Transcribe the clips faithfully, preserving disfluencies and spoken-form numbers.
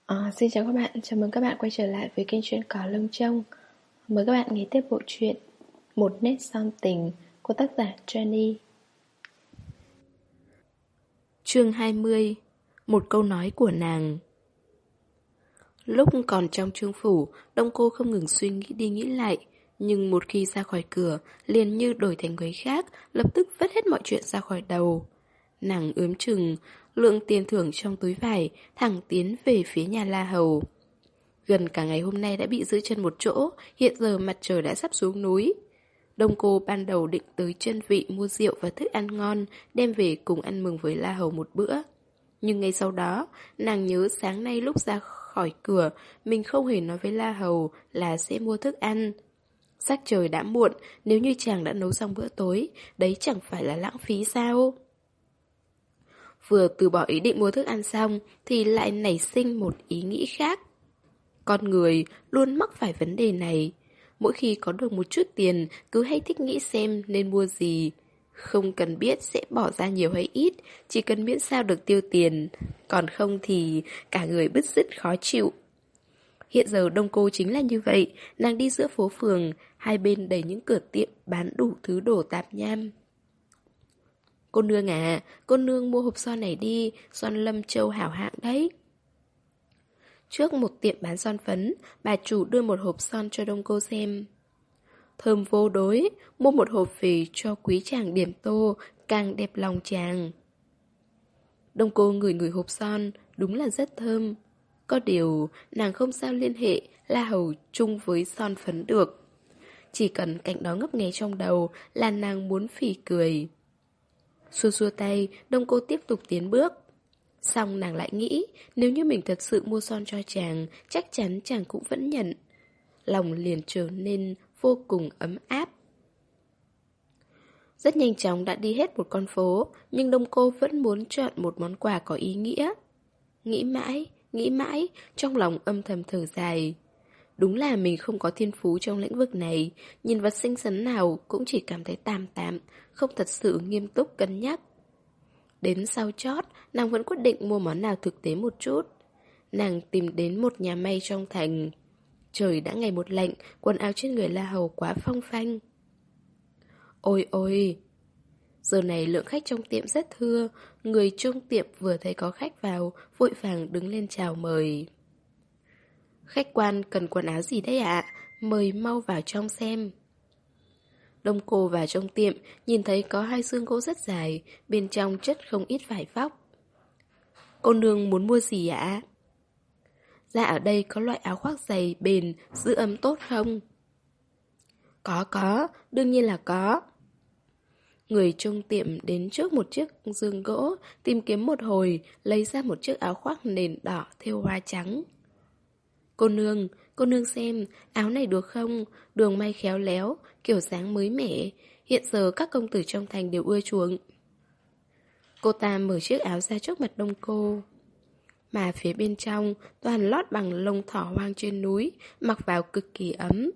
Ờ, Xin chào các bạn, chào mừng các bạn quay trở lại với kênh truyện Cỏ Lông Trông. Mời các bạn nghe tiếp bộ truyện Một nét son tình của tác giả Jenny. Chương hai mươi. Một câu nói của nàng. Lúc còn trong chương phủ, Đông Cô không ngừng suy nghĩ đi nghĩ lại. Nhưng một khi ra khỏi cửa, liền như đổi thành người khác, lập tức vứt hết mọi chuyện ra khỏi đầu. Nàng ướm chừng, lượng tiền thưởng trong túi vải, thẳng tiến về phía nhà La Hầu. Gần cả ngày hôm nay đã bị giữ chân một chỗ, hiện giờ mặt trời đã sắp xuống núi. Đông Cô ban đầu định tới chân vị mua rượu và thức ăn ngon, đem về cùng ăn mừng với La Hầu một bữa. Nhưng ngay sau đó, nàng nhớ sáng nay lúc ra khỏi cửa, mình không hề nói với La Hầu là sẽ mua thức ăn. Sắc trời đã muộn, nếu như chàng đã nấu xong bữa tối, đấy chẳng phải là lãng phí sao? Vừa từ bỏ ý định mua thức ăn xong, thì lại nảy sinh một ý nghĩ khác. Con người luôn mắc phải vấn đề này. Mỗi khi có được một chút tiền, cứ hay thích nghĩ xem nên mua gì. Không cần biết sẽ bỏ ra nhiều hay ít, chỉ cần miễn sao được tiêu tiền. Còn không thì cả người bứt rứt khó chịu. Hiện giờ Đông Cô chính là như vậy, nàng đi giữa phố phường, hai bên đầy những cửa tiệm bán đủ thứ đồ tạp nham. Cô nương à, cô nương mua hộp son này đi, son Lâm Châu hảo hạng đấy. Trước một tiệm bán son phấn, bà chủ đưa một hộp son cho Đông Cô xem. Thơm vô đối, mua một hộp về cho quý chàng điểm tô, càng đẹp lòng chàng. Đông Cô ngửi ngửi hộp son, đúng là rất thơm. Có điều, nàng không sao liên hệ La Hầu chung với son phấn được. Chỉ cần cảnh đó ngấp nghé trong đầu là nàng muốn phỉ cười. Xua xua tay, Đông Cô tiếp tục tiến bước. Xong nàng lại nghĩ, nếu như mình thật sự mua son cho chàng, chắc chắn chàng cũng vẫn nhận. Lòng liền trở nên vô cùng ấm áp. Rất nhanh chóng đã đi hết một con phố, nhưng Đông Cô vẫn muốn chọn một món quà có ý nghĩa. Nghĩ mãi, nghĩ mãi, trong lòng âm thầm thở dài. Đúng là mình không có thiên phú trong lĩnh vực này, nhìn vật xinh xắn nào cũng chỉ cảm thấy tạm tạm, không thật sự nghiêm túc cân nhắc. Đến sau chót, nàng vẫn quyết định mua món nào thực tế một chút. Nàng tìm đến một nhà may trong thành. Trời đã ngày một lạnh, quần áo trên người La Hầu quá phong phanh. Ôi ôi! Giờ này lượng khách trong tiệm rất thưa, người trong tiệm vừa thấy có khách vào, vội vàng đứng lên chào mời. Khách quan cần quần áo gì đấy ạ? Mời mau vào trong xem. Đông Cô vào trong tiệm, nhìn thấy có hai xương gỗ rất dài, bên trong chất không ít vải vóc. Cô nương muốn mua gì ạ? Dạ ở đây có loại áo khoác dày, bền, giữ ấm tốt không? Có có, đương nhiên là có. Người trong tiệm đến trước một chiếc giường gỗ, tìm kiếm một hồi, lấy ra một chiếc áo khoác nền đỏ thêu hoa trắng. Cô nương, cô nương xem, áo này được không? Đường may khéo léo, kiểu dáng mới mẻ. Hiện giờ các công tử trong thành đều ưa chuộng. Cô ta mở chiếc áo ra trước mặt Đông Cô. Mà phía bên trong toàn lót bằng lông thỏ hoang trên núi, mặc vào cực kỳ ấm.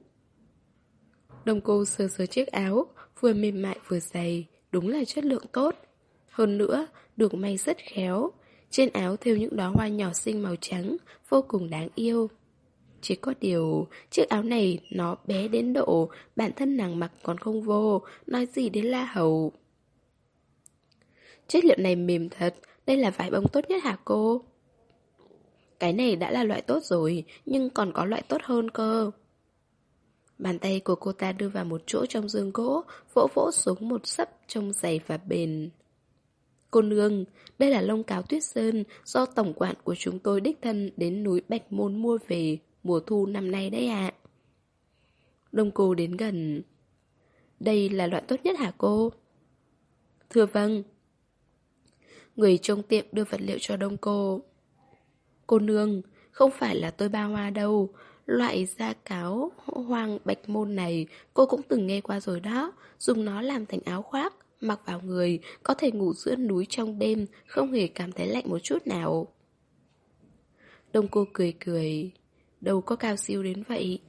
Đông Cô sờ sờ chiếc áo, vừa mềm mại vừa dày, đúng là chất lượng tốt. Hơn nữa, được may rất khéo. Trên áo thêu những đóa hoa nhỏ xinh màu trắng, vô cùng đáng yêu. Chỉ có điều, chiếc áo này nó bé đến độ bản thân nàng mặc còn không vô, nói gì đến La Hầu. Chất liệu này mềm thật, đây là vải bông tốt nhất hả cô? Cái này đã là loại tốt rồi, nhưng còn có loại tốt hơn cơ. Bàn tay của cô ta đưa vào một chỗ trong giường gỗ, vỗ vỗ xuống một sấp trông dày và bền. Cô nương, đây là lông cáo tuyết sơn do tổng quản của chúng tôi đích thân đến núi Bạch Môn mua về mùa thu năm nay đấy ạ. Đông Cô đến gần. Đây là loại tốt nhất hả cô? Thưa vâng. Người trong tiệm đưa vật liệu cho Đông Cô. Cô nương, không phải là tôi ba hoa đâu. Loại da cáo hoang Bạch Môn này cô cũng từng nghe qua rồi đó. Dùng nó làm thành áo khoác, mặc vào người, có thể ngủ giữa núi trong đêm, không hề cảm thấy lạnh một chút nào. Đông Cô cười cười. Đâu có cao siêu đến vậy.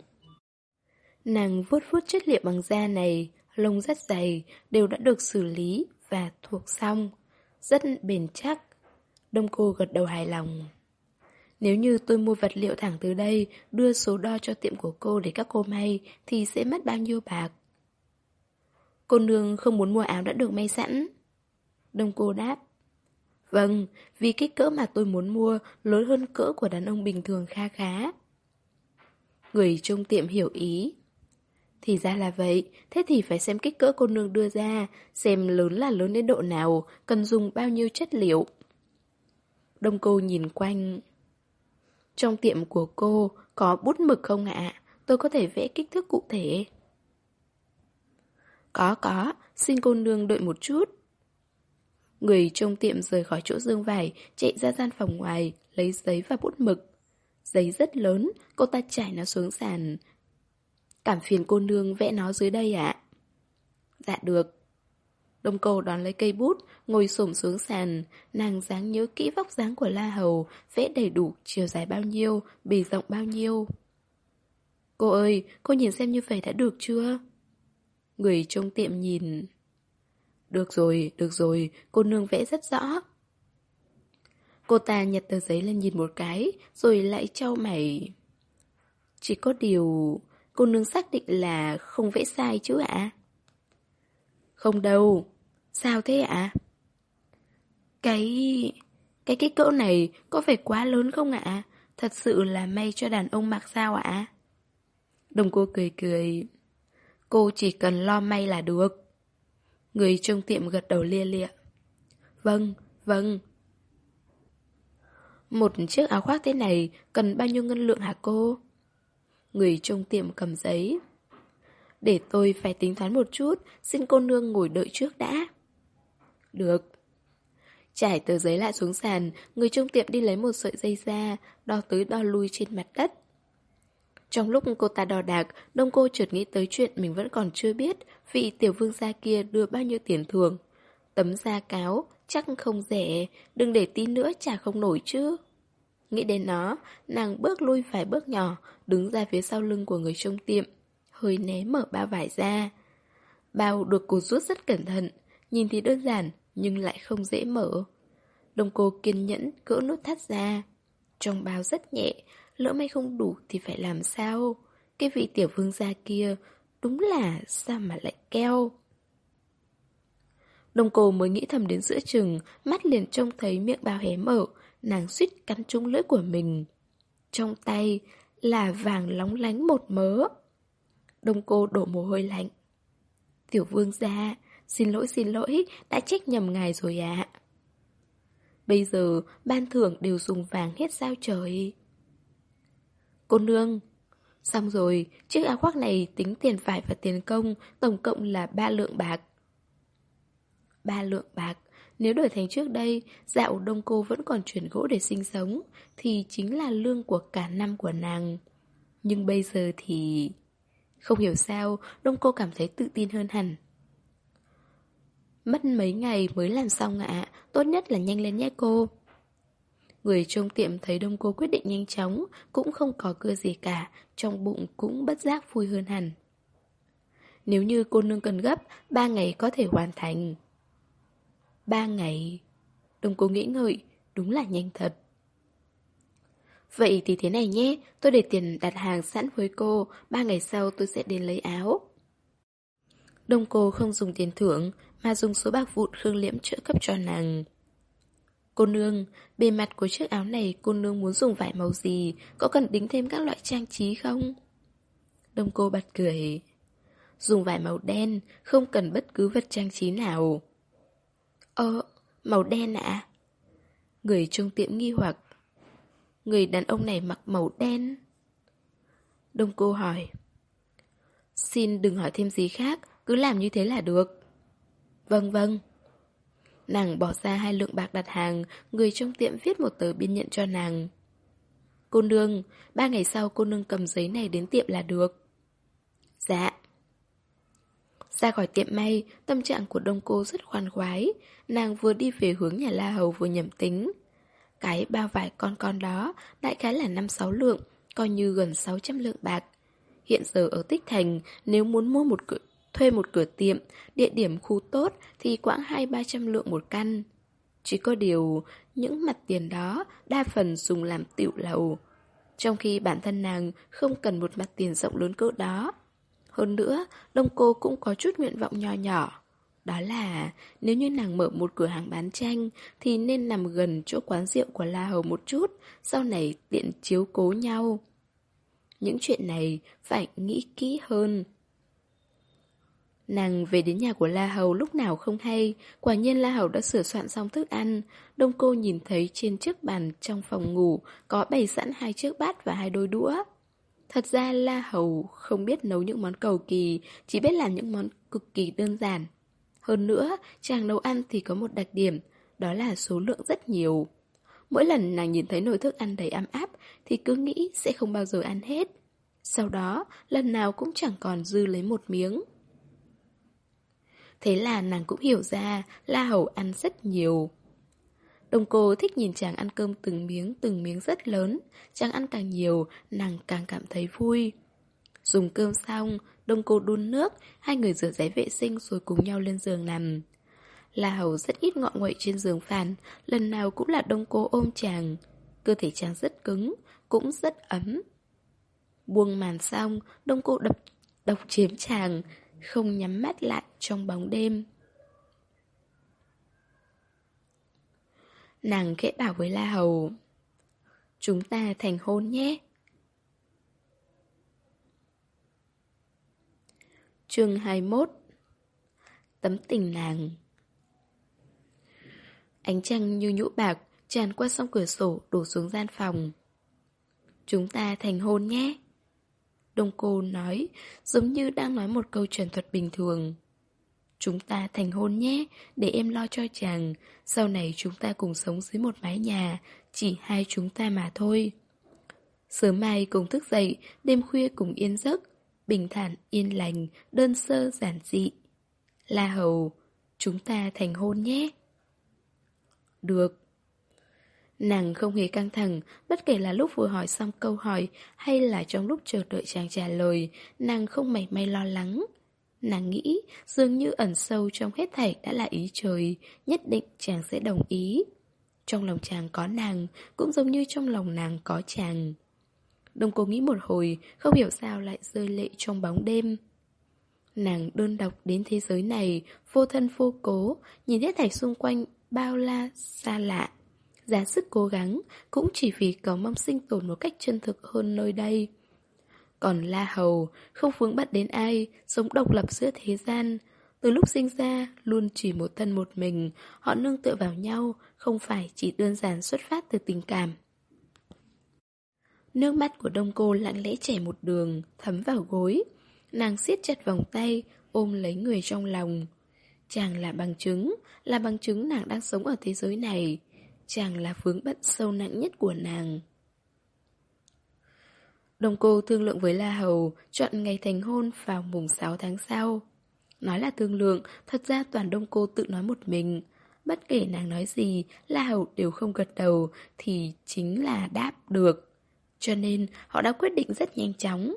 Nàng vuốt vuốt chất liệu bằng da này, lông rất dày, đều đã được xử lý và thuộc xong. Rất bền chắc. Đông Cô gật đầu hài lòng. Nếu như tôi mua vật liệu thẳng từ đây, đưa số đo cho tiệm của cô để các cô may, thì sẽ mất bao nhiêu bạc? Cô nương không muốn mua áo đã được may sẵn. Đông cô đáp. Vâng, vì kích cỡ mà tôi muốn mua lớn hơn cỡ của đàn ông bình thường kha khá. Người trong tiệm hiểu ý. Thì ra là vậy, thế thì phải xem kích cỡ cô nương đưa ra, xem lớn là lớn đến độ nào, cần dùng bao nhiêu chất liệu. Đông cô nhìn quanh. Trong tiệm của cô có bút mực không ạ? Tôi có thể vẽ kích thước cụ thể. Có có, xin cô nương đợi một chút. Người trong tiệm rời khỏi chỗ dương vải, chạy ra gian phòng ngoài, lấy giấy và bút mực. Giấy rất lớn, cô ta trải nó xuống sàn. Cảm phiền cô nương vẽ nó dưới đây ạ. Dạ được. Đông cô đón lấy cây bút, ngồi xổm xuống sàn. Nàng dáng nhớ kỹ vóc dáng của La Hầu, vẽ đầy đủ chiều dài bao nhiêu, bề rộng bao nhiêu. Cô ơi, cô nhìn xem như vậy đã được chưa? Người trong tiệm nhìn. Được rồi, được rồi, cô nương vẽ rất rõ. Cô ta nhặt tờ giấy lên nhìn một cái, rồi lại trao mày. Chỉ có điều, cô nương xác định là không vẽ sai chứ ạ? Không đâu. Sao thế ạ? Cái... Cái kích cỡ này có phải quá lớn không ạ? Thật sự là may cho đàn ông mặc sao ạ? Đồng cô cười cười. Cô chỉ cần lo may là được. Người trong tiệm gật đầu lia lịa. Vâng, vâng. Một chiếc áo khoác thế này cần bao nhiêu ngân lượng hả cô? Người trong tiệm cầm giấy. Để tôi phải tính toán một chút, xin cô nương ngồi đợi trước đã. Được. Trải tờ giấy lại xuống sàn, người trong tiệm đi lấy một sợi dây ra, đo tới đo lui trên mặt đất. Trong lúc cô ta đo đạc, Đông cô chợt nghĩ tới chuyện mình vẫn còn chưa biết vị tiểu vương gia kia đưa bao nhiêu tiền thưởng. Tấm da cáo, chắc không rẻ, đừng để tí nữa trả không nổi chứ. Nghĩ đến nó, nàng bước lui vài bước nhỏ, đứng ra phía sau lưng của người trong tiệm, hơi né mở bao vải ra. Bao được cô rút rất cẩn thận, nhìn thì đơn giản nhưng lại không dễ mở. Đông cô kiên nhẫn gỡ nút thắt ra. Trong bao rất nhẹ, lỡ may không đủ thì phải làm sao? Cái vị tiểu vương gia kia đúng là sao mà lại keo. Đông cô mới nghĩ thầm đến giữa chừng, mắt liền trông thấy miệng bao hé mở, nàng suýt cắn trúng lưỡi của mình. Trong tay là vàng lóng lánh một mớ. Đông cô đổ mồ hôi lạnh. Tiểu vương gia, xin lỗi xin lỗi, đã trách nhầm ngài rồi ạ. Bây giờ ban thưởng đều dùng vàng hết sao trời. Cô nương. Xong rồi, chiếc áo khoác này tính tiền vải và tiền công, tổng cộng là ba lượng bạc. Ba lượng bạc, nếu đổi thành trước đây, dạo Đông cô vẫn còn chuyển gỗ để sinh sống, thì chính là lương của cả năm của nàng. Nhưng bây giờ thì... Không hiểu sao, Đông cô cảm thấy tự tin hơn hẳn. Mất mấy ngày mới làm xong ạ, tốt nhất là nhanh lên nhé cô. Người trong tiệm thấy Đông cô quyết định nhanh chóng, cũng không có cưa gì cả, trong bụng cũng bất giác vui hơn hẳn. Nếu như cô nương cần gấp, ba ngày có thể hoàn thành. Ba ngày... Đông cô nghĩ ngợi, đúng là nhanh thật. Vậy thì thế này nhé, tôi để tiền đặt hàng sẵn với cô, ba ngày sau tôi sẽ đến lấy áo. Đông cô không dùng tiền thưởng, mà dùng số bạc vụn Khương Liễm trợ cấp cho nàng. Cô nương, bề mặt của chiếc áo này cô nương muốn dùng vải màu gì, có cần đính thêm các loại trang trí không? Đông cô bật cười. Dùng vải màu đen, không cần bất cứ vật trang trí nào. Ờ, màu đen ạ? Người trong tiệm nghi hoặc. Người đàn ông này mặc màu đen. Đông cô hỏi. Xin đừng hỏi thêm gì khác, cứ làm như thế là được. Vâng vâng. Nàng bỏ ra hai lượng bạc đặt hàng, người trong tiệm viết một tờ biên nhận cho nàng. Cô nương, ba ngày sau cô nương cầm giấy này đến tiệm là được. Dạ. Ra khỏi tiệm may, tâm trạng của Đông cô rất khoan khoái. Nàng vừa đi về hướng nhà La Hầu vừa nhẩm tính. Cái bao vải con con đó đại khái là năm sáu lượng, coi như gần sáu trăm lượng bạc. Hiện giờ ở Tích Thành, nếu muốn mua một cửa, thuê một cửa tiệm, địa điểm khu tốt thì quãng hai ba trăm lượng một căn. Chỉ có điều, những mặt tiền đó đa phần dùng làm tiểu lầu, trong khi bản thân nàng không cần một mặt tiền rộng lớn cỡ đó. Hơn nữa, Đông Cô cũng có chút nguyện vọng nho nhỏ. Đó là nếu như nàng mở một cửa hàng bán tranh thì nên nằm gần chỗ quán rượu của La Hầu một chút, sau này tiện chiếu cố nhau. Những chuyện này phải nghĩ kỹ hơn. Nàng về đến nhà của La Hầu lúc nào không hay, quả nhiên La Hầu đã sửa soạn xong thức ăn. Đông Cô nhìn thấy trên chiếc bàn trong phòng ngủ có bày sẵn hai chiếc bát và hai đôi đũa. Thật ra La Hầu không biết nấu những món cầu kỳ, chỉ biết làm những món cực kỳ đơn giản. Hơn nữa, chàng nấu ăn thì có một đặc điểm, đó là số lượng rất nhiều. Mỗi lần nàng nhìn thấy nồi thức ăn đầy ấm áp thì cứ nghĩ sẽ không bao giờ ăn hết. Sau đó, lần nào cũng chẳng còn dư lấy một miếng. Thế là nàng cũng hiểu ra La Hầu ăn rất nhiều. Đông Cô thích nhìn chàng ăn cơm từng miếng từng miếng rất lớn. Chàng ăn càng nhiều, nàng càng cảm thấy vui. Dùng cơm xong, Đông Cô đun nước, hai người rửa ráy vệ sinh rồi cùng nhau lên giường nằm. La Hầu rất ít ngọ nguậy trên giường phản, lần nào cũng là Đông Cô ôm chàng. Cơ thể chàng rất cứng, cũng rất ấm. Buông màn xong, Đông Cô đập độc chiếm chàng, không nhắm mắt lại trong bóng đêm. Nàng khẽ bảo với La Hầu, chúng ta thành hôn nhé. Chương hai mươi mốt. Tấm tình nàng. Ánh trăng như nhũ bạc tràn qua song cửa sổ đổ xuống gian phòng. Chúng ta thành hôn nhé. Đông Cô nói, giống như đang nói một câu trần thuật bình thường. Chúng ta thành hôn nhé, để em lo cho chàng. Sau này chúng ta cùng sống dưới một mái nhà, chỉ hai chúng ta mà thôi. Sớm mai cùng thức dậy, đêm khuya cùng yên giấc. Bình thản, yên lành, đơn sơ, giản dị. La Hầu, chúng ta thành hôn nhé. Được. Nàng không hề căng thẳng, bất kể là lúc vừa hỏi xong câu hỏi hay là trong lúc chờ đợi chàng trả lời, nàng không mảy may lo lắng. Nàng nghĩ dường như ẩn sâu trong hết thảy đã là ý trời, nhất định chàng sẽ đồng ý. Trong lòng chàng có nàng, cũng giống như trong lòng nàng có chàng. Đông Cô nghĩ một hồi, không hiểu sao lại rơi lệ trong bóng đêm. Nàng đơn độc đến thế giới này, vô thân vô cố, nhìn hết thảy xung quanh bao la, xa lạ. Giá sức cố gắng cũng chỉ vì cầu mong sinh tồn một cách chân thực hơn nơi đây. Còn La Hầu không vướng bận đến ai, sống độc lập giữa thế gian. Từ lúc sinh ra, luôn chỉ một thân một mình, họ nương tựa vào nhau, không phải chỉ đơn giản xuất phát từ tình cảm. Nước mắt của Đông Cô lặng lẽ chảy một đường, thấm vào gối. Nàng siết chặt vòng tay, ôm lấy người trong lòng. Chàng là bằng chứng, là bằng chứng nàng đang sống ở thế giới này. Chàng là vướng bận sâu nặng nhất của nàng. Đông Cô thương lượng với La Hầu, chọn ngày thành hôn vào mùng sáu tháng sau. Nói là thương lượng, thật ra toàn Đông Cô tự nói một mình. Bất kể nàng nói gì, La Hầu đều không gật đầu, thì chính là đáp được. Cho nên họ đã quyết định rất nhanh chóng.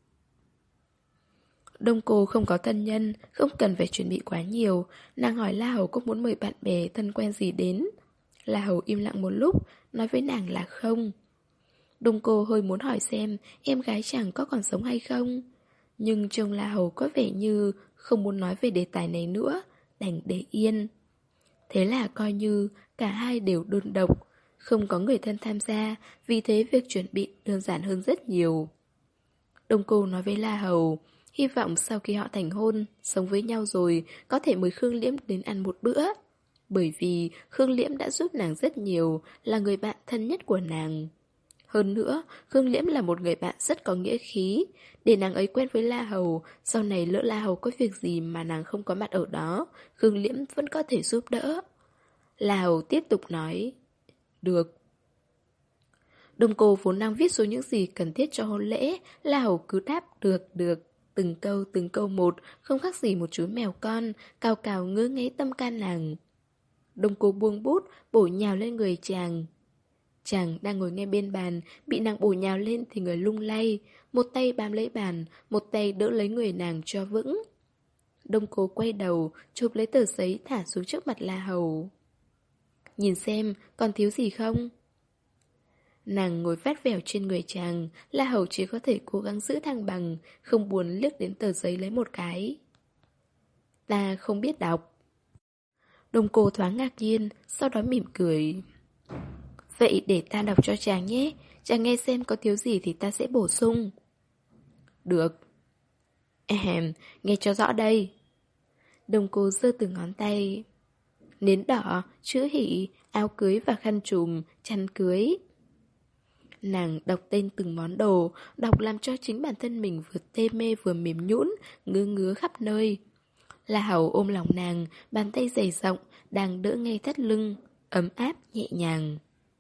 Đông Cô không có thân nhân, không cần phải chuẩn bị quá nhiều. Nàng hỏi La Hầu có muốn mời bạn bè thân quen gì đến. La Hầu im lặng một lúc, nói với nàng là không. Đông Cô hơi muốn hỏi xem em gái chàng có còn sống hay không. Nhưng trông La Hầu có vẻ như không muốn nói về đề tài này nữa, đành để yên. Thế là coi như cả hai đều đơn độc, không có người thân tham gia, vì thế việc chuẩn bị đơn giản hơn rất nhiều. Đông Cô nói với La Hầu, hy vọng sau khi họ thành hôn, sống với nhau rồi, có thể mời Khương Liễm đến ăn một bữa. Bởi vì Khương Liễm đã giúp nàng rất nhiều, là người bạn thân nhất của nàng. Hơn nữa, Khương Liễm là một người bạn rất có nghĩa khí. Để nàng ấy quen với La Hầu, sau này lỡ La Hầu có việc gì mà nàng không có mặt ở đó, Khương Liễm vẫn có thể giúp đỡ. La Hầu tiếp tục nói, được. Đông Cô vốn đang viết số những gì cần thiết cho hôn lễ, La Hầu cứ đáp được, được. Từng câu, từng câu một, không khác gì một chú mèo con, cào cào ngứa ngáy tâm can nàng. Đông Cô buông bút, bổ nhào lên người chàng. Chàng đang ngồi ngay bên bàn, bị nàng bổ nhào lên thì người lung lay, một tay bám lấy bàn, một tay đỡ lấy người nàng cho vững. Đông Cô quay đầu, chụp lấy tờ giấy thả xuống trước mặt La Hầu. nhìn xem còn thiếu gì không? Nàng ngồi vắt vẻo trên người chàng, La Hầu chỉ có thể cố gắng giữ thăng bằng, không buồn liếc đến tờ giấy lấy một cái. Ta không biết đọc. Đông Cô thoáng ngạc nhiên, sau đó mỉm cười. Vậy để ta đọc cho chàng nhé, chàng nghe xem có thiếu gì thì ta sẽ bổ sung. Được. Ehem, nghe cho rõ đây. Đông Cô giơ từ ngón tay. Nến đỏ, chữ hỷ, áo cưới và khăn trùm, chăn cưới. Nàng đọc tên từng món đồ, đọc làm cho chính bản thân mình vừa tê mê vừa mềm nhũn, ngứa ngứa khắp nơi. La Hầu ôm lòng nàng, bàn tay dày rộng, đang đỡ ngay thắt lưng, ấm áp nhẹ nhàng.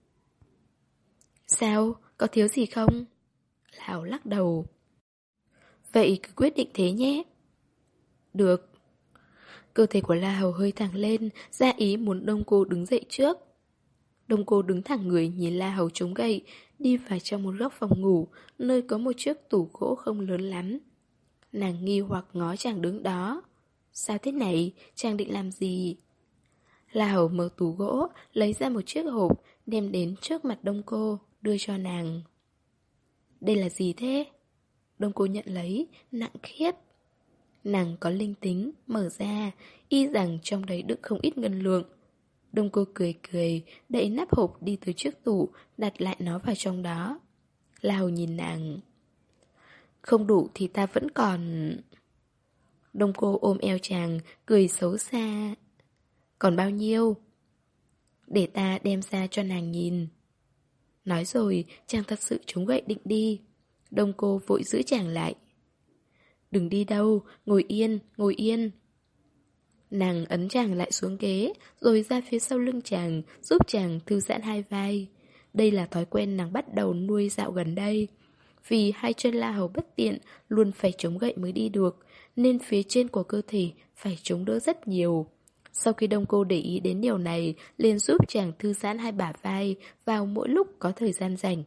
Sao? Có thiếu gì không? La Hầu lắc đầu. Vậy cứ quyết định thế nhé. Được. Cơ thể của La Hầu hơi thẳng lên, ra ý muốn Đông Cô đứng dậy trước. Đông Cô đứng thẳng người nhìn La Hầu chống gậy, đi vào trong một góc phòng ngủ, nơi có một chiếc tủ gỗ không lớn lắm. Nàng nghi hoặc ngó chàng đứng đó. Sao thế này? Chàng định làm gì? La Hầu mở tủ gỗ, lấy ra một chiếc hộp, đem đến trước mặt Đông Cô, đưa cho nàng. Đây là gì thế? Đông Cô nhận lấy, nặng khiết. Nàng có linh tính, mở ra, y rằng trong đấy đựng không ít ngân lượng. Đông Cô cười cười, đậy nắp hộp đi tới chiếc tủ, đặt lại nó vào trong đó. La Hầu nhìn nàng. Không đủ thì ta vẫn còn... Đông Cô ôm eo chàng, cười xấu xa. Còn bao nhiêu? Để ta đem ra cho nàng nhìn. Nói rồi, chàng thật sự chống gậy định đi. Đông Cô vội giữ chàng lại. Đừng đi đâu, ngồi yên, ngồi yên. Nàng ấn chàng lại xuống ghế, rồi ra phía sau lưng chàng, giúp chàng thư giãn hai vai. Đây là thói quen nàng bắt đầu nuôi dạo gần đây. Vì hai chân La Hầu bất tiện, luôn phải chống gậy mới đi được, nên phía trên của cơ thể phải chống đỡ rất nhiều. Sau khi Đông Cô để ý đến điều này, liền giúp chàng thư giãn hai bả vai vào mỗi lúc có thời gian rảnh.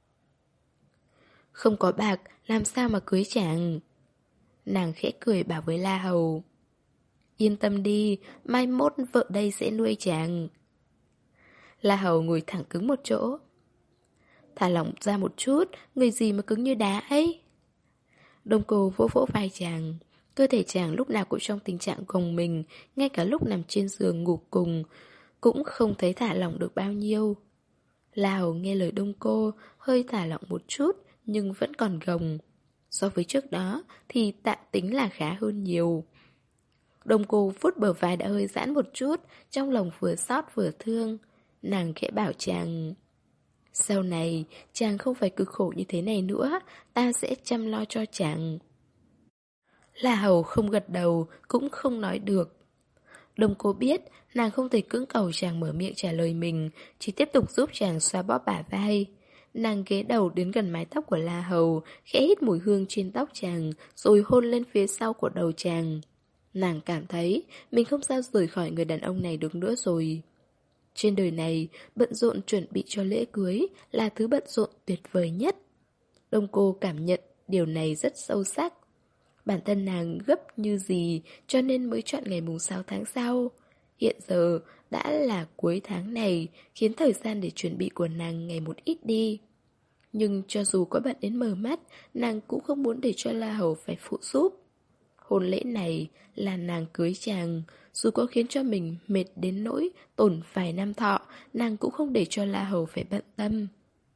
Không có bạc, làm sao mà cưới chàng? Nàng khẽ cười bảo với La Hầu. Yên tâm đi, mai mốt vợ đây sẽ nuôi chàng. La Hầu ngồi thẳng cứng một chỗ. Thả lỏng ra một chút, người gì mà cứng như đá ấy. Đông Cô vỗ vỗ vai chàng. Cơ thể chàng lúc nào cũng trong tình trạng gồng mình, ngay cả lúc nằm trên giường ngủ cùng, cũng không thấy thả lỏng được bao nhiêu. La Hầu nghe lời Đông Cô, hơi thả lỏng một chút, nhưng vẫn còn gồng. So với trước đó thì tạm tính là khá hơn nhiều. Đông Cô vuốt bờ vai đã hơi giãn một chút, trong lòng vừa xót vừa thương. Nàng khẽ bảo chàng, sau này chàng không phải cực khổ như thế này nữa, ta sẽ chăm lo cho chàng. La Hầu không gật đầu, cũng không nói được. Đông Cô biết nàng không thể cưỡng cầu chàng mở miệng trả lời mình, chỉ tiếp tục giúp chàng xoa bóp bả vai. Nàng ghé đầu đến gần mái tóc của La Hầu, khẽ hít mùi hương trên tóc chàng, rồi hôn lên phía sau của đầu chàng. Nàng cảm thấy mình không sao rời khỏi người đàn ông này được nữa rồi. Trên đời này, bận rộn chuẩn bị cho lễ cưới là thứ bận rộn tuyệt vời nhất. Đông Cô cảm nhận điều này rất sâu sắc. Bản thân nàng gấp như gì cho nên mới chọn ngày mùng sáu tháng sau. Hiện giờ đã là cuối tháng này, khiến thời gian để chuẩn bị của nàng ngày một ít đi. Nhưng cho dù có bận đến mờ mắt, nàng cũng không muốn để cho La Hầu phải phụ giúp. Hôn lễ này là nàng cưới chàng, dù có khiến cho mình mệt đến nỗi tổn vài năm thọ, nàng cũng không để cho La Hầu phải bận tâm.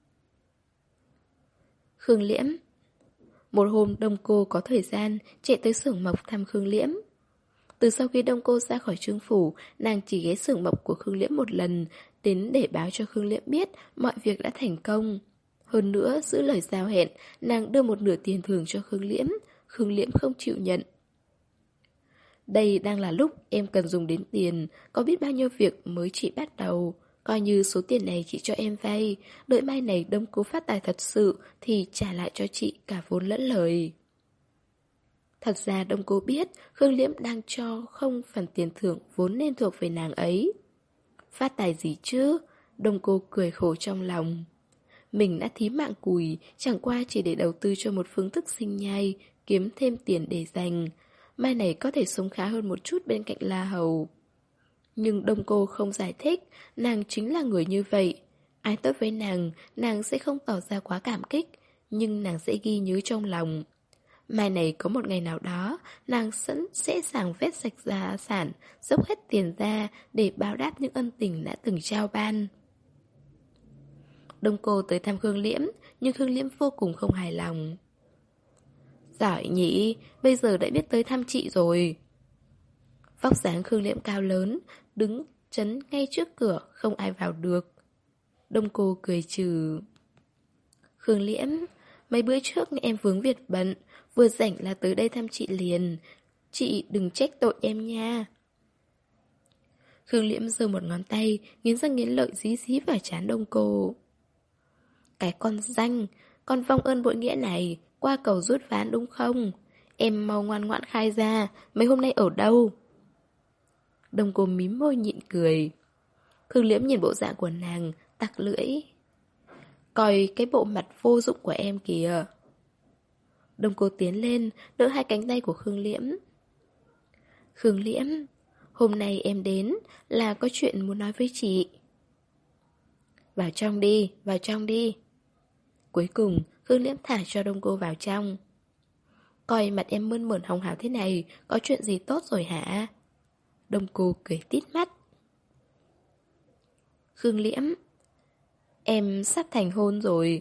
Khương Liễm. Một hôm Đông Cô có thời gian chạy tới xưởng mộc thăm Khương Liễm. Từ sau khi Đông Cô ra khỏi Trương Phủ, nàng chỉ ghé xưởng mộc của Khương Liễm một lần, đến để báo cho Khương Liễm biết mọi việc đã thành công. Hơn nữa, giữ lời giao hẹn, nàng đưa một nửa tiền thưởng cho Khương Liễm, Khương Liễm không chịu nhận. Đây đang là lúc em cần dùng đến tiền, có biết bao nhiêu việc mới chỉ bắt đầu. Coi như số tiền này chị cho em vay, đợi mai này Đông Cô phát tài thật sự thì trả lại cho chị cả vốn lẫn lời. Thật ra Đông Cô biết Khương Liễm đang cho không phần tiền thưởng vốn nên thuộc về nàng ấy. Phát tài gì chứ? Đông Cô cười khổ trong lòng. Mình đã thí mạng cùi, chẳng qua chỉ để đầu tư cho một phương thức sinh nhai, kiếm thêm tiền để dành. Mai này có thể sống khá hơn một chút bên cạnh La Hầu. Nhưng Đông Cô không giải thích, nàng chính là người như vậy. Ai tốt với nàng, nàng sẽ không tỏ ra quá cảm kích, nhưng nàng sẽ ghi nhớ trong lòng. Mai này có một ngày nào đó, nàng sẵn sẽ sàng vét sạch gia sản, dốc hết tiền ra để báo đáp những ân tình đã từng trao ban. Đông Cô tới thăm Khương Liễm, nhưng Khương Liễm vô cùng không hài lòng. Giỏi nhỉ, bây giờ đã biết tới thăm chị rồi. Vóc dáng Khương Liễm cao lớn, đứng chắn ngay trước cửa, không ai vào được. Đông Cô cười trừ. Khương Liễm, mấy bữa trước em vướng việc bận, vừa rảnh là tới đây thăm chị liền. Chị đừng trách tội em nha. Khương Liễm giơ một ngón tay, nghiến răng nghiến lợi dí dí vào trán Đông Cô. Cái con danh, con vong ơn bội nghĩa này, qua cầu rút ván đúng không? Em mau ngoan ngoãn khai ra, mấy hôm nay ở đâu? Đông Cô mím môi nhịn cười. Khương Liễm nhìn bộ dạng của nàng, tặc lưỡi. Coi cái bộ mặt vô dụng của em kìa. Đông Cô tiến lên, đỡ hai cánh tay của Khương Liễm. Khương Liễm, hôm nay em đến là có chuyện muốn nói với chị. Vào trong đi, vào trong đi. Cuối cùng, Khương Liễm thả cho Đông Cô vào trong. Coi mặt em mơn mởn hồng hào thế này, có chuyện gì tốt rồi hả? Đông Cô cười tít mắt. Khương Liễm, em sắp thành hôn rồi.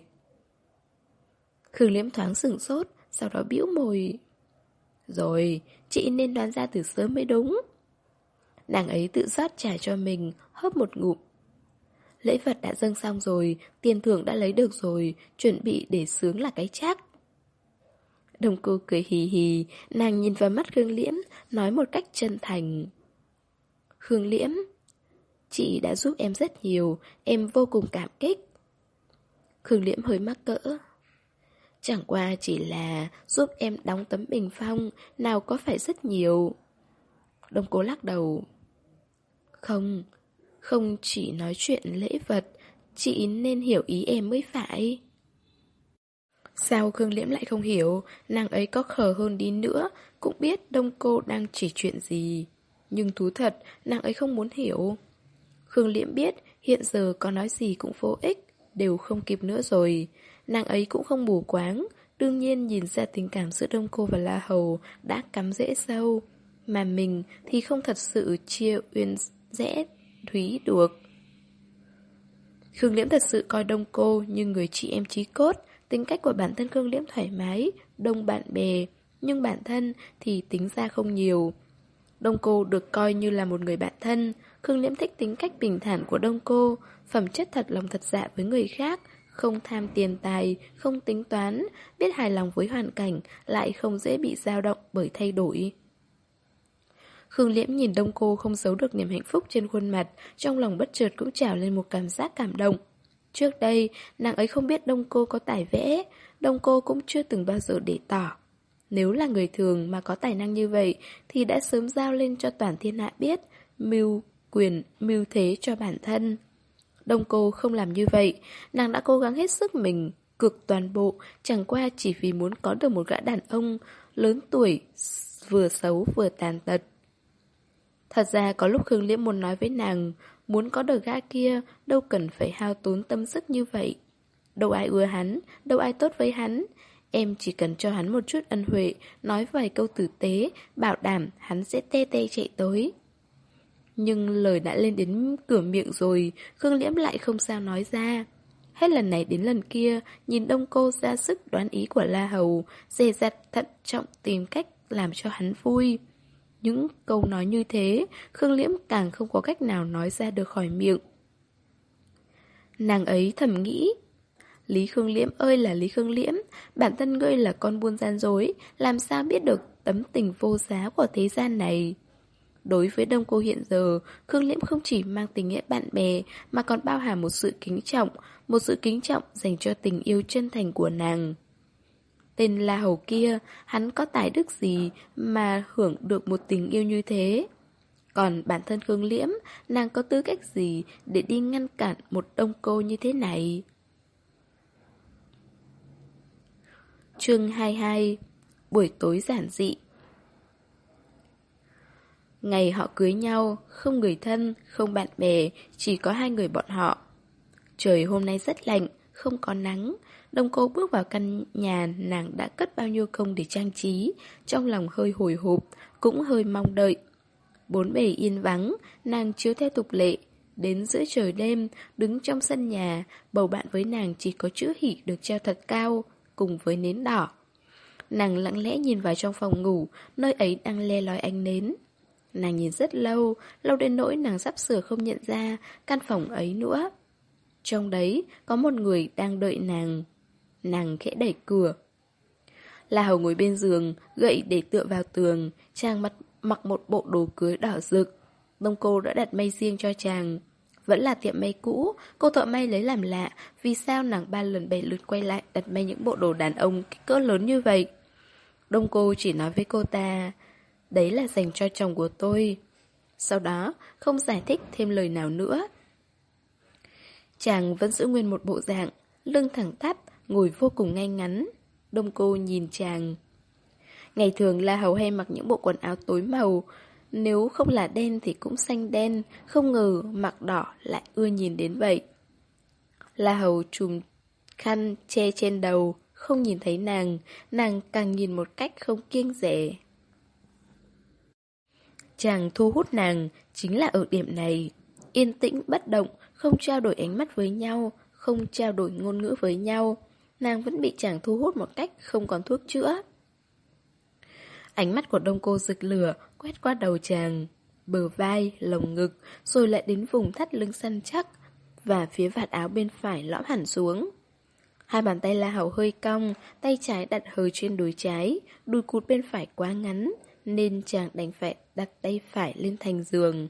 Khương Liễm thoáng sửng sốt, sau đó bĩu môi. Rồi, chị nên đoán ra từ sớm mới đúng. Nàng ấy tự rót trà cho mình, hớp một ngụm. Lễ vật đã dâng xong rồi, tiền thưởng đã lấy được rồi, chuẩn bị để sướng là cái chắc. Đông Cô cười hì hì, nàng nhìn vào mắt Khương Liễm, nói một cách chân thành. Khương Liễm, chị đã giúp em rất nhiều, em vô cùng cảm kích. Khương Liễm hơi mắc cỡ. Chẳng qua chỉ là giúp em đóng tấm bình phong, nào có phải rất nhiều. Đông Cô lắc đầu. Không, không chỉ nói chuyện lễ vật, chị nên hiểu ý em mới phải. Sao Khương Liễm lại không hiểu, nàng ấy có khờ hơn đi nữa, cũng biết Đông Cô đang chỉ chuyện gì. Nhưng thú thật, nàng ấy không muốn hiểu. Khương Liễm biết hiện giờ có nói gì cũng vô ích, đều không kịp nữa rồi. Nàng ấy cũng không mù quáng, đương nhiên nhìn ra tình cảm giữa Đông Cô và La Hầu đã cắm rễ sâu. Mà mình thì không thật sự chia uyên rẽ thúy được. Khương Liễm thật sự coi Đông Cô như người chị em chí cốt. Tính cách của bản thân Khương Liễm thoải mái, đông bạn bè, nhưng bản thân thì tính ra không nhiều. Đông Cô được coi như là một người bạn thân. Khương Liễm thích tính cách bình thản của Đông Cô, phẩm chất thật lòng thật dạ với người khác, không tham tiền tài, không tính toán, biết hài lòng với hoàn cảnh, lại không dễ bị dao động bởi thay đổi. Khương Liễm nhìn Đông Cô không giấu được niềm hạnh phúc trên khuôn mặt, trong lòng bất chợt cũng trào lên một cảm giác cảm động. Trước đây, nàng ấy không biết Đông Cô có tài vẽ, Đông Cô cũng chưa từng bao giờ để tỏ. Nếu là người thường mà có tài năng như vậy, thì đã sớm giao lên cho toàn thiên hạ biết, mưu quyền, mưu thế cho bản thân. Đông Cô không làm như vậy, nàng đã cố gắng hết sức mình, cực toàn bộ, chẳng qua chỉ vì muốn có được một gã đàn ông lớn tuổi, vừa xấu vừa tàn tật. Thật ra có lúc Khương Liễm muốn nói với nàng, muốn có được gã kia, đâu cần phải hao tốn tâm sức như vậy. Đâu ai ưa hắn, đâu ai tốt với hắn. Em chỉ cần cho hắn một chút ân huệ, nói vài câu tử tế, bảo đảm hắn sẽ te te chạy tới. Nhưng lời đã lên đến cửa miệng rồi, Khương Liễm lại không sao nói ra. Hết lần này đến lần kia, nhìn Đông Cô ra sức đoán ý của La Hầu, dè dặt thận trọng tìm cách làm cho hắn vui. Những câu nói như thế, Khương Liễm càng không có cách nào nói ra được khỏi miệng. Nàng ấy thầm nghĩ, Lý Khương Liễm ơi là Lý Khương Liễm, bản thân ngươi là con buôn gian dối, làm sao biết được tấm tình vô giá của thế gian này. Đối với Đông Cô hiện giờ, Khương Liễm không chỉ mang tình nghĩa bạn bè, mà còn bao hàm một sự kính trọng, một sự kính trọng dành cho tình yêu chân thành của nàng. Tên La Hầu kia, hắn có tài đức gì mà hưởng được một tình yêu như thế? Còn bản thân Khương Liễm, nàng có tư cách gì để đi ngăn cản một Đông Cô như thế này? Chương hai mươi hai. Buổi tối giản dị. Ngày họ cưới nhau, không người thân, không bạn bè, chỉ có hai người bọn họ. Trời hôm nay rất lạnh, không có nắng. Đông Cô bước vào căn nhà nàng đã cất bao nhiêu công để trang trí, trong lòng hơi hồi hộp, cũng hơi mong đợi. Bốn bề yên vắng, nàng chiếu theo tục lệ. Đến giữa trời đêm, đứng trong sân nhà, bầu bạn với nàng chỉ có chữ hỷ được treo thật cao, cùng với nến đỏ. Nàng lặng lẽ nhìn vào trong phòng ngủ, nơi ấy đang le lói ánh nến. Nàng nhìn rất lâu, lâu đến nỗi nàng sắp sửa không nhận ra căn phòng ấy nữa. Trong đấy có một người đang đợi nàng. Nàng khẽ đẩy cửa. La Hầu ngồi bên giường, gậy để tựa vào tường, chàng mặc, mặc một bộ đồ cưới đỏ rực. Đông Cô đã đặt may riêng cho chàng. Vẫn là tiệm may cũ, cô thợ may lấy làm lạ, vì sao nàng ba lần bảy lượt quay lại đặt may những bộ đồ đàn ông kích cỡ lớn như vậy. Đông Cô chỉ nói với cô ta, đấy là dành cho chồng của tôi. Sau đó, không giải thích thêm lời nào nữa. Chàng vẫn giữ nguyên một bộ dạng, lưng thẳng tắp, ngồi vô cùng ngay ngắn. Đông Cô nhìn chàng. Ngày thường La Hầu hay mặc những bộ quần áo tối màu, nếu không là đen thì cũng xanh đen, không ngờ mặc đỏ lại ưa nhìn đến vậy. La Hầu trùm khăn che trên đầu, không nhìn thấy nàng, nàng càng nhìn một cách không kiêng dè. Chàng thu hút nàng chính là ở điểm này. Yên tĩnh bất động, không trao đổi ánh mắt với nhau, không trao đổi ngôn ngữ với nhau. Nàng vẫn bị chàng thu hút một cách không còn thuốc chữa. Ánh mắt của Đông Cô rực lửa, quét qua đầu chàng. Bờ vai, lồng ngực, rồi lại đến vùng thắt lưng săn chắc, và phía vạt áo bên phải lõm hẳn xuống. Hai bàn tay La Hầu hơi cong, tay trái đặt hờ trên đùi trái, đùi cụt bên phải quá ngắn, nên chàng đành phải đặt tay phải lên thành giường.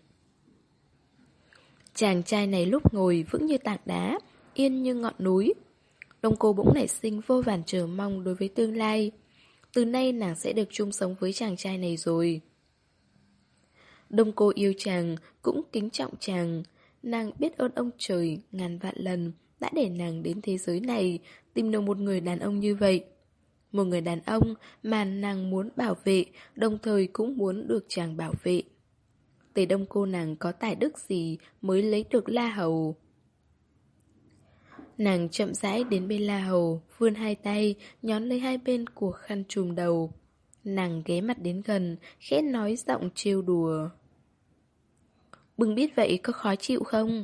Chàng trai này lúc ngồi vững như tảng đá, yên như ngọn núi. Đông Cô bỗng nảy sinh vô vàn chờ mong đối với tương lai. Từ nay nàng sẽ được chung sống với chàng trai này rồi. Đông Cô yêu chàng, cũng kính trọng chàng. Nàng biết ơn ông trời ngàn vạn lần đã để nàng đến thế giới này, tìm được một người đàn ông như vậy. Một người đàn ông mà nàng muốn bảo vệ, đồng thời cũng muốn được chàng bảo vệ. Tề Đông Cô nàng có tài đức gì mới lấy được La Hầu? Nàng chậm rãi đến bên La Hầu, vươn hai tay, nhón lấy hai bên của khăn trùm đầu. Nàng ghé mặt đến gần, khẽ nói giọng trêu đùa. Bưng biết vậy có khó chịu không?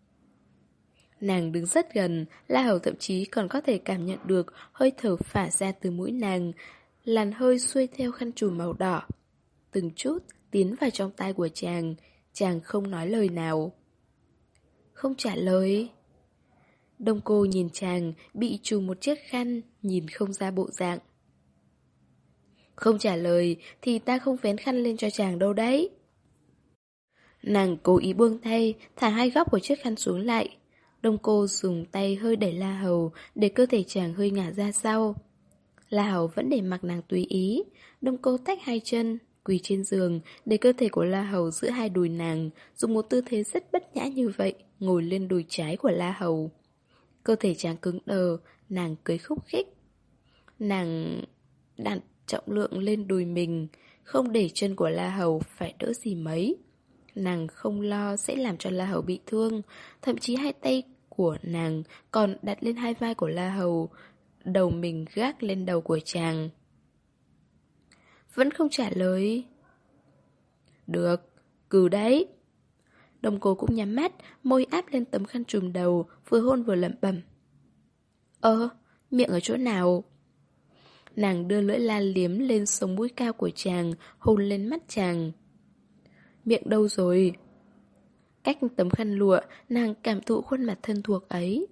Nàng đứng rất gần, La Hầu thậm chí còn có thể cảm nhận được hơi thở phả ra từ mũi nàng, làn hơi xuôi theo khăn trùm màu đỏ. Từng chút tiến vào trong tai của chàng, chàng không nói lời nào. Không trả lời. Đông Cô nhìn chàng, bị trùm một chiếc khăn, nhìn không ra bộ dạng. Không trả lời thì ta không vén khăn lên cho chàng đâu đấy. Nàng cố ý buông tay, thả hai góc của chiếc khăn xuống lại. Đông Cô dùng tay hơi đẩy La Hầu để cơ thể chàng hơi ngả ra sau. La Hầu vẫn để mặc nàng tùy ý. Đông Cô tách hai chân, quỳ trên giường, để cơ thể của La Hầu giữa hai đùi nàng, dùng một tư thế rất bất nhã như vậy, ngồi lên đùi trái của La Hầu. Cơ thể chàng cứng đờ, nàng cười khúc khích. Nàng đặt trọng lượng lên đùi mình, không để chân của La Hầu phải đỡ gì mấy. Nàng không lo sẽ làm cho La Hầu bị thương, thậm chí hai tay của nàng còn đặt lên hai vai của La Hầu, đầu mình gác lên đầu của chàng. Vẫn không trả lời. Được, cừ đấy. Đông Cô cũng nhắm mắt, môi áp lên tấm khăn trùm đầu, vừa hôn vừa lẩm bẩm. Ơ, miệng ở chỗ nào? Nàng đưa lưỡi la liếm lên sống mũi cao của chàng, hôn lên mắt chàng. Miệng đâu rồi? Cách tấm khăn lụa, nàng cảm thụ khuôn mặt thân thuộc ấy.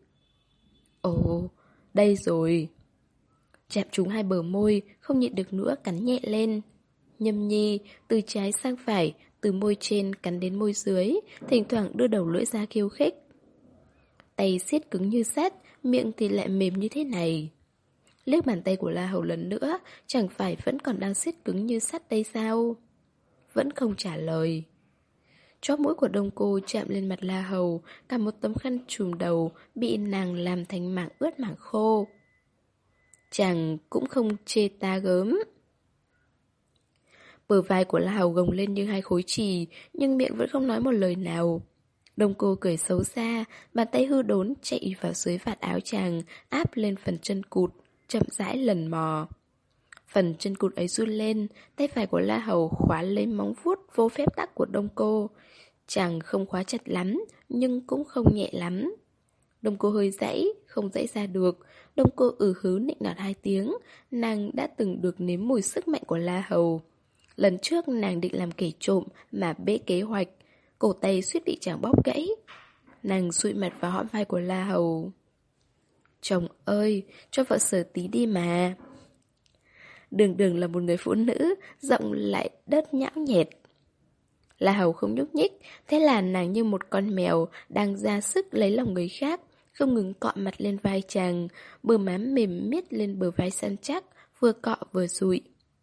Ồ, đây rồi. Chạm trúng hai bờ môi, không nhịn được nữa cắn nhẹ lên. Nhâm nhi, từ trái sang phải, từ môi trên cắn đến môi dưới, thỉnh thoảng đưa đầu lưỡi ra khiêu khích. Tay siết cứng như sắt, miệng thì lại mềm như thế này. Liếc bàn tay của La Hầu lần nữa, chẳng phải vẫn còn đang siết cứng như sắt đây sao? Vẫn không trả lời. Chóp mũi của Đông Cô chạm lên mặt La Hầu, cả một tấm khăn trùm đầu bị nàng làm thành mảng ướt mảng khô. Chàng cũng không chê ta gớm. Bờ vai của La Hầu gồng lên như hai khối chì, nhưng miệng vẫn không nói một lời nào. Đông cô cười xấu xa, bàn tay hư đốn chạy vào dưới vạt áo chàng, áp lên phần chân cụt, chậm rãi lần mò. Phần chân cụt ấy run lên, tay phải của La Hầu khóa lấy móng vuốt vô phép tắc của Đông cô. Chàng không khóa chặt lắm, nhưng cũng không nhẹ lắm. Đông cô hơi giãy, không giãy ra được. Đông cô ừ hứ nịnh nọt hai tiếng. Nàng đã từng được nếm mùi sức mạnh của La Hầu. Lần trước nàng định làm kẻ trộm mà bế kế hoạch, cổ tay suýt bị chàng bóp gãy. Nàng dụi mặt vào hõm vai của La Hầu. Chồng ơi, cho vợ sờ tí đi mà. Đường Đường là một người phụ nữ, giọng lại đất nhão nhẹt. La Hầu không nhúc nhích, thế là nàng như một con mèo đang ra sức lấy lòng người khác, không ngừng cọ mặt lên vai chàng, bờ má mềm miết lên bờ vai săn chắc, vừa cọ vừa dụi.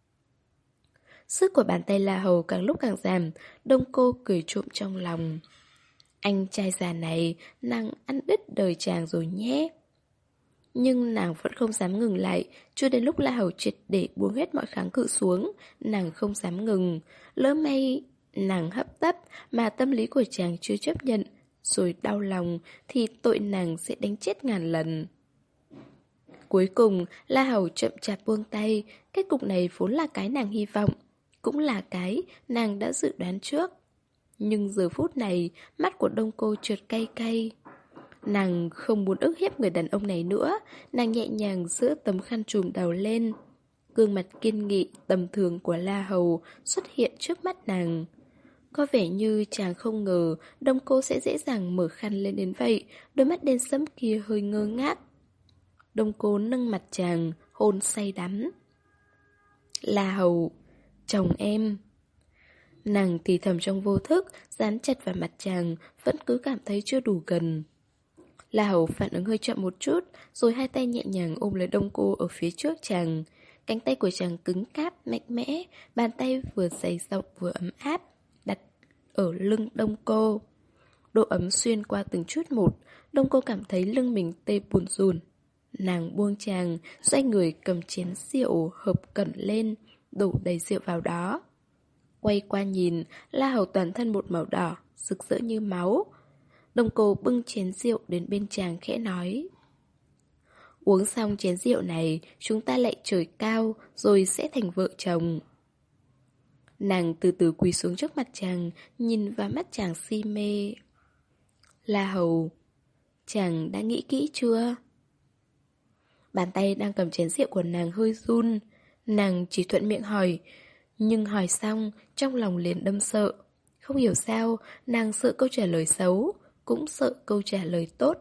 Sức của bàn tay La Hầu càng lúc càng giảm, Đông cô cười trộm trong lòng. Anh trai già này, nàng ăn đứt đời chàng rồi nhé. Nhưng nàng vẫn không dám ngừng lại, chưa đến lúc La Hầu triệt để buông hết mọi kháng cự xuống, nàng không dám ngừng. Lỡ may nàng hấp tấp mà tâm lý của chàng chưa chấp nhận, rồi đau lòng thì tội nàng sẽ đánh chết ngàn lần. Cuối cùng, La Hầu chậm chạp buông tay, kết cục này vốn là cái nàng hy vọng, cũng là cái nàng đã dự đoán trước. Nhưng giờ phút này, mắt của Đông cô trượt cay cay. Nàng không muốn ức hiếp người đàn ông này nữa, nàng nhẹ nhàng giữ tấm khăn trùm đầu lên. Gương mặt kiên nghị, tầm thường của La Hầu xuất hiện trước mắt nàng. Có vẻ như chàng không ngờ Đông cô sẽ dễ dàng mở khăn lên đến vậy, đôi mắt đen sẫm kia hơi ngơ ngác. Đông cô nâng mặt chàng, hôn say đắm. La Hầu, chồng em. Nàng thì thầm trong vô thức, dán chặt vào mặt chàng, vẫn cứ cảm thấy chưa đủ gần. La Hầu phản ứng hơi chậm một chút, rồi hai tay nhẹ nhàng ôm lấy Đông cô ở phía trước chàng. Cánh tay của chàng cứng cáp, mạnh mẽ, bàn tay vừa dày rộng vừa ấm áp, đặt ở lưng Đông cô. Độ ấm xuyên qua từng chút một, Đông cô cảm thấy lưng mình tê buồn rùn. Nàng buông chàng, xoay người cầm chén rượu hợp cẩn lên, đổ đầy rượu vào đó. Quay qua nhìn, La Hầu toàn thân một màu đỏ, rực rỡ như máu. Đông cô bưng chén rượu đến bên chàng khẽ nói: Uống xong chén rượu này, chúng ta lại trời cao, rồi sẽ thành vợ chồng. Nàng từ từ quỳ xuống trước mặt chàng, nhìn vào mắt chàng si mê. La Hầu, chàng đã nghĩ kỹ chưa? Bàn tay đang cầm chén rượu của nàng hơi run. Nàng chỉ thuận miệng hỏi, nhưng hỏi xong, trong lòng liền đâm sợ. Không hiểu sao, nàng sợ câu trả lời xấu, cũng sợ câu trả lời tốt.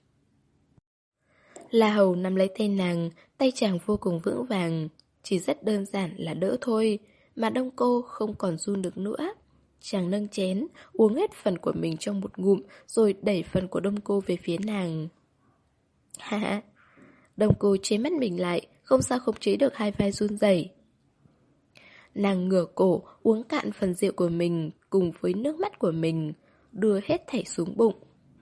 La Hầu nắm lấy tay nàng, tay chàng vô cùng vững vàng. Chỉ rất đơn giản là đỡ thôi, mà Đông cô không còn run được nữa. Chàng nâng chén, uống hết phần của mình trong một ngụm, rồi đẩy phần của Đông cô về phía nàng. Ha ha, Đông cô chế mắt mình lại, không sao khống chế được hai vai run rẩy. Nàng ngửa cổ, uống cạn phần rượu của mình cùng với nước mắt của mình, đưa hết thảy xuống bụng.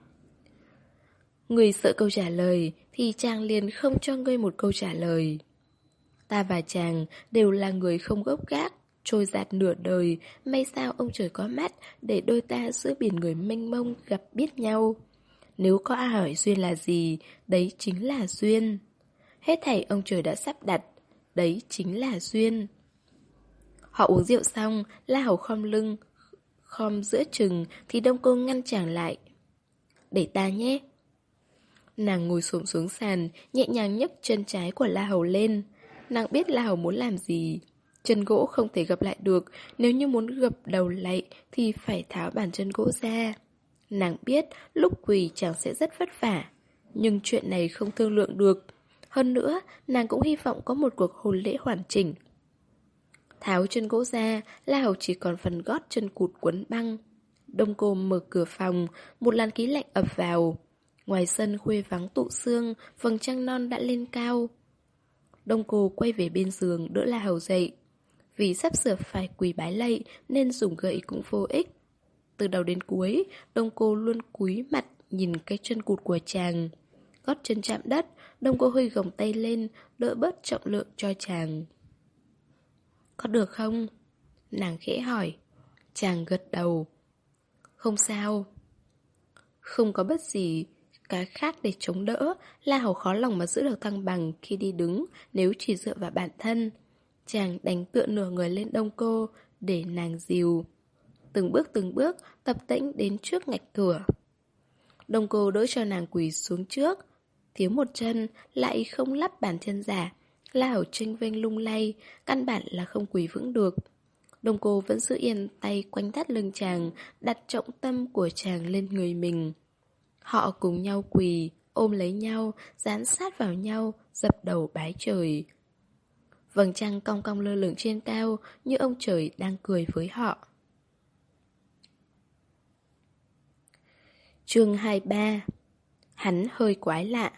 Người sợ câu trả lời thì chàng liền không cho ngươi một câu trả lời. Ta và chàng đều là người không gốc gác, trôi dạt nửa đời, may sao ông trời có mắt để đôi ta giữa biển người mênh mông gặp biết nhau. Nếu có ai hỏi duyên là gì, đấy chính là duyên. Hết thảy ông trời đã sắp đặt, đấy chính là duyên. Họ uống rượu xong, La Hầu khom lưng, khom giữa chừng thì Đông cô ngăn chàng lại. Để ta nhé. Nàng ngồi xổm xuống sàn, nhẹ nhàng nhấc chân trái của La Hầu lên. Nàng biết La Hầu muốn làm gì. Chân gỗ không thể gập lại được, nếu như muốn gập đầu lại thì phải tháo bàn chân gỗ ra. Nàng biết lúc quỳ chàng sẽ rất vất vả, nhưng chuyện này không thương lượng được. Hơn nữa, nàng cũng hy vọng có một cuộc hôn lễ hoàn chỉnh. Tháo chân gỗ ra, La Hầu chỉ còn phần gót chân cụt quấn băng. Đông cô mở cửa phòng, một làn khí lạnh ập vào. Ngoài sân khuya vắng tụ sương, vầng trăng non đã lên cao. Đông cô quay về bên giường đỡ La Hầu dậy. Vì sắp sửa phải quỳ bái lạy nên dùng gậy cũng vô ích. Từ đầu đến cuối, Đông cô luôn cúi mặt nhìn cái chân cụt của chàng. Gót chân chạm đất, Đông cô hơi gồng tay lên, đỡ bớt trọng lượng cho chàng. Có được không? Nàng khẽ hỏi. Chàng gật đầu. Không sao. Không có bất gì cái khác để chống đỡ, La Hầu khó lòng mà giữ được thăng bằng khi đi đứng nếu chỉ dựa vào bản thân. Chàng đánh tựa nửa người lên đông cô để nàng dìu. Từng bước từng bước tập tễnh đến trước ngạch cửa. Đông cô đỡ cho nàng quỳ xuống trước. Thiếu một chân lại không lắp bàn chân giả. La Hầu chênh vênh lung lay, căn bản là không quỳ vững được. Đông cô vẫn giữ yên tay quanh thắt lưng chàng, đặt trọng tâm của chàng lên người mình. Họ cùng nhau quỳ, ôm lấy nhau, dán sát vào nhau, dập đầu bái trời. Vầng trăng cong cong lơ lửng trên cao, như ông trời đang cười với họ. Chương hai mươi ba. Hắn hơi quái lạ.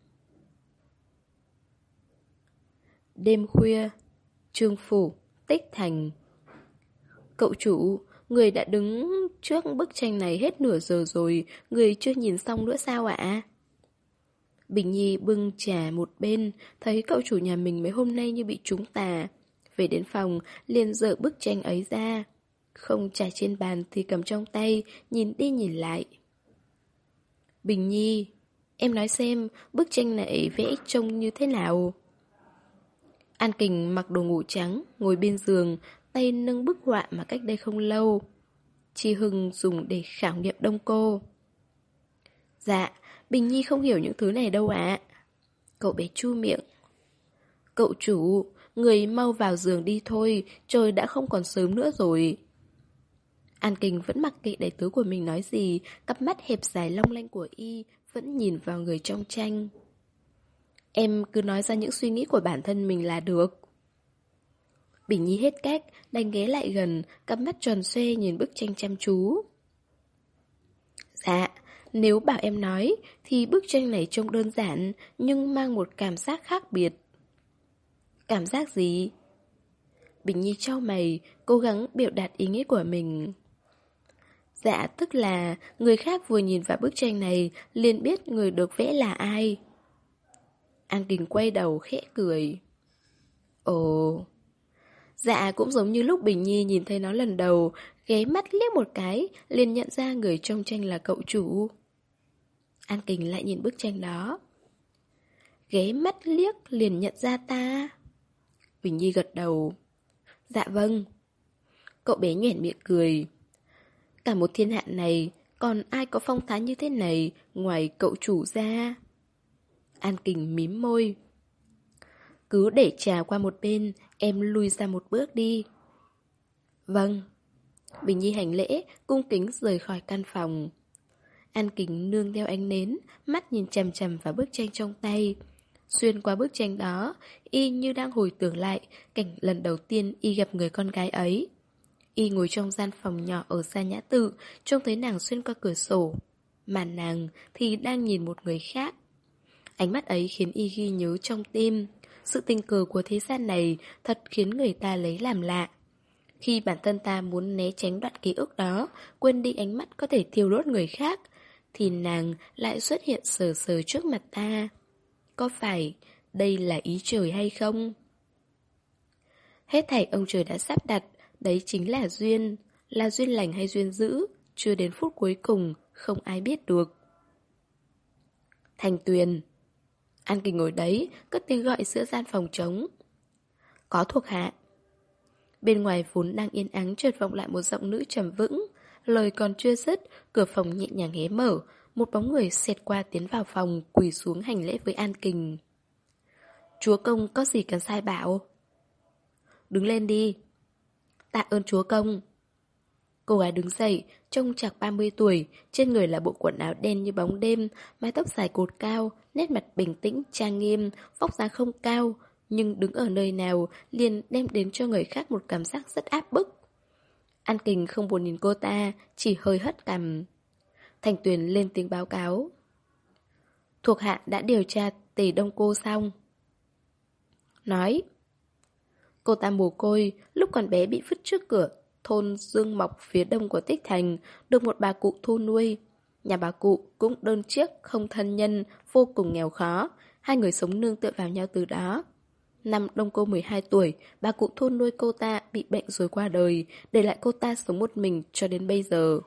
Đêm khuya, Trương Phủ, Tích Thành. Cậu chủ, người đã đứng trước bức tranh này hết nửa giờ rồi, người chưa nhìn xong nữa sao ạ? Bình Nhi bưng trà một bên, thấy cậu chủ nhà mình mấy hôm nay như bị trúng tà. Về đến phòng, liền dỡ bức tranh ấy ra. Không trải trên bàn thì cầm trong tay, nhìn đi nhìn lại. Bình Nhi, em nói xem, bức tranh này vẽ trông như thế nào? An Kình mặc đồ ngủ trắng, ngồi bên giường, tay nâng bức họa mà cách đây không lâu. Chi Hưng dùng để khảo nghiệm Đông cô. Dạ, Bình Nhi không hiểu những thứ này đâu ạ. Cậu bé chu miệng. Cậu chủ, người mau vào giường đi thôi, trời đã không còn sớm nữa rồi. An Kình vẫn mặc kệ đại tứ của mình nói gì, cặp mắt hẹp dài long lanh của y vẫn nhìn vào người trong tranh. Em cứ nói ra những suy nghĩ của bản thân mình là được. Bình Nhi hết cách, đành ghé lại gần, cặp mắt tròn xoe nhìn bức tranh chăm chú. Dạ, nếu bảo em nói, thì bức tranh này trông đơn giản, nhưng mang một cảm giác khác biệt. Cảm giác gì? Bình Nhi chau mày, cố gắng biểu đạt ý nghĩa của mình. Dạ, tức là người khác vừa nhìn vào bức tranh này liền biết người được vẽ là ai. An Kình quay đầu khẽ cười. Ồ... Dạ cũng giống như lúc Bình Nhi nhìn thấy nó lần đầu, ghé mắt liếc một cái, liền nhận ra người trong tranh là cậu chủ. An Kình lại nhìn bức tranh đó. Ghé mắt liếc liền nhận ra ta. Bình Nhi gật đầu. Dạ vâng. Cậu bé nhoẻn miệng cười. Cả một thiên hạ này, còn ai có phong thái như thế này ngoài cậu chủ ra? An Kình mím môi. Cứ để trà qua một bên, em lui ra một bước đi. Vâng. Bình Nhi hành lễ, cung kính rời khỏi căn phòng. An Kình nương theo ánh nến, mắt nhìn chằm chằm vào bức tranh trong tay. Xuyên qua bức tranh đó, y như đang hồi tưởng lại cảnh lần đầu tiên y gặp người con gái ấy. Y ngồi trong gian phòng nhỏ ở xa nhã tự, trông thấy nàng xuyên qua cửa sổ. Mà nàng thì đang nhìn một người khác. Ánh mắt ấy khiến y ghi nhớ trong tim. Sự tình cờ của thế gian này thật khiến người ta lấy làm lạ. Khi bản thân ta muốn né tránh đoạn ký ức đó, quên đi ánh mắt có thể thiêu đốt người khác, thì nàng lại xuất hiện sờ sờ trước mặt ta. Có phải đây là ý trời hay không? Hết thảy ông trời đã sắp đặt, đấy chính là duyên. Là duyên lành hay duyên dữ, chưa đến phút cuối cùng, không ai biết được. Thành Tuyền. An Kình ngồi đấy, cất tiếng gọi giữa gian phòng trống. Có thuộc hạ. Bên ngoài vốn đang yên ắng chợt vọng lại một giọng nữ trầm vững. Lời còn chưa dứt, cửa phòng nhẹ nhàng hé mở. Một bóng người xẹt qua tiến vào phòng, quỳ xuống hành lễ với An Kình. Chúa công có gì cần sai bảo? Đứng lên đi. Tạ ơn chúa công. Cô gái đứng dậy, trông chạc ba mươi tuổi, trên người là bộ quần áo đen như bóng đêm, mái tóc dài cột cao, nét mặt bình tĩnh, trang nghiêm, vóc dáng không cao, nhưng đứng ở nơi nào liền đem đến cho người khác một cảm giác rất áp bức. An Kình không buồn nhìn cô ta, chỉ hơi hất cằm. Thành Tuyền lên tiếng báo cáo. Thuộc hạ đã điều tra Tề Đông Cô xong. Nói. Cô ta mồ côi, lúc còn bé bị vứt trước cửa thôn Dương Mộc phía đông của Tích Thành, được một bà cụ thu nuôi. Nhà bà cụ cũng đơn chiếc, không thân nhân, vô cùng nghèo khó. Hai người sống nương tựa vào nhau từ đó. Năm Đông Cô mười hai tuổi, bà cụ thôn nuôi cô ta bị bệnh rồi qua đời, để lại cô ta sống một mình cho đến bây giờ.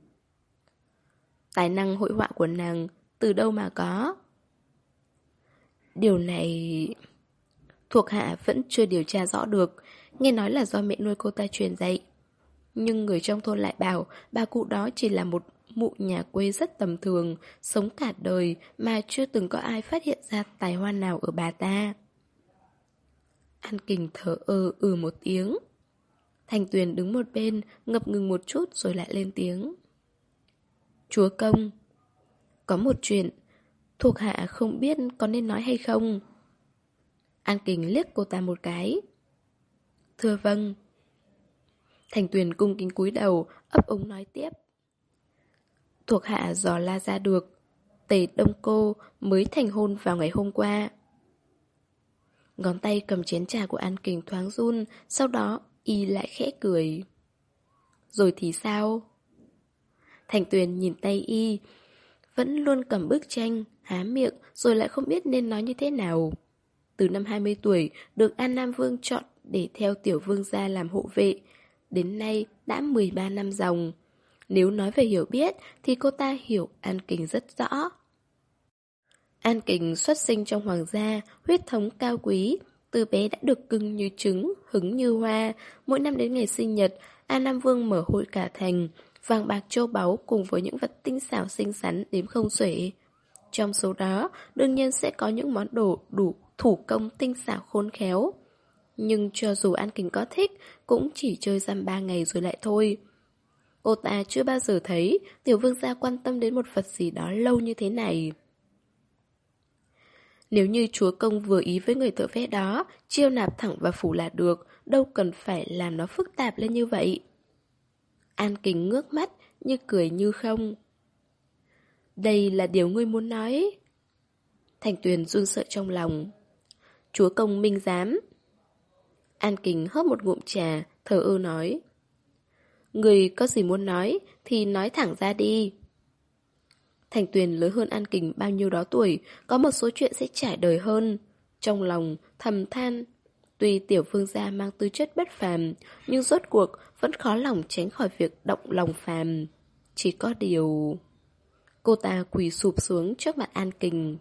Tài năng hội họa của nàng từ đâu mà có? Điều này... Thuộc hạ vẫn chưa điều tra rõ được, nghe nói là do mẹ nuôi cô ta truyền dạy. Nhưng người trong thôn lại bảo bà cụ đó chỉ là một mụ nhà quê rất tầm thường, sống cả đời mà chưa từng có ai phát hiện ra tài hoa nào ở bà ta. An Kình thở ơ ừ một tiếng. Thành Tuyền đứng một bên, ngập ngừng một chút rồi lại lên tiếng. Chúa công, có một chuyện, thuộc hạ không biết có nên nói hay không. An Kình liếc cô ta một cái. Thưa vâng. Thành Tuyền cung kính cúi đầu, ấp úng nói tiếp. Thuộc hạ dò la ra được, Tề Đông Cô mới thành hôn vào ngày hôm qua. Ngón tay cầm chén trà của An Kình thoáng run, sau đó y lại khẽ cười. Rồi thì sao? Thành Tuyền nhìn tay y, vẫn luôn cầm bức tranh, há miệng rồi lại không biết nên nói như thế nào. Từ năm hai mươi tuổi, được An Nam Vương chọn để theo tiểu vương gia làm hộ vệ. Đến nay đã mười ba năm dòng. Nếu nói về hiểu biết thì cô ta hiểu An Kình rất rõ. An Kình xuất sinh trong hoàng gia, huyết thống cao quý. Từ bé đã được cưng như trứng, hứng như hoa. Mỗi năm đến ngày sinh nhật, An Nam Vương mở hội cả thành, vàng bạc châu báu cùng với những vật tinh xảo xinh xắn đếm không xuể. Trong số đó, đương nhiên sẽ có những món đồ đủ thủ công tinh xảo khôn khéo. Nhưng cho dù An Kình có thích, cũng chỉ chơi dăm ba ngày rồi lại thôi. Cô ta chưa bao giờ thấy tiểu vương gia quan tâm đến một vật gì đó lâu như thế này. Nếu như chúa công vừa ý với người thợ vẽ đó, chiêu nạp thẳng vào phủ là được, đâu cần phải làm nó phức tạp lên như vậy. An Kình ngước mắt, như cười như không. Đây là điều ngươi muốn nói. Thành Tuyền run sợ trong lòng. Chúa công minh giám. An Kình hớp một ngụm trà, thờ ơ nói. Người có gì muốn nói thì nói thẳng ra đi. Thành Tuyền lớn hơn An Kình bao nhiêu đó tuổi, có một số chuyện sẽ trải đời hơn. Trong lòng thầm than, tuy tiểu vương gia mang tư chất bất phàm, nhưng rốt cuộc vẫn khó lòng tránh khỏi việc động lòng phàm. Chỉ có điều... Cô ta quỳ sụp xuống trước mặt An Kình.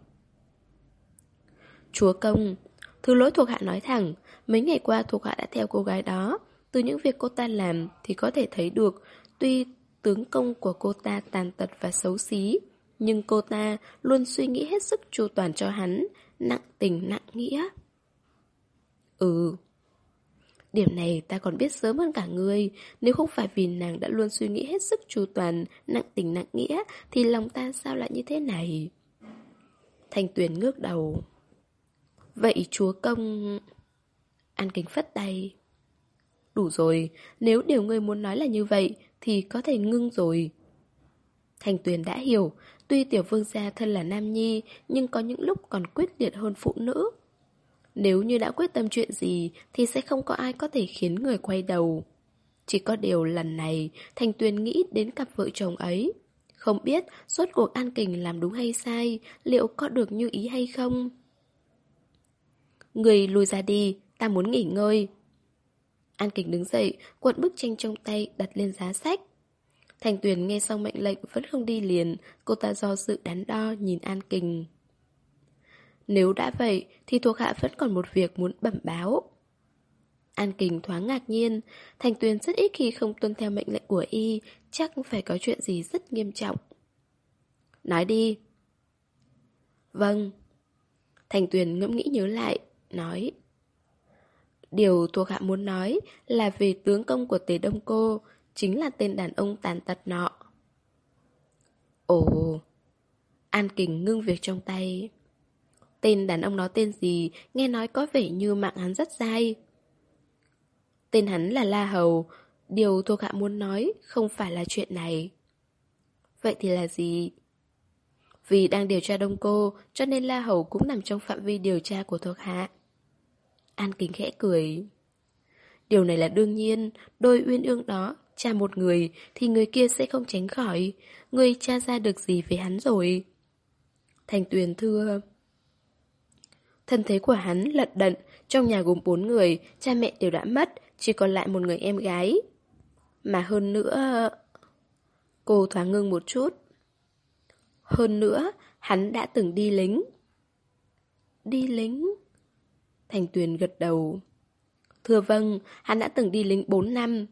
Chúa công, thứ lỗi thuộc hạ nói thẳng, mấy ngày qua thuộc hạ đã theo cô gái đó. Từ những việc cô ta làm thì có thể thấy được, tuy tướng công của cô ta tàn tật và xấu xí, nhưng cô ta luôn suy nghĩ hết sức chu toàn cho hắn, nặng tình nặng nghĩa. Ừ, điểm này ta còn biết sớm hơn cả ngươi. Nếu không phải vì nàng đã luôn suy nghĩ hết sức chu toàn, nặng tình nặng nghĩa, thì lòng ta sao lại như thế này? Thành Tuyền ngước đầu. Vậy chúa công... An Kình phất tay. Đủ rồi, nếu điều ngươi muốn nói là như vậy thì có thể ngưng rồi. Thành Tuyền đã hiểu, tuy tiểu vương gia thân là nam nhi, nhưng có những lúc còn quyết liệt hơn phụ nữ. Nếu như đã quyết tâm chuyện gì thì sẽ không có ai có thể khiến người quay đầu. Chỉ có điều lần này Thành Tuyền nghĩ đến cặp vợ chồng ấy. Không biết rốt cuộc An Kình làm đúng hay sai, liệu có được như ý hay không? Người lùi ra đi, ta muốn nghỉ ngơi. An Kình đứng dậy, cuộn bức tranh trong tay đặt lên giá sách. Thành Tuyền nghe xong mệnh lệnh vẫn không đi liền, cô ta do dự đắn đo nhìn An Kình. Nếu đã vậy thì thuộc hạ vẫn còn một việc muốn bẩm báo. An Kình thoáng ngạc nhiên, Thành Tuyền rất ít khi không tuân theo mệnh lệnh của y, chắc phải có chuyện gì rất nghiêm trọng. Nói đi. Vâng. Thành Tuyền ngẫm nghĩ nhớ lại, nói. Điều thuộc hạ muốn nói là về tướng công của Tề Đông Cô, chính là tên đàn ông tàn tật nọ. Ồ. An Kình ngưng việc trong tay. Tên đàn ông đó tên gì, nghe nói có vẻ như mạng hắn rất dai. Tên hắn là La Hầu, điều thuộc hạ muốn nói không phải là chuyện này. Vậy thì là gì? Vì đang điều tra Đông Cô, cho nên La Hầu cũng nằm trong phạm vi điều tra của thuộc hạ. An Kình khẽ cười. Điều này là đương nhiên, đôi uyên ương đó, tra một người thì người kia sẽ không tránh khỏi. Người tra ra được gì về hắn rồi? Thành Tuyền thưa. Thân thế của hắn lận đận, trong nhà gồm bốn người, cha mẹ đều đã mất, chỉ còn lại một người em gái. Mà hơn nữa... Cô thoáng ngưng một chút. Hơn nữa, hắn đã từng đi lính. Đi lính? Thành Tuyền gật đầu. Thưa vâng, hắn đã từng đi lính bốn năm.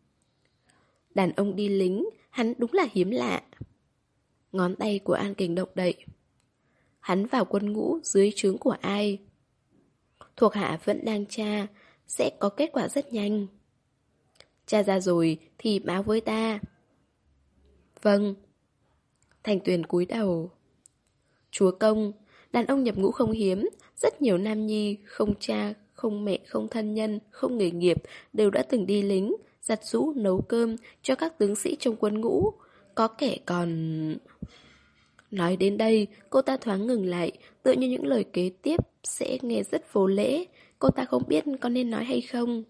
Đàn ông đi lính, hắn đúng là hiếm lạ. Ngón tay của An Kình động đậy. Hắn vào quân ngũ dưới trướng của ai? Thuộc hạ vẫn đang tra, sẽ có kết quả rất nhanh. Tra ra rồi thì báo với ta. Vâng. Thành Tuyền cúi đầu. Chúa công, đàn ông nhập ngũ không hiếm, rất nhiều nam nhi, không cha, không mẹ, không thân nhân, không nghề nghiệp, đều đã từng đi lính, giặt giũ, nấu cơm cho các tướng sĩ trong quân ngũ. Có kẻ còn... Nói đến đây, cô ta thoáng ngừng lại, tựa như những lời kế tiếp sẽ nghe rất vô lễ. Cô ta không biết có nên nói hay không.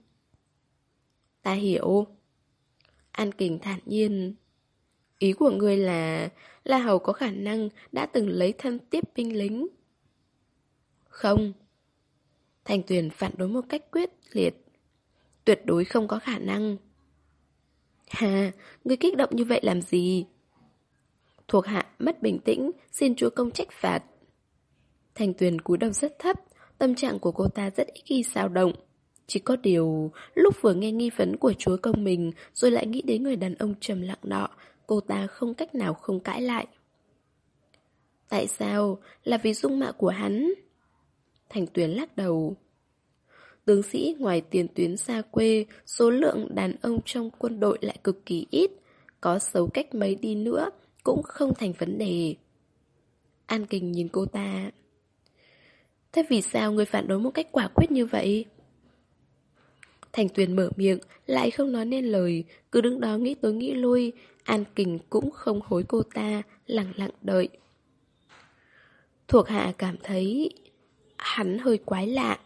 Ta hiểu. An Kình thản nhiên. Ý của ngươi là La Hầu có khả năng đã từng lấy thân tiếp binh lính. Không. Thành Tuyền phản đối một cách quyết liệt. Tuyệt đối không có khả năng. Hà, ngươi kích động như vậy làm gì? Thuộc hạ mất bình tĩnh, xin chúa công trách phạt. Thành Tuyền cúi đầu rất thấp, tâm trạng của cô ta rất ít khi xao động. Chỉ có điều, lúc vừa nghe nghi vấn của chúa công mình, rồi lại nghĩ đến người đàn ông trầm lặng nọ, cô ta không cách nào không cãi lại. Tại sao? Là vì dung mạo của hắn. Thành Tuyền lắc đầu. Tướng sĩ ngoài tiền tuyến xa quê, số lượng đàn ông trong quân đội lại cực kỳ ít. Có xấu cách mấy đi nữa, cũng không thành vấn đề. An Kình nhìn cô ta. Thế vì sao người phản đối một cách quả quyết như vậy? Thành Tuyền mở miệng, lại không nói nên lời, cứ đứng đó nghĩ tối nghĩ lui. An Kình cũng không hối cô ta, lặng lặng đợi. Thuộc hạ cảm thấy hắn hơi quái lạ.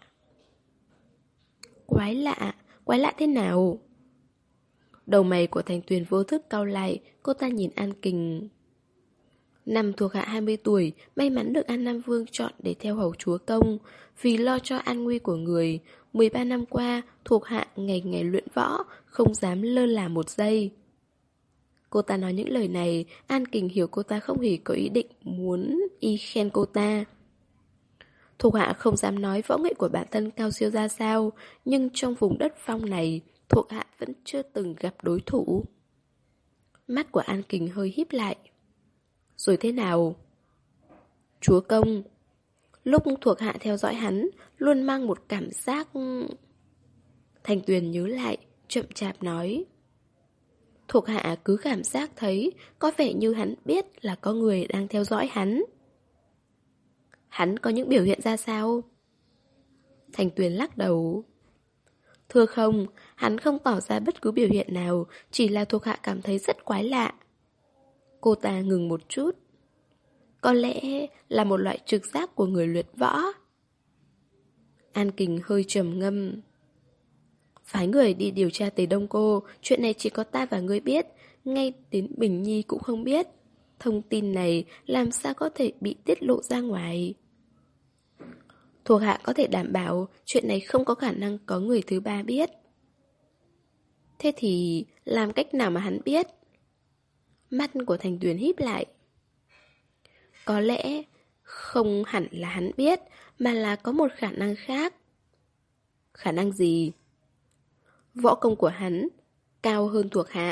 Quái lạ? Quái lạ thế nào? Đầu mày của Thành Tuyền vô thức cau lại, cô ta nhìn An Kình. Năm thuộc hạ hai mươi tuổi, may mắn được An Nam Vương chọn để theo hầu chúa công. Vì lo cho an nguy của người, mười ba năm qua, thuộc hạ ngày ngày luyện võ, không dám lơ là một giây. Cô ta nói những lời này, An Kình hiểu cô ta không hề có ý định muốn y khen cô ta. Thuộc hạ không dám nói võ nghệ của bản thân cao siêu ra sao, nhưng trong vùng đất phong này, thuộc hạ vẫn chưa từng gặp đối thủ. Mắt của An Kình hơi híp lại. Rồi thế nào? Chúa công. Lúc thuộc hạ theo dõi hắn, luôn mang một cảm giác... Thành Tuyền nhớ lại, chậm chạp nói. Thuộc hạ cứ cảm giác thấy có vẻ như hắn biết là có người đang theo dõi hắn. Hắn có những biểu hiện ra sao? Thành Tuyền lắc đầu. Thưa không, hắn không tỏ ra bất cứ biểu hiện nào, chỉ là thuộc hạ cảm thấy rất quái lạ. Cô ta ngừng một chút. Có lẽ là một loại trực giác của người luyện võ. An Kình hơi trầm ngâm. Phái người đi điều tra tới Đông Cô, chuyện này chỉ có ta và ngươi biết, ngay đến Bình Nhi cũng không biết. Thông tin này làm sao có thể bị tiết lộ ra ngoài? Thuộc hạ có thể đảm bảo chuyện này không có khả năng có người thứ ba biết. Thế thì làm cách nào mà hắn biết? Mắt của Thành Tuyền híp lại. Có lẽ không hẳn là hắn biết, mà là có một khả năng khác. Khả năng gì? Võ công của hắn cao hơn thuộc hạ.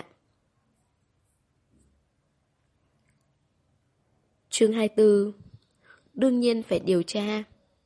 Chương hai mươi tư. Đương nhiên phải điều tra.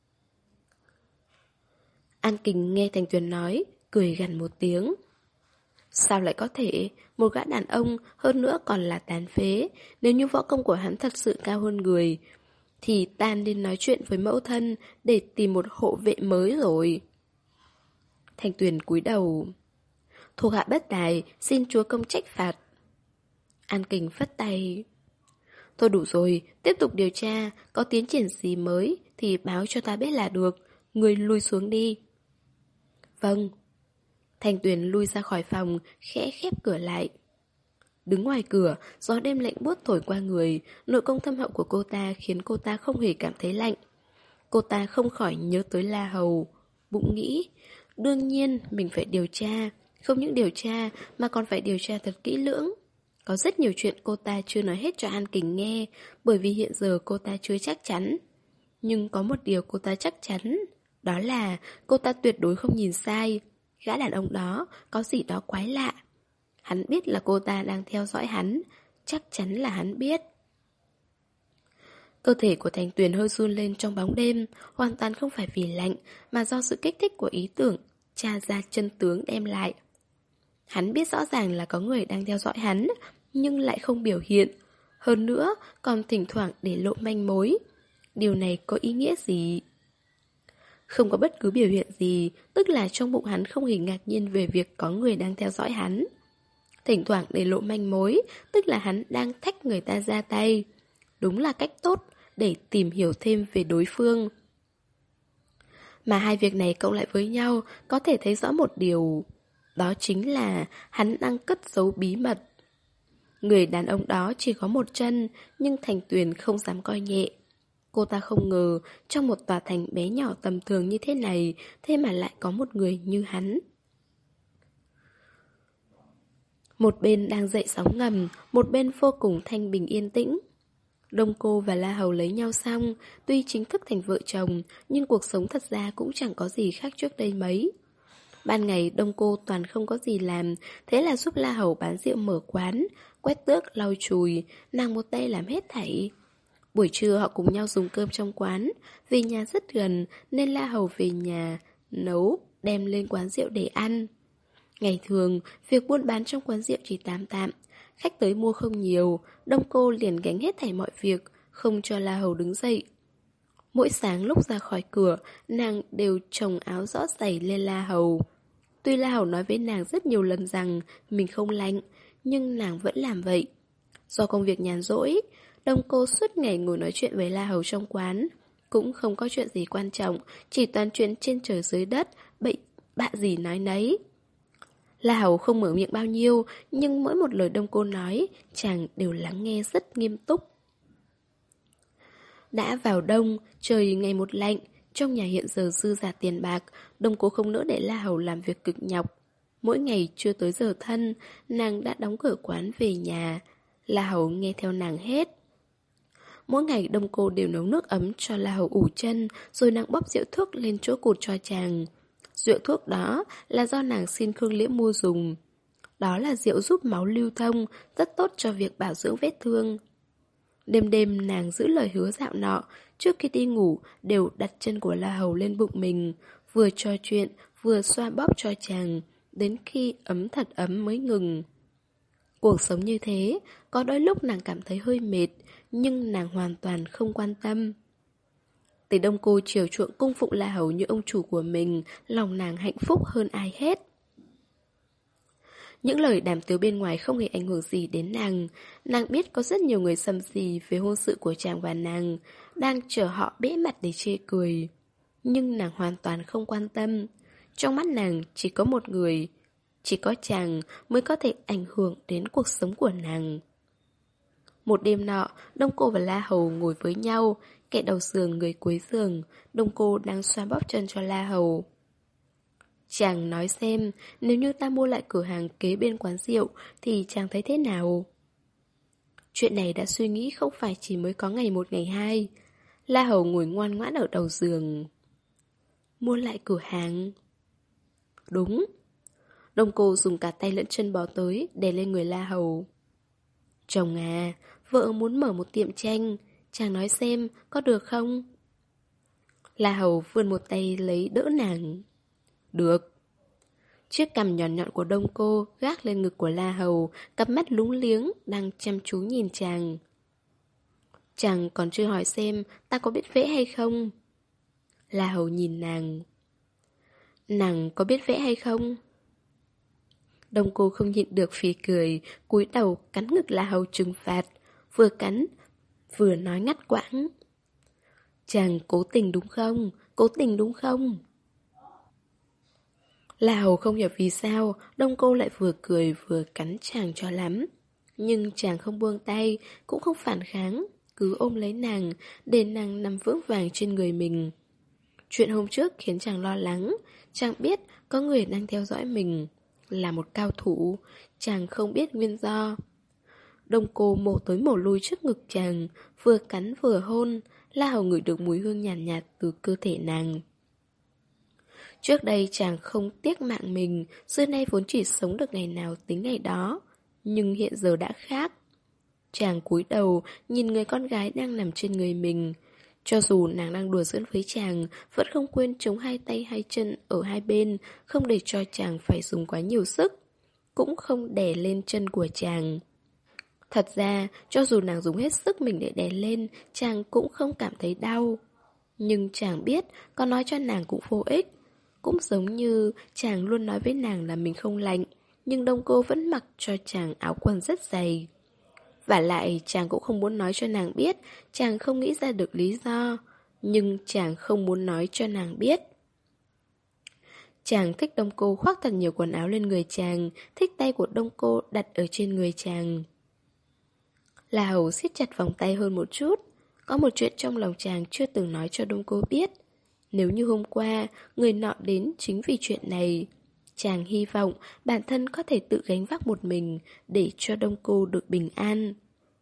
An Kình nghe Thành Tuyền nói, cười gằn một tiếng. Sao lại có thể? Một gã đàn ông, hơn nữa còn là tàn phế. Nếu như võ công của hắn thật sự cao hơn người, thì ta nên nói chuyện với mẫu thân để tìm một hộ vệ mới rồi. Thành Tuyền cúi đầu. Thuộc hạ bất tài, xin chúa công trách phạt. An Kình phất tay. Thôi đủ rồi, tiếp tục điều tra, có tiến triển gì mới thì báo cho ta biết là được. Người lui xuống đi. Vâng. Thành Tuyền lui ra khỏi phòng, khẽ khép cửa lại. Đứng ngoài cửa, gió đêm lạnh buốt thổi qua người, nội công thâm hậu của cô ta khiến cô ta không hề cảm thấy lạnh. Cô ta không khỏi nhớ tới La Hầu. Bụng nghĩ, đương nhiên mình phải điều tra. Không những điều tra mà còn phải điều tra thật kỹ lưỡng. Có rất nhiều chuyện cô ta chưa nói hết cho An Kình nghe, bởi vì hiện giờ cô ta chưa chắc chắn. Nhưng có một điều cô ta chắc chắn, đó là cô ta tuyệt đối không nhìn sai. Gã đàn ông đó có gì đó quái lạ. Hắn biết là cô ta đang theo dõi hắn, chắc chắn là hắn biết. Cơ thể của Thành Tuyền hơi run lên trong bóng đêm, hoàn toàn không phải vì lạnh, mà do sự kích thích của ý tưởng, tra ra chân tướng đem lại. Hắn biết rõ ràng là có người đang theo dõi hắn, nhưng lại không biểu hiện. Hơn nữa, còn thỉnh thoảng để lộ manh mối. Điều này có ý nghĩa gì? Không có bất cứ biểu hiện gì, tức là trong bụng hắn không hề ngạc nhiên về việc có người đang theo dõi hắn. Thỉnh thoảng để lộ manh mối, tức là hắn đang thách người ta ra tay. Đúng là cách tốt để tìm hiểu thêm về đối phương. Mà hai việc này cộng lại với nhau có thể thấy rõ một điều. Đó chính là hắn đang cất giấu bí mật. Người đàn ông đó chỉ có một chân, nhưng Thành Tuyền không dám coi nhẹ. Cô ta không ngờ trong một tòa thành bé nhỏ tầm thường như thế này, thế mà lại có một người như hắn. Một bên đang dậy sóng ngầm, một bên vô cùng thanh bình yên tĩnh. Đông Cô và La Hầu lấy nhau xong, tuy chính thức thành vợ chồng, nhưng cuộc sống thật ra cũng chẳng có gì khác trước đây mấy. Ban ngày Đông Cô toàn không có gì làm, thế là giúp La Hầu bán rượu mở quán, quét tước, lau chùi, nàng một tay làm hết thảy. Buổi trưa họ cùng nhau dùng cơm trong quán, vì nhà rất gần nên La Hầu về nhà, nấu, đem lên quán rượu để ăn. Ngày thường, việc buôn bán trong quán rượu chỉ tạm tạm, khách tới mua không nhiều, Đông Cô liền gánh hết thảy mọi việc, không cho La Hầu đứng dậy. Mỗi sáng lúc ra khỏi cửa, nàng đều chồng áo rõ giày lên La Hầu. Tuy La Hầu nói với nàng rất nhiều lần rằng mình không lạnh, nhưng nàng vẫn làm vậy. Do công việc nhàn rỗi, Đông Cô suốt ngày ngồi nói chuyện với La Hầu trong quán. Cũng không có chuyện gì quan trọng, chỉ toàn chuyện trên trời dưới đất, bậy bạ gì nói nấy. La Hầu không mở miệng bao nhiêu, nhưng mỗi một lời Đông Cô nói, chàng đều lắng nghe rất nghiêm túc. Đã vào đông, trời ngày một lạnh, trong nhà hiện giờ dư giả tiền bạc, Đông Cô không nỡ để La Hầu làm việc cực nhọc. Mỗi ngày chưa tới giờ thân, nàng đã đóng cửa quán về nhà. La Hầu nghe theo nàng hết. Mỗi ngày Đông Cô đều nấu nước ấm cho La Hầu ủ chân, rồi nàng bóp rượu thuốc lên chỗ cụt cho chàng. Rượu thuốc đó là do nàng xin Khương Liễm mua dùng. Đó là rượu giúp máu lưu thông, rất tốt cho việc bảo dưỡng vết thương. Đêm đêm nàng giữ lời hứa dạo nọ, trước khi đi ngủ đều đặt chân của La Hầu lên bụng mình, vừa trò chuyện, vừa xoa bóp cho chàng, đến khi ấm thật ấm mới ngừng. Cuộc sống như thế, có đôi lúc nàng cảm thấy hơi mệt, nhưng nàng hoàn toàn không quan tâm. Tỷ Đông Cô chiều chuộng cung phụng La Hầu như ông chủ của mình, lòng nàng hạnh phúc hơn ai hết. Những lời đàm tiếu bên ngoài không hề ảnh hưởng gì đến nàng. Nàng biết có rất nhiều người sầm xì về hôn sự của chàng và nàng, đang chờ họ bẽ mặt để chê cười. Nhưng nàng hoàn toàn không quan tâm. Trong mắt nàng chỉ có một người, chỉ có chàng mới có thể ảnh hưởng đến cuộc sống của nàng. Một đêm nọ, Đông Cô và La Hầu ngồi với nhau, kẻ đầu giường người cuối giường. Đông Cô đang xoa bóp chân cho La Hầu. Chàng nói xem, nếu như ta mua lại cửa hàng kế bên quán rượu thì chàng thấy thế nào? Chuyện này đã suy nghĩ không phải chỉ mới có ngày một ngày hai. La Hầu ngồi ngoan ngoãn ở đầu giường. Mua lại cửa hàng? Đúng. Đông Cô dùng cả tay lẫn chân bò tới, đè lên người La Hầu. Chồng à, vợ muốn mở một tiệm tranh, chàng nói xem có được không? La Hầu vươn một tay lấy đỡ nàng. Được. Chiếc cằm nhọn nhọn của Đông Cô gác lên ngực của La Hầu, cặp mắt lúng liếng đang chăm chú nhìn chàng. Chàng còn chưa hỏi xem ta có biết vẽ hay không. La Hầu nhìn nàng. Nàng có biết vẽ hay không? Đông Cô không nhịn được phì cười, cúi đầu cắn ngực La Hầu trừng phạt, vừa cắn vừa nói ngắt quãng. Chàng cố tình đúng không? Cố tình đúng không? La Hầu không hiểu vì sao Đông Cô lại vừa cười vừa cắn chàng cho lắm. Nhưng chàng không buông tay, cũng không phản kháng, cứ ôm lấy nàng, để nàng nằm vững vàng trên người mình. Chuyện hôm trước khiến chàng lo lắng. Chàng biết có người đang theo dõi mình. Là một cao thủ. Chàng không biết nguyên do. Đông cô mổ tới mổ lui trước ngực chàng, vừa cắn vừa hôn. La Hầu ngửi được mùi hương nhàn nhạt, nhạt từ cơ thể nàng. Trước đây chàng không tiếc mạng mình, xưa nay vốn chỉ sống được ngày nào tính ngày đó. Nhưng hiện giờ đã khác. Chàng cúi đầu, nhìn người con gái đang nằm trên người mình. Cho dù nàng đang đùa giỡn với chàng, vẫn không quên chống hai tay hai chân ở hai bên, không để cho chàng phải dùng quá nhiều sức. Cũng không đè lên chân của chàng. Thật ra, cho dù nàng dùng hết sức mình để đè lên, chàng cũng không cảm thấy đau. Nhưng chàng biết, có nói cho nàng cũng vô ích. Cũng giống như chàng luôn nói với nàng là mình không lạnh, nhưng Đông Cô vẫn mặc cho chàng áo quần rất dày. Vả lại chàng cũng không muốn nói cho nàng biết, chàng không nghĩ ra được lý do, nhưng chàng không muốn nói cho nàng biết. Chàng thích Đông Cô khoác thật nhiều quần áo lên người chàng, thích tay của Đông Cô đặt ở trên người chàng. La Hầu siết chặt vòng tay hơn một chút. Có một chuyện trong lòng chàng chưa từng nói cho Đông Cô biết. Nếu như hôm qua, người nọ đến chính vì chuyện này, chàng hy vọng bản thân có thể tự gánh vác một mình để cho Đông Cô được bình an.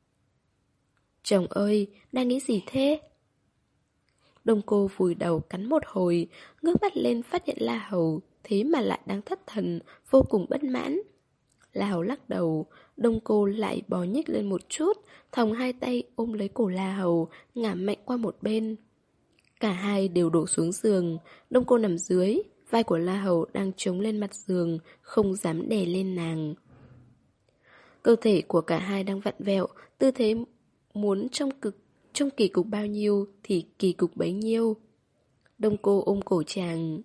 Chồng ơi, đang nghĩ gì thế? Đông Cô vùi đầu cắn một hồi, ngước mắt lên phát hiện La Hầu, thế mà lại đang thất thần, vô cùng bất mãn. La Hầu lắc đầu, Đông Cô lại bò nhích lên một chút, thòng hai tay ôm lấy cổ La Hầu, ngả mạnh qua một bên. Cả hai đều đổ xuống giường, Đông Cô nằm dưới, vai của La Hầu đang chống lên mặt giường, không dám đè lên nàng. Cơ thể của cả hai đang vặn vẹo, tư thế muốn trong cực trong kỳ cục bao nhiêu thì kỳ cục bấy nhiêu. Đông Cô ôm cổ chàng.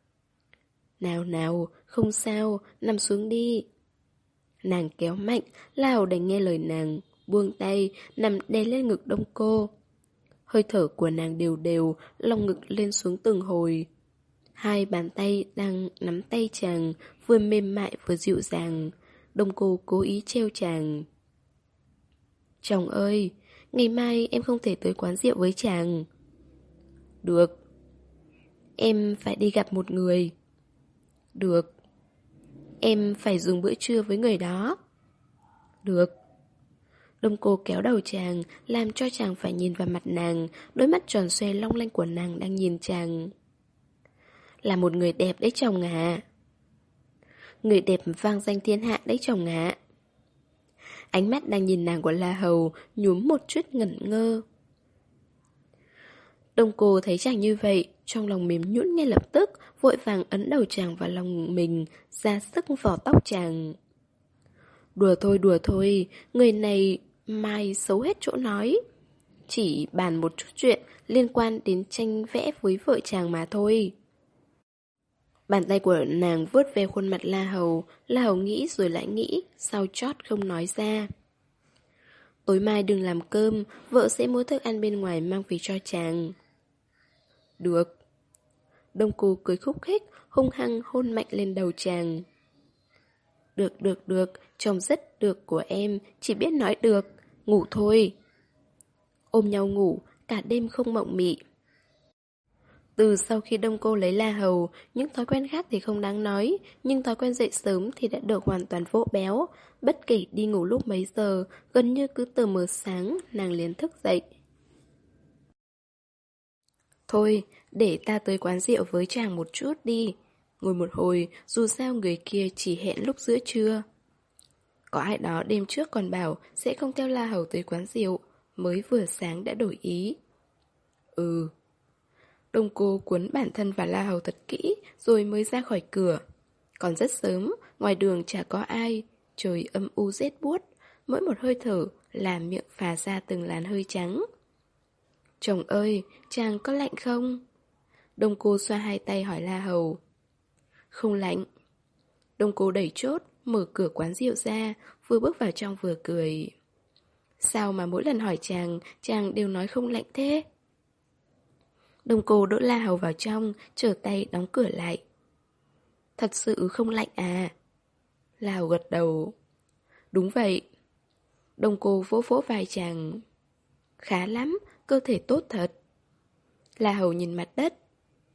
Nào nào, không sao, nằm xuống đi. Nàng kéo mạnh, La Hầu đành nghe lời nàng, buông tay, nằm đè lên ngực Đông Cô. Hơi thở của nàng đều đều, lòng ngực lên xuống từng hồi. Hai bàn tay đang nắm tay chàng, vừa mềm mại vừa dịu dàng. Đông Cô cố ý trêu chàng. Chồng ơi, ngày mai em không thể tới quán rượu với chàng. Được. Em phải đi gặp một người. Được. Em phải dùng bữa trưa với người đó. Được. Đông Cô kéo đầu chàng, làm cho chàng phải nhìn vào mặt nàng, đôi mắt tròn xoe long lanh của nàng đang nhìn chàng. Là một người đẹp đấy chồng ạ. Người đẹp vang danh thiên hạ đấy chồng ạ. Ánh mắt đang nhìn nàng của La Hầu nhuốm một chút ngẩn ngơ. Đông Cô thấy chàng như vậy, trong lòng mềm nhũn ngay lập tức, vội vàng ấn đầu chàng vào lòng mình, ra sức vò tóc chàng. Đùa thôi đùa thôi, người này mai xấu hết chỗ nói. Chỉ bàn một chút chuyện liên quan đến tranh vẽ với vợ chàng mà thôi. Bàn tay của nàng vuốt về khuôn mặt La Hầu, La Hầu nghĩ rồi lại nghĩ, sau chót không nói ra. Tối mai đừng làm cơm, vợ sẽ mua thức ăn bên ngoài mang về cho chàng. Được. Đông Cô cười khúc khích, hung hăng hôn mạnh lên đầu chàng. Được được được, chồng rất được của em, chỉ biết nói được, ngủ thôi. Ôm nhau ngủ, cả đêm không mộng mị. Từ sau khi Đông Cô lấy La Hầu, những thói quen khác thì không đáng nói, nhưng thói quen dậy sớm thì đã được hoàn toàn vỗ béo. Bất kể đi ngủ lúc mấy giờ, gần như cứ tờ mờ sáng, nàng liền thức dậy. Thôi, để ta tới quán rượu với chàng một chút đi. Ngồi một hồi, dù sao người kia chỉ hẹn lúc giữa trưa. Có ai đó đêm trước còn bảo sẽ không theo La Hầu tới quán rượu, mới vừa sáng đã đổi ý. Ừ. Đông Cô cuốn bản thân và La Hầu thật kỹ rồi mới ra khỏi cửa. Còn rất sớm, ngoài đường chả có ai, trời âm u rét buốt, mỗi một hơi thở làm miệng phà ra từng làn hơi trắng. Chồng ơi, chàng có lạnh không? Đông Cô xoa hai tay hỏi La Hầu. Không lạnh. Đông Cô đẩy chốt, mở cửa quán rượu ra, vừa bước vào trong vừa cười. Sao mà mỗi lần hỏi chàng, chàng đều nói không lạnh thế? Đông Cô đỡ La Hầu vào trong, trở tay đóng cửa lại. Thật sự không lạnh à? La Hầu gật đầu. Đúng vậy. Đông Cô vỗ vỗ vai chàng. Khá lắm, cơ thể tốt thật. La Hầu nhìn mặt đất.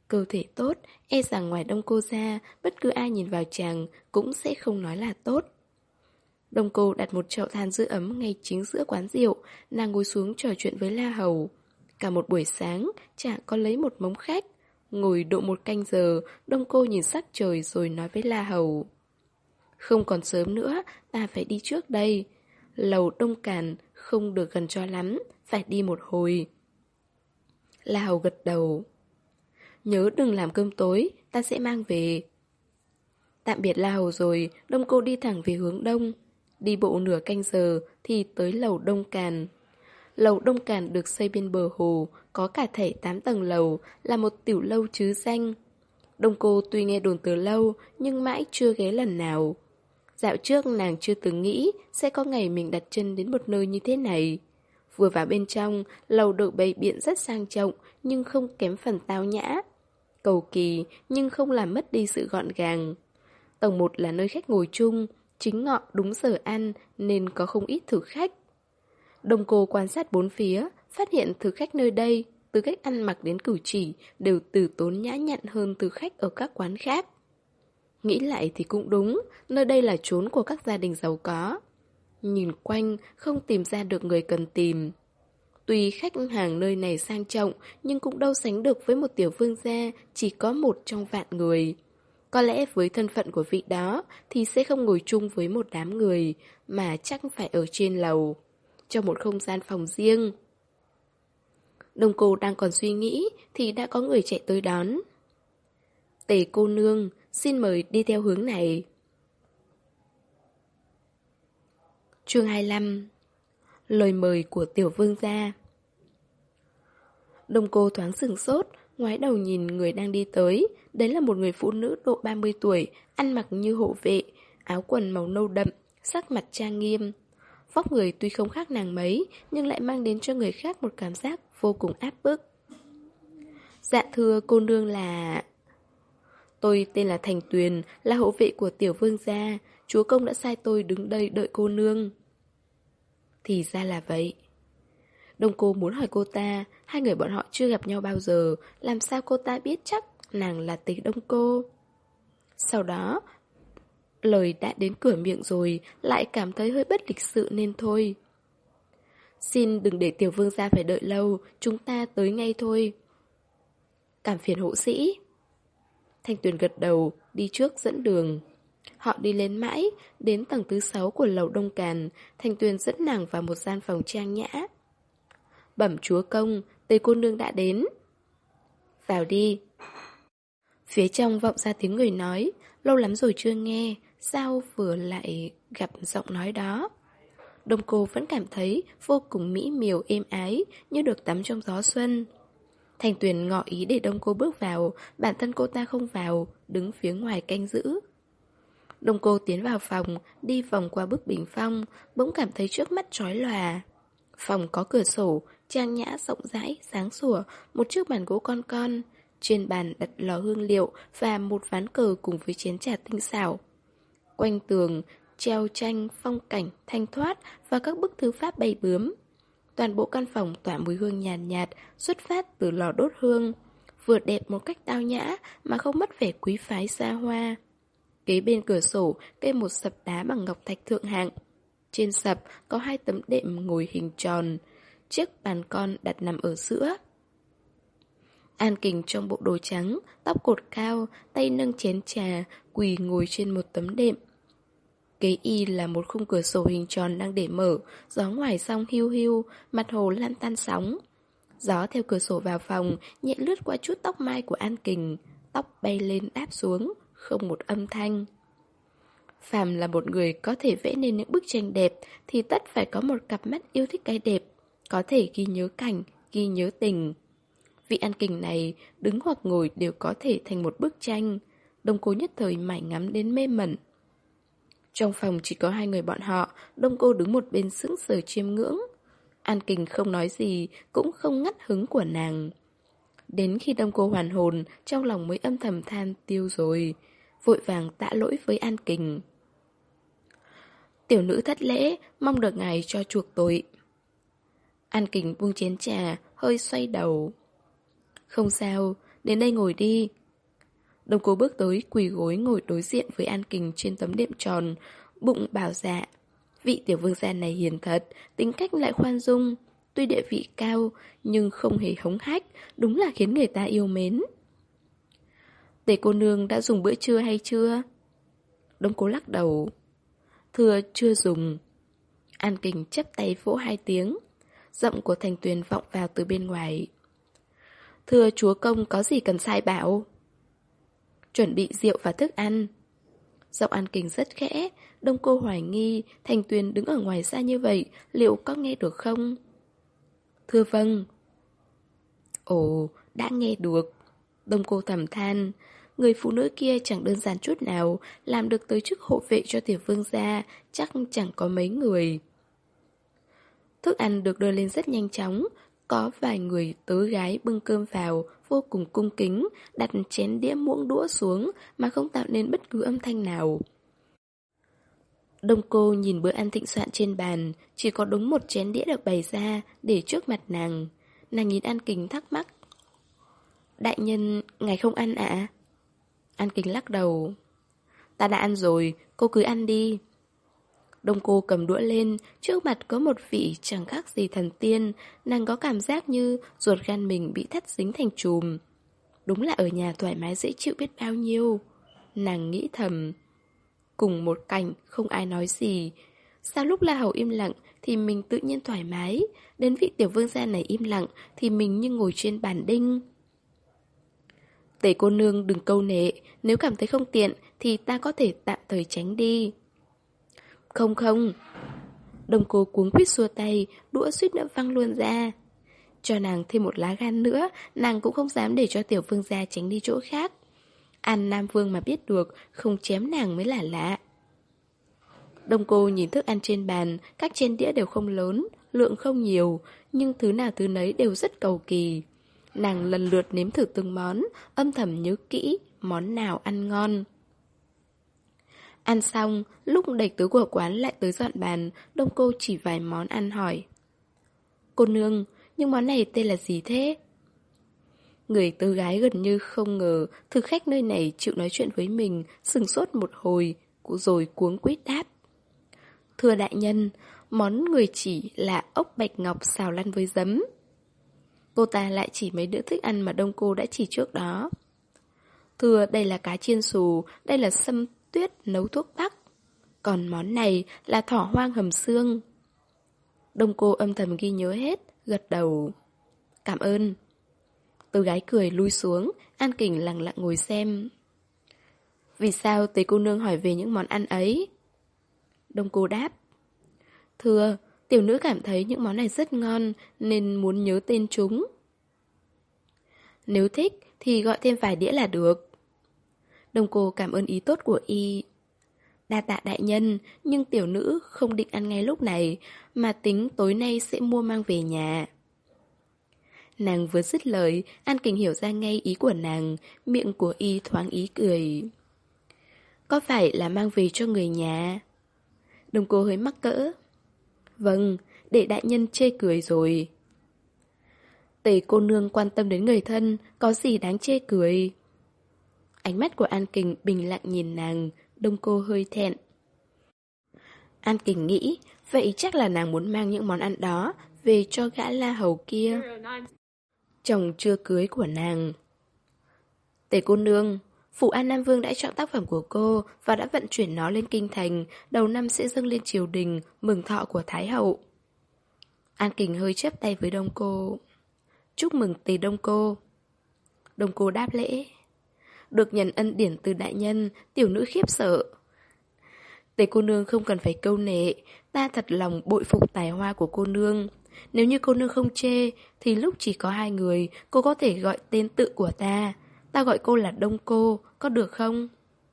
Cơ thể tốt, e rằng ngoài Đông Cô ra, bất cứ ai nhìn vào chàng cũng sẽ không nói là tốt. Đông Cô đặt một chậu than giữ ấm ngay chính giữa quán rượu, nàng ngồi xuống trò chuyện với La Hầu. Cả một buổi sáng, chàng có lấy một mống khách. Ngồi độ một canh giờ, Đông Cô nhìn sắc trời rồi nói với La Hầu. Không còn sớm nữa, ta phải đi trước đây. Lầu Đông Càn không được gần cho lắm, phải đi một hồi. La Hầu gật đầu. Nhớ đừng làm cơm tối, ta sẽ mang về. Tạm biệt La Hầu rồi, Đông Cô đi thẳng về hướng đông. Đi bộ nửa canh giờ thì tới lầu Đông Càn. Lầu Đông Càn được xây bên bờ hồ, có cả thảy tám tầng lầu, là một tiểu lâu trứ danh. Đông Cô tuy nghe đồn từ lâu, nhưng mãi chưa ghé lần nào. Dạo trước nàng chưa từng nghĩ sẽ có ngày mình đặt chân đến một nơi như thế này. Vừa vào bên trong, lầu được bày biện rất sang trọng, nhưng không kém phần tao nhã. Cầu kỳ, nhưng không làm mất đi sự gọn gàng. Tầng một là nơi khách ngồi chung, chính ngọ đúng giờ ăn nên có không ít thực khách. Đông Cô quan sát bốn phía, phát hiện thực khách nơi đây, từ cách ăn mặc đến cử chỉ, đều từ tốn nhã nhặn hơn thực khách ở các quán khác. Nghĩ lại thì cũng đúng, nơi đây là chốn của các gia đình giàu có. Nhìn quanh, không tìm ra được người cần tìm. Tuy khách hàng nơi này sang trọng, nhưng cũng đâu sánh được với một tiểu vương gia chỉ có một trong vạn người. Có lẽ với thân phận của vị đó thì sẽ không ngồi chung với một đám người, mà chắc phải ở trên lầu, trong một không gian phòng riêng. Đông Cô đang còn suy nghĩ thì đã có người chạy tới đón. Tề cô nương, xin mời đi theo hướng này. Chương hai mươi lăm. Lời mời của tiểu vương gia. Đông Cô thoáng sửng sốt, ngoái đầu nhìn người đang đi tới. Đấy là một người phụ nữ độ ba mươi tuổi, ăn mặc như hộ vệ, áo quần màu nâu đậm, sắc mặt trang nghiêm. Vóc người tuy không khác nàng mấy, nhưng lại mang đến cho người khác một cảm giác vô cùng áp bức. Dạ thưa cô nương là... Tôi tên là Thành Tuyền, là hộ vệ của tiểu vương gia. Chúa công đã sai tôi đứng đây đợi cô nương. Thì ra là vậy. Đông Cô muốn hỏi cô ta, hai người bọn họ chưa gặp nhau bao giờ, làm sao cô ta biết chắc nàng là Tề Đông Cô. Sau đó, lời đã đến cửa miệng rồi, lại cảm thấy hơi bất lịch sự nên thôi. Xin đừng để tiểu vương gia phải đợi lâu, chúng ta tới ngay thôi. Cảm phiền hộ sĩ. Thanh Tuyền gật đầu, đi trước dẫn đường. Họ đi lên mãi, đến tầng thứ sáu của lầu Đông Càn, Thanh Tuyền dẫn nàng vào một gian phòng trang nhã. Bẩm chúa công, Tề cô nương đã đến. Vào đi. Phía trong vọng ra tiếng người nói, lâu lắm rồi chưa nghe, sao vừa lại gặp giọng nói đó. Đông Cô vẫn cảm thấy vô cùng mỹ miều êm ái, như được tắm trong gió xuân. Thanh Tuyền ngỏ ý để Đông Cô bước vào, bản thân cô ta không vào, đứng phía ngoài canh giữ. Đông Cô tiến vào phòng, đi vòng qua bức bình phong, bỗng cảm thấy trước mắt chói lòa. Phòng có cửa sổ, trang nhã rộng rãi, sáng sủa, một chiếc bàn gỗ con con. Trên bàn đặt lò hương liệu và một ván cờ cùng với chén trà tinh xảo. Quanh tường, treo tranh, phong cảnh, thanh thoát và các bức thư pháp bay bướm. Toàn bộ căn phòng tỏa mùi hương nhàn nhạt, nhạt, xuất phát từ lò đốt hương. Vừa đẹp một cách tao nhã mà không mất vẻ quý phái xa hoa. Kế bên cửa sổ kê một sập đá bằng ngọc thạch thượng hạng. Trên sập có hai tấm đệm ngồi hình tròn. Chiếc bàn con đặt nằm ở giữa. An Kình trong bộ đồ trắng, tóc cột cao, tay nâng chén trà, quỳ ngồi trên một tấm đệm. Kế y là một khung cửa sổ hình tròn đang để mở, gió ngoài song hiu hiu, mặt hồ lan tan sóng. Gió theo cửa sổ vào phòng, nhẹ lướt qua chút tóc mai của An Kình, tóc bay lên đáp xuống, không một âm thanh. Phàm là một người có thể vẽ nên những bức tranh đẹp thì tất phải có một cặp mắt yêu thích cái đẹp, có thể ghi nhớ cảnh, ghi nhớ tình. Vị An Kình này đứng hoặc ngồi đều có thể thành một bức tranh. Đông Cô nhất thời mải ngắm đến mê mẩn. Trong phòng chỉ có hai người bọn họ, Đông Cô đứng một bên sững sờ chiêm ngưỡng. An Kình không nói gì, cũng không ngắt hứng của nàng. Đến khi Đông Cô hoàn hồn, trong lòng mới âm thầm than tiêu rồi, vội vàng tạ lỗi với An Kình. Tiểu nữ thất lễ, mong được ngài cho chuộc tội. An Kình buông chén trà, hơi xoay đầu. Không sao, đến đây ngồi đi. Đông Cô bước tới, quỳ gối ngồi đối diện với An Kình trên tấm đệm tròn, bụng bảo dạ. Vị tiểu vương gia này hiền thật, tính cách lại khoan dung. Tuy địa vị cao, nhưng không hề hống hách, đúng là khiến người ta yêu mến. Tề cô nương đã dùng bữa trưa hay chưa? Đông Cô lắc đầu. Thưa chưa dùng. An Kình chắp tay vỗ hai tiếng. Giọng của Thành Tuyền vọng vào từ bên ngoài. Thưa chúa công có gì cần sai bảo? Chuẩn bị rượu và thức ăn. Giọng An Kình rất khẽ. Đông Cô hoài nghi Thành Tuyền đứng ở ngoài xa như vậy, liệu có nghe được không? Thưa vâng. Ồ, đã nghe được. Đông Cô thầm than. Người phụ nữ kia chẳng đơn giản chút nào, làm được tới chức hộ vệ cho tiểu vương gia, chắc chẳng có mấy người. Thức ăn được đưa lên rất nhanh chóng. Có vài người tớ gái bưng cơm vào, vô cùng cung kính, đặt chén đĩa muỗng đũa xuống mà không tạo nên bất cứ âm thanh nào. Đông Cô nhìn bữa ăn thịnh soạn trên bàn, chỉ có đúng một chén đĩa được bày ra để trước mặt nàng. Nàng nhìn An Kình thắc mắc. Đại nhân, ngài không ăn ạ? À? An Kình lắc đầu. Ta đã ăn rồi, cô cứ ăn đi. Đông Cô cầm đũa lên, trước mặt có một vị chẳng khác gì thần tiên, nàng có cảm giác như ruột gan mình bị thắt dính thành chùm. Đúng là ở nhà thoải mái dễ chịu biết bao nhiêu. Nàng nghĩ thầm. Cùng một cảnh, không ai nói gì. Sao lúc La Hầu im lặng thì mình tự nhiên thoải mái, đến vị tiểu vương gia này im lặng thì mình như ngồi trên bàn đinh. Tề cô nương đừng câu nệ, nếu cảm thấy không tiện thì ta có thể tạm thời tránh đi. Không không. Đông Cô cuống quýt xua tay, đũa suýt nữa văng luôn ra. Cho nàng thêm một lá gan nữa, nàng cũng không dám để cho tiểu vương gia tránh đi chỗ khác. An Nam Vương mà biết được, không chém nàng mới là lạ. Đông Cô nhìn thức ăn trên bàn, các trên đĩa đều không lớn, lượng không nhiều, nhưng thứ nào thứ nấy đều rất cầu kỳ. Nàng lần lượt nếm thử từng món, âm thầm nhớ kỹ món nào ăn ngon. Ăn xong, lúc đầy tứ của quán lại tới dọn bàn, Đông Cô chỉ vài món ăn hỏi. Cô nương, nhưng món này tên là gì thế? Người tứ gái gần như không ngờ thực khách nơi này chịu nói chuyện với mình, sừng sốt một hồi, rồi cuống quýt đáp. Thưa đại nhân, món người chỉ là ốc bạch ngọc xào lăn với giấm. Cô ta lại chỉ mấy đứa thức ăn mà Đông Cô đã chỉ trước đó. Thưa đây là cá chiên xù, đây là sâm tuyết nấu thuốc bắc. Còn món này là thỏ hoang hầm xương. Đông Cô âm thầm ghi nhớ hết, gật đầu. Cảm ơn. Tứ gái cười lui xuống, An Kình lặng lặng ngồi xem. Vì sao Tề cô nương hỏi về những món ăn ấy? Đông Cô đáp. Thưa, tiểu nữ cảm thấy những món này rất ngon nên muốn nhớ tên chúng. Nếu thích thì gọi thêm vài đĩa là được. Đông Cô cảm ơn ý tốt của y. Đa tạ đại nhân, nhưng tiểu nữ không định ăn ngay lúc này, mà tính tối nay sẽ mua mang về nhà. Nàng vừa dứt lời, An Kình hiểu ra ngay ý của nàng, miệng của y thoáng ý cười. Có phải là mang về cho người nhà? Đông Cô hơi mắc cỡ. Vâng, để đại nhân chê cười rồi. Tề cô nương quan tâm đến người thân, có gì đáng chê cười? Ánh mắt của An Kình bình lặng nhìn nàng, Đông Cô hơi thẹn. An Kình nghĩ, vậy chắc là nàng muốn mang những món ăn đó về cho gã La Hầu kia, chồng chưa cưới của nàng. Tề cô nương, Phủ An Nam Vương đã chọn tác phẩm của cô và đã vận chuyển nó lên kinh thành, đầu năm sẽ dâng lên triều đình, mừng thọ của Thái hậu. An Kình hơi chắp tay với Đông Cô. Chúc mừng Tề Đông Cô. Đông Cô đáp lễ. Được nhận ân điển từ đại nhân, tiểu nữ khiếp sợ. Tề cô nương không cần phải câu nệ, ta thật lòng bội phục tài hoa của cô nương. Nếu như cô nương không chê, thì lúc chỉ có hai người, cô có thể gọi tên tự của ta. Ta gọi cô là Đông Cô, có được không?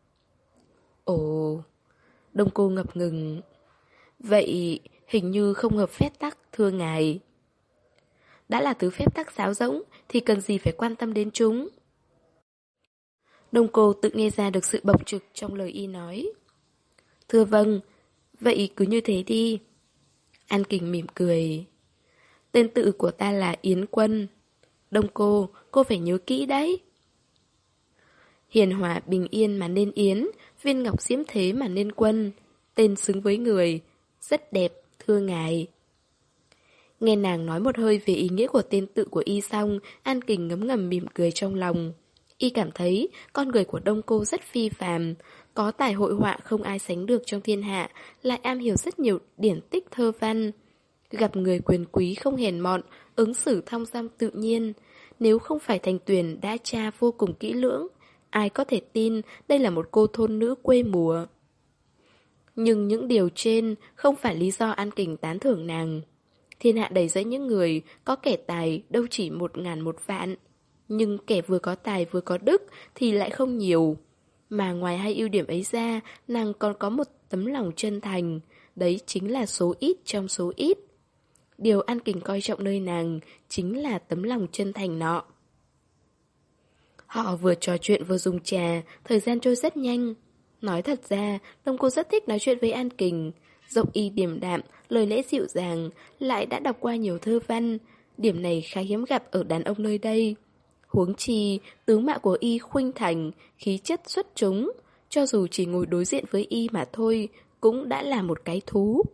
Ồ, Đông Cô ngập ngừng. Vậy hình như không hợp phép tắc, thưa ngài. Đã là thứ phép tắc sáo rỗng, thì cần gì phải quan tâm đến chúng? Đông Cô tự nghe ra được sự bộc trực trong lời y nói. Thưa vâng, vậy cứ như thế đi. An Kình mỉm cười. Tên tự của ta là Yến Quân. Đông Cô, cô phải nhớ kỹ đấy. Hiền hòa bình yên mà nên yến, viên ngọc diễm thế mà nên quân. Tên xứng với người, rất đẹp, thưa ngài. Nghe nàng nói một hơi về ý nghĩa của tên tự của y xong, An Kình ngấm ngầm mỉm cười trong lòng. Y cảm thấy con người của Đông Cô rất phi phàm, có tài hội họa không ai sánh được trong thiên hạ, lại am hiểu rất nhiều điển tích thơ văn. Gặp người quyền quý không hèn mọn, ứng xử thong dong tự nhiên. Nếu không phải Thành Tuyền đã tra vô cùng kỹ lưỡng, ai có thể tin đây là một cô thôn nữ quê mùa. Nhưng những điều trên không phải lý do An Kình tán thưởng nàng. Thiên hạ đầy rẫy những người có kẻ tài đâu chỉ một ngàn một vạn, nhưng kẻ vừa có tài vừa có đức thì lại không nhiều. Mà ngoài hai ưu điểm ấy ra, nàng còn có một tấm lòng chân thành, đấy chính là số ít trong số ít. Điều An Kình coi trọng nơi nàng chính là tấm lòng chân thành nọ. Họ vừa trò chuyện vừa dùng trà, thời gian trôi rất nhanh. Nói thật ra, Đông Cô rất thích nói chuyện với An Kình. Giọng y điềm đạm, lời lẽ dịu dàng, lại đã đọc qua nhiều thơ văn. Điểm này khá hiếm gặp ở đàn ông nơi đây. Huống chi, tướng mạo của y khuynh thành, khí chất xuất chúng. Cho dù chỉ ngồi đối diện với y mà thôi, cũng đã là một cái thú.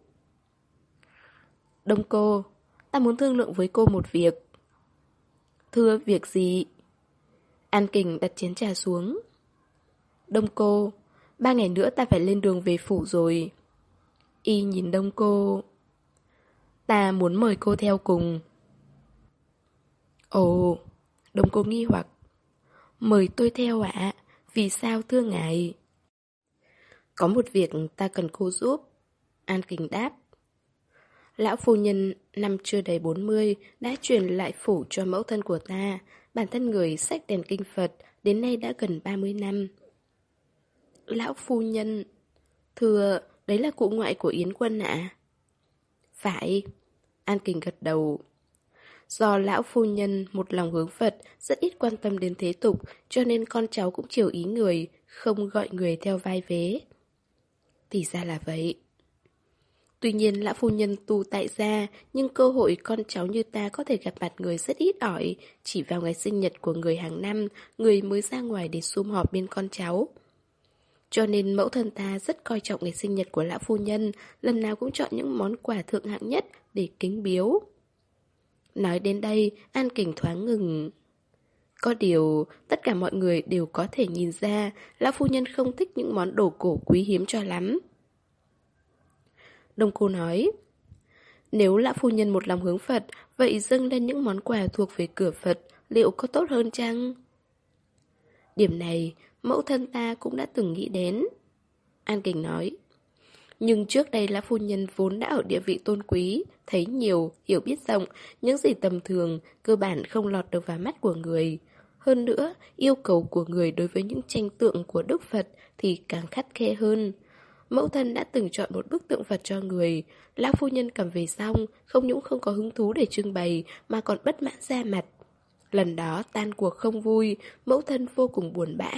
Đông Cô, ta muốn thương lượng với cô một việc. Thưa việc gì? An Kình đặt chén trà xuống. Đông Cô, ba ngày nữa ta phải lên đường về phủ rồi. Y nhìn Đông Cô. Ta muốn mời cô theo cùng. Ồ, Đông Cô nghi hoặc. Mời tôi theo ạ? À? Vì sao thưa ngài? Có một việc ta cần cô giúp. An Kình đáp. Lão phu nhân năm chưa đầy bốn mươi đã truyền lại phủ cho mẫu thân của ta. Bản thân người xách đèn kinh Phật đến nay đã gần ba mươi năm. Lão phu nhân, thưa, đấy là cụ ngoại của Yến Quân ạ. À? Phải. An Kình gật đầu. Do lão phu nhân một lòng hướng Phật, rất ít quan tâm đến thế tục, cho nên con cháu cũng chiều ý người, không gọi người theo vai vế. Thì ra là vậy. Tuy nhiên lão phu nhân tu tại gia, nhưng cơ hội con cháu như ta có thể gặp mặt người rất ít ỏi. Chỉ vào ngày sinh nhật của người hàng năm, người mới ra ngoài để sum họp bên con cháu. Cho nên mẫu thân ta rất coi trọng ngày sinh nhật của lão phu nhân, lần nào cũng chọn những món quà thượng hạng nhất để kính biếu. Nói đến đây, An Kình thoáng ngừng. Có điều, tất cả mọi người đều có thể nhìn ra, lão phu nhân không thích những món đồ cổ quý hiếm cho lắm. Đông Cô nói, nếu lão phu nhân một lòng hướng Phật, vậy dâng lên những món quà thuộc về cửa Phật, liệu có tốt hơn chăng? Điểm này, mẫu thân ta cũng đã từng nghĩ đến. An Kình nói, nhưng trước đây lão phu nhân vốn đã ở địa vị tôn quý, thấy nhiều, hiểu biết rộng, những gì tầm thường, cơ bản không lọt được vào mắt của người. Hơn nữa, yêu cầu của người đối với những tranh tượng của Đức Phật thì càng khắt khe hơn. Mẫu thân đã từng chọn một bức tượng Phật cho người, lão phu nhân cầm về xong, không những không có hứng thú để trưng bày, mà còn bất mãn ra mặt. Lần đó tan cuộc không vui, mẫu thân vô cùng buồn bã.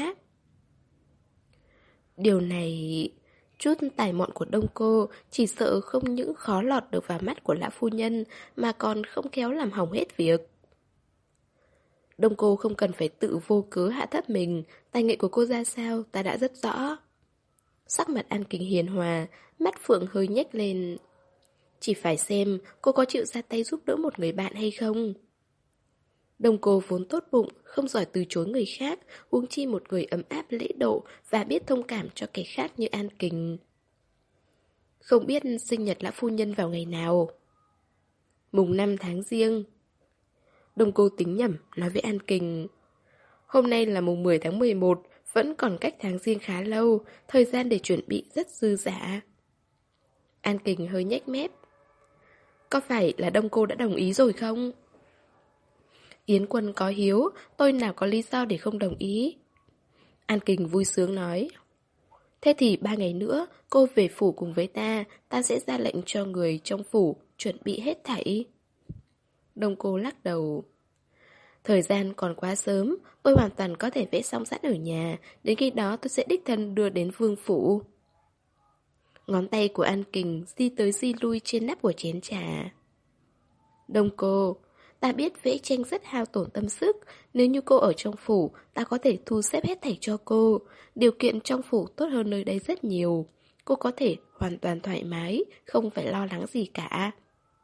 Điều này... Chút tài mọn của Đông Cô chỉ sợ không những khó lọt được vào mắt của lão phu nhân, mà còn không khéo làm hỏng hết việc. Đông Cô không cần phải tự vô cớ hạ thấp mình, tài nghệ của cô ra sao ta đã rất rõ. Sắc mặt An Kình hiền hòa, mắt phượng hơi nhếch lên. Chỉ phải xem cô có chịu ra tay giúp đỡ một người bạn hay không. Đông Cô vốn tốt bụng, không giỏi từ chối người khác, huống chi một người ấm áp lễ độ và biết thông cảm cho kẻ khác như An Kình. Không biết sinh nhật lão phu nhân vào ngày nào? Mùng năm tháng Giêng. Đông Cô tính nhẩm, nói với An Kình. Hôm nay là mùng mười tháng mười một, vẫn còn cách tháng Giêng khá lâu, thời gian để chuẩn bị rất dư dả. An Kình hơi nhếch mép. Có phải là Đông Cô đã đồng ý rồi không? Yến Quân có hiếu, tôi nào có lý do để không đồng ý. An Kình vui sướng nói. Thế thì ba ngày nữa, cô về phủ cùng với ta, ta sẽ ra lệnh cho người trong phủ chuẩn bị hết thảy. Đông Cô lắc đầu. Thời gian còn quá sớm, tôi hoàn toàn có thể vẽ xong sẵn ở nhà, đến khi đó tôi sẽ đích thân đưa đến vương phủ. Ngón tay của An Kình di tới di lui trên nắp của chén trà. Đông Cô, Ta biết vẽ tranh rất hao tổn tâm sức. Nếu như cô ở trong phủ, ta có thể thu xếp hết thảy cho cô. Điều kiện trong phủ tốt hơn nơi đây rất nhiều. Cô có thể hoàn toàn thoải mái, không phải lo lắng gì cả.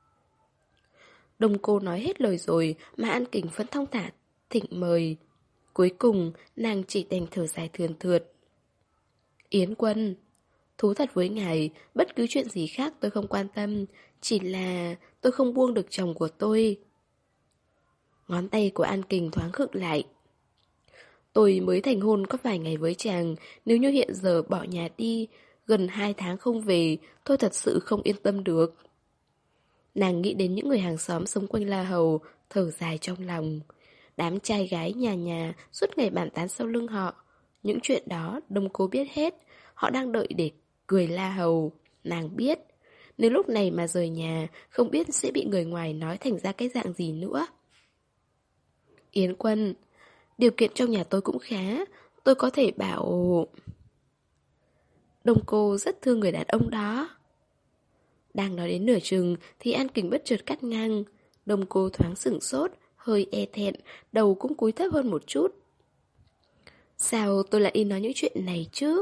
Đông cô nói hết lời rồi mà An Kình vẫn thong thả thỉnh mời. Cuối cùng, nàng chỉ đành thở dài thườn thượt. Yến Quân, thú thật với ngài, bất cứ chuyện gì khác tôi không quan tâm, chỉ là tôi không buông được chồng của tôi. Ngón tay của An Kình thoáng khựng lại. Tôi mới thành hôn có vài ngày với chàng, nếu như hiện giờ bỏ nhà đi, gần hai tháng không về, tôi thật sự không yên tâm được. Nàng nghĩ đến những người hàng xóm xung quanh La Hầu, thở dài trong lòng. Đám trai gái nhà nhà suốt ngày bàn tán sau lưng họ. Những chuyện đó Đông Cô biết hết. Họ đang đợi để cười La Hầu. Nàng biết. Nếu lúc này mà rời nhà, không biết sẽ bị người ngoài nói thành ra cái dạng gì nữa. Yến Quân, điều kiện trong nhà tôi cũng khá. Tôi có thể bảo... Đông Cô rất thương người đàn ông đó. Đang nói đến nửa chừng thì An Kình bất chợt cắt ngang. Đông Cô thoáng sửng sốt, hơi e thẹn, đầu cũng cúi thấp hơn một chút. Sao tôi lại đi nói những chuyện này chứ?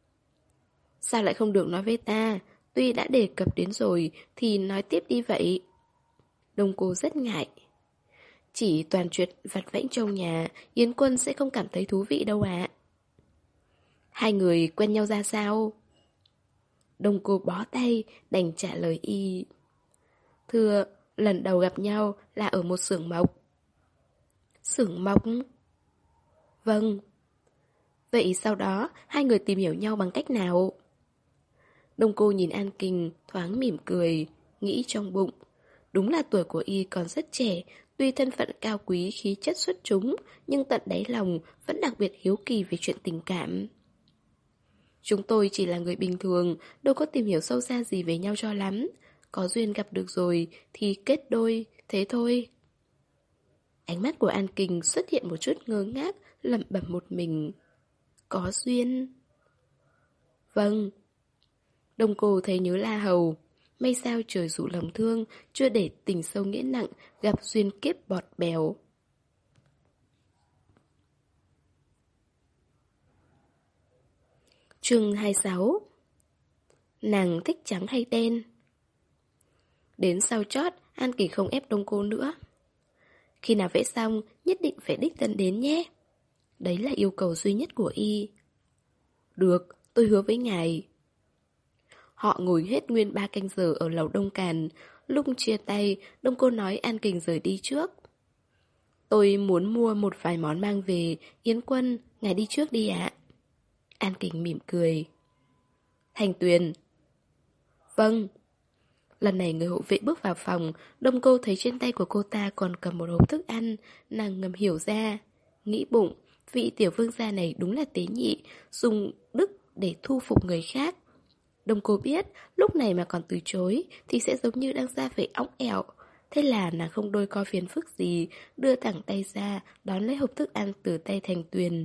Sao lại không được nói với ta? Tuy đã đề cập đến rồi thì nói tiếp đi vậy. Đông Cô rất ngại. Chỉ toàn chuyện vặt vãnh trong nhà, Yến Quân sẽ không cảm thấy thú vị đâu ạ. Hai người quen nhau ra sao? Đông Cô bó tay, đành trả lời y. Thưa, lần đầu gặp nhau là ở một xưởng mộc. Xưởng mộc? Vâng. Vậy sau đó, hai người tìm hiểu nhau bằng cách nào? Đông Cô nhìn An Kình, thoáng mỉm cười, nghĩ trong bụng. Đúng là tuổi của y còn rất trẻ, tuy thân phận cao quý khí chất xuất chúng, nhưng tận đáy lòng vẫn đặc biệt hiếu kỳ về chuyện tình cảm. Chúng tôi chỉ là người bình thường, đâu có tìm hiểu sâu xa gì về nhau cho lắm. Có duyên gặp được rồi thì kết đôi, thế thôi. Ánh mắt của An Kình xuất hiện một chút ngơ ngác, lẩm bẩm một mình. Có duyên. Vâng. Đông Cô thấy nhớ La Hầu. May sao trời rủ lòng thương, chưa để tình sâu nghĩa nặng, gặp duyên kiếp bọt bèo. Chương hai mươi sáu. Nàng thích trắng hay đen? Đến sau chót, An Kình không ép Đông Cô nữa. Khi nào vẽ xong, nhất định phải đích thân đến nhé. Đấy là yêu cầu duy nhất của y. Được, tôi hứa với ngài. Họ ngồi hết nguyên ba canh giờ ở lầu Đông Càn. Lúc chia tay, Đông Cô nói An Kình rời đi trước. Tôi muốn mua một vài món mang về. Yến Quân, ngài đi trước đi ạ. An Kình mỉm cười. Thành Tuyền. Vâng. Lần này người hộ vệ bước vào phòng, Đông Cô thấy trên tay của cô ta còn cầm một hộp thức ăn, nàng ngầm hiểu ra. Nghĩ bụng, vị tiểu vương gia này đúng là tế nhị, dùng đức để thu phục người khác. Đông Cô biết, lúc này mà còn từ chối thì sẽ giống như đang ra vẻ óng ẻo. Thế là nàng không đôi co phiền phức gì, đưa thẳng tay ra, đón lấy hộp thức ăn từ tay Thành Tuyền.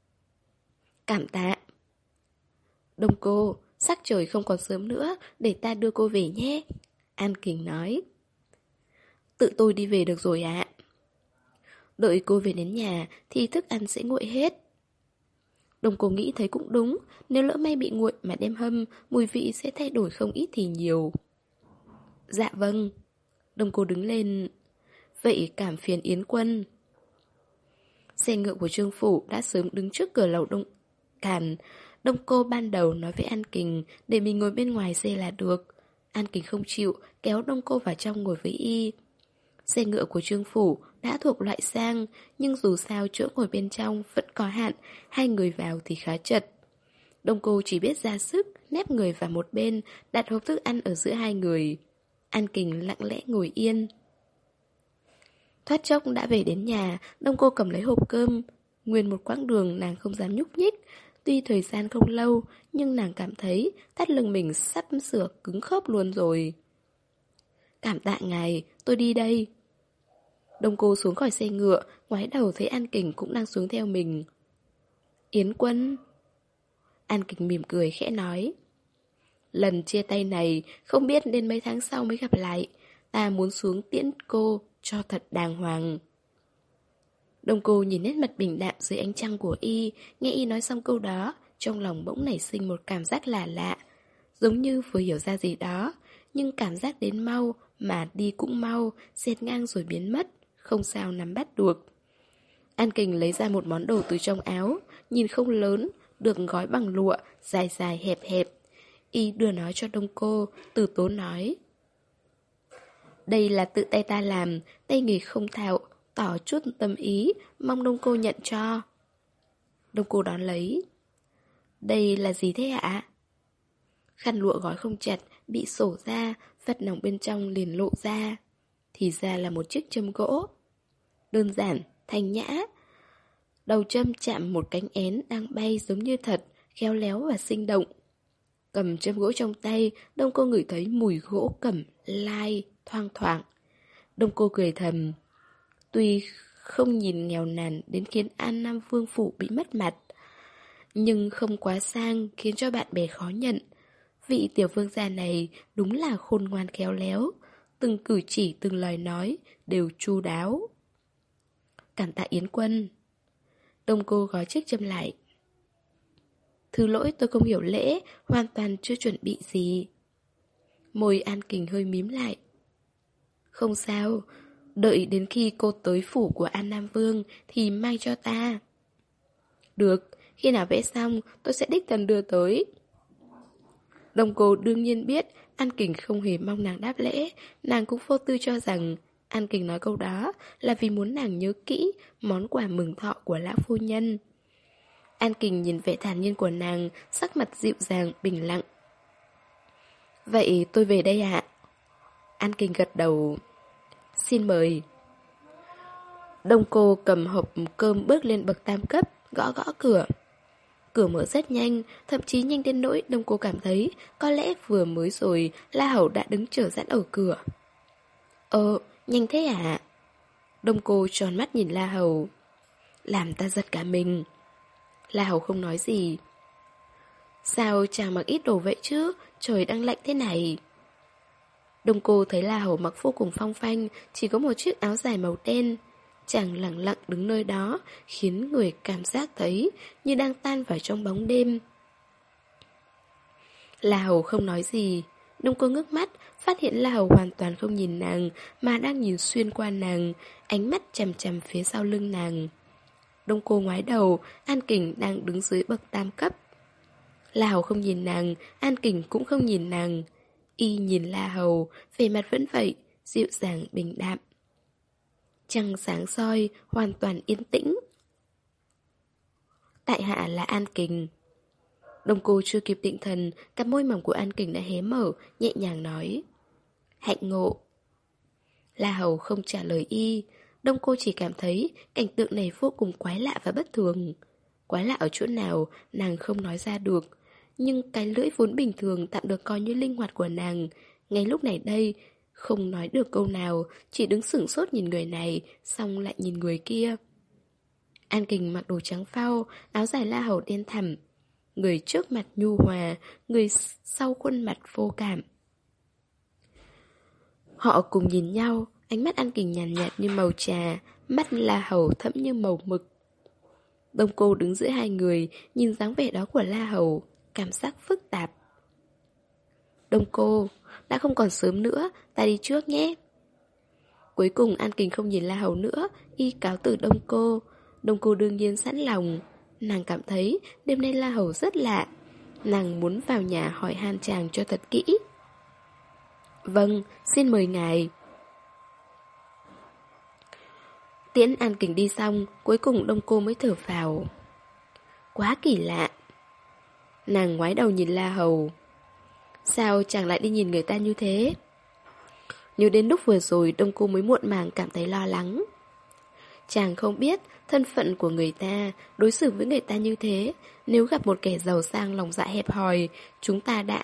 Cảm tạ. Đông Cô, sắc trời không còn sớm nữa, để ta đưa cô về nhé. An Kình nói. Tự tôi đi về được rồi ạ. Đợi cô về đến nhà thì thức ăn sẽ nguội hết. Đông Cô nghĩ thấy cũng đúng, nếu lỡ may bị nguội mà đem hâm, mùi vị sẽ thay đổi không ít thì nhiều. Dạ vâng. Đông Cô đứng lên. Vậy cảm phiền Yến Quân. Xe ngựa của Trương Phủ đã sớm đứng trước cửa lầu Đông Càn. Đông Cô ban đầu nói với An Kình để mình ngồi bên ngoài xe là được. An Kình không chịu, kéo Đông Cô vào trong ngồi với y. Xe ngựa của Trương Phủ đã thuộc loại sang, nhưng dù sao chỗ ngồi bên trong vẫn có hạn, hai người vào thì khá chật. Đông Cô chỉ biết ra sức, nép người vào một bên, đặt hộp thức ăn ở giữa hai người. An Kình lặng lẽ ngồi yên. Thoát chốc đã về đến nhà, Đông Cô cầm lấy hộp cơm. Nguyên một quãng đường nàng không dám nhúc nhích. Tuy thời gian không lâu, nhưng nàng cảm thấy thắt lưng mình sắp sửa cứng khớp luôn rồi. Cảm tạ ngài, tôi đi đây. Đông Cô xuống khỏi xe ngựa, ngoái đầu thấy An Kình cũng đang xuống theo mình. Yến Quân. An Kình mỉm cười khẽ nói. Lần chia tay này không biết đến mấy tháng sau mới gặp lại. ta muốn xuống tiễn cô cho thật đàng hoàng. Đông cô nhìn nét mặt bình đạm dưới ánh trăng của y, nghe y nói xong câu đó, trong lòng bỗng nảy sinh một cảm giác lạ lạ, giống như vừa hiểu ra gì đó, nhưng cảm giác đến mau mà đi cũng mau, xẹt ngang rồi biến mất, không sao nắm bắt được. An Kình lấy ra một món đồ từ trong áo, nhìn không lớn, được gói bằng lụa, dài dài hẹp hẹp. Y đưa nó cho Đông cô, từ tốn nói: đây là tự tay ta làm, tay nghề không thạo, tỏ chút tâm ý, mong Đông cô nhận cho. Đông cô đón lấy. Đây là gì thế ạ? Khăn lụa gói không chặt, bị sổ ra, vật nòng bên trong liền lộ ra. Thì ra là một chiếc châm gỗ. Đơn giản, thanh nhã. Đầu châm chạm một cánh én đang bay giống như thật, khéo léo và sinh động. Cầm châm gỗ trong tay, Đông cô ngửi thấy mùi gỗ cẩm, lai, thoang thoảng. Đông cô cười thầm. Tuy không nhìn nghèo nàn đến khiến An Nam Vương phủ bị mất mặt, nhưng không quá sang khiến cho bạn bè khó nhận. Vị tiểu vương gia này đúng là khôn ngoan khéo léo, từng cử chỉ từng lời nói đều chu đáo. Cảm tạ Yến Quân. Đông cô gói chiếc châm lại. Thứ lỗi tôi không hiểu lễ, hoàn toàn chưa chuẩn bị gì. Môi An Kình hơi mím lại. Không sao, đợi đến khi cô tới phủ của An Nam Vương thì mang cho ta. Được, khi nào vẽ xong tôi sẽ đích thân đưa tới. Đông cô đương nhiên biết An Kình không hề mong nàng đáp lễ. Nàng cũng vô tư cho rằng An Kình nói câu đó là vì muốn nàng nhớ kỹ món quà mừng thọ của lão phu nhân. An Kình nhìn vẻ thản nhiên của nàng, sắc mặt dịu dàng, bình lặng. Vậy tôi về đây ạ. An Kình gật đầu. Xin mời. Đông cô cầm hộp cơm bước lên bậc tam cấp, gõ gõ cửa. Cửa mở rất nhanh, thậm chí nhanh đến nỗi Đông cô cảm thấy có lẽ vừa mới rồi La Hầu đã đứng chờ sẵn ở cửa. Ờ, nhanh thế à? Đông cô tròn mắt nhìn La Hầu. Làm ta giật cả mình. La Hầu không nói gì. Sao chàng mặc ít đồ vậy chứ? Trời đang lạnh thế này. Đông cô thấy La Hầu mặc vô cùng phong phanh, chỉ có một chiếc áo dài màu đen. Chàng lặng lặng đứng nơi đó, khiến người cảm giác thấy như đang tan vào trong bóng đêm. La Hầu không nói gì. Đông cô ngước mắt, phát hiện La Hầu hoàn toàn không nhìn nàng, mà đang nhìn xuyên qua nàng, ánh mắt chằm chằm phía sau lưng nàng. Đông cô ngoái đầu, An Kình đang đứng dưới bậc tam cấp. La Hầu không nhìn nàng, An Kình cũng không nhìn nàng. Y nhìn La Hầu, vẻ mặt vẫn vậy, dịu dàng bình đạm. Trăng sáng soi, hoàn toàn yên tĩnh. Tại hạ là An Kình. Đông cô chưa kịp định thần, cặp môi mỏng của An Kình đã hé mở, nhẹ nhàng nói. Hạnh ngộ. La Hầu không trả lời y. Đông cô chỉ cảm thấy cảnh tượng này vô cùng quái lạ và bất thường. Quái lạ ở chỗ nào, nàng không nói ra được. Nhưng cái lưỡi vốn bình thường tạm được coi như linh hoạt của nàng, ngay lúc này đây, không nói được câu nào, chỉ đứng sửng sốt nhìn người này, xong lại nhìn người kia. An Kình mặc đồ trắng phao, áo dài La Hầu đen thẳm. Người trước mặt nhu hòa, người sau khuôn mặt vô cảm. Họ cùng nhìn nhau, ánh mắt An Kình nhàn nhạt, nhạt như màu trà, mắt La Hầu thẫm như màu mực. Đông cô đứng giữa hai người, nhìn dáng vẻ đó của La Hầu, cảm giác phức tạp. Đông cô, đã không còn sớm nữa, ta đi trước nhé. Cuối cùng An Kình không nhìn La Hầu nữa, y cáo từ Đông cô. Đông cô đương nhiên sẵn lòng. Nàng cảm thấy đêm nay La Hầu rất lạ. Nàng muốn vào nhà hỏi han chàng cho thật kỹ. Vâng, xin mời ngài. Tiễn An Kình đi xong, cuối cùng Đông cô mới thở phào. Quá kỳ lạ. Nàng ngoái đầu nhìn La Hầu. Sao chàng lại đi nhìn người ta như thế? Nhớ đến lúc vừa rồi Đông cô mới muộn màng cảm thấy lo lắng. Chàng không biết thân phận của người ta, đối xử với người ta như thế. Nếu gặp một kẻ giàu sang lòng dạ hẹp hòi, chúng ta đã...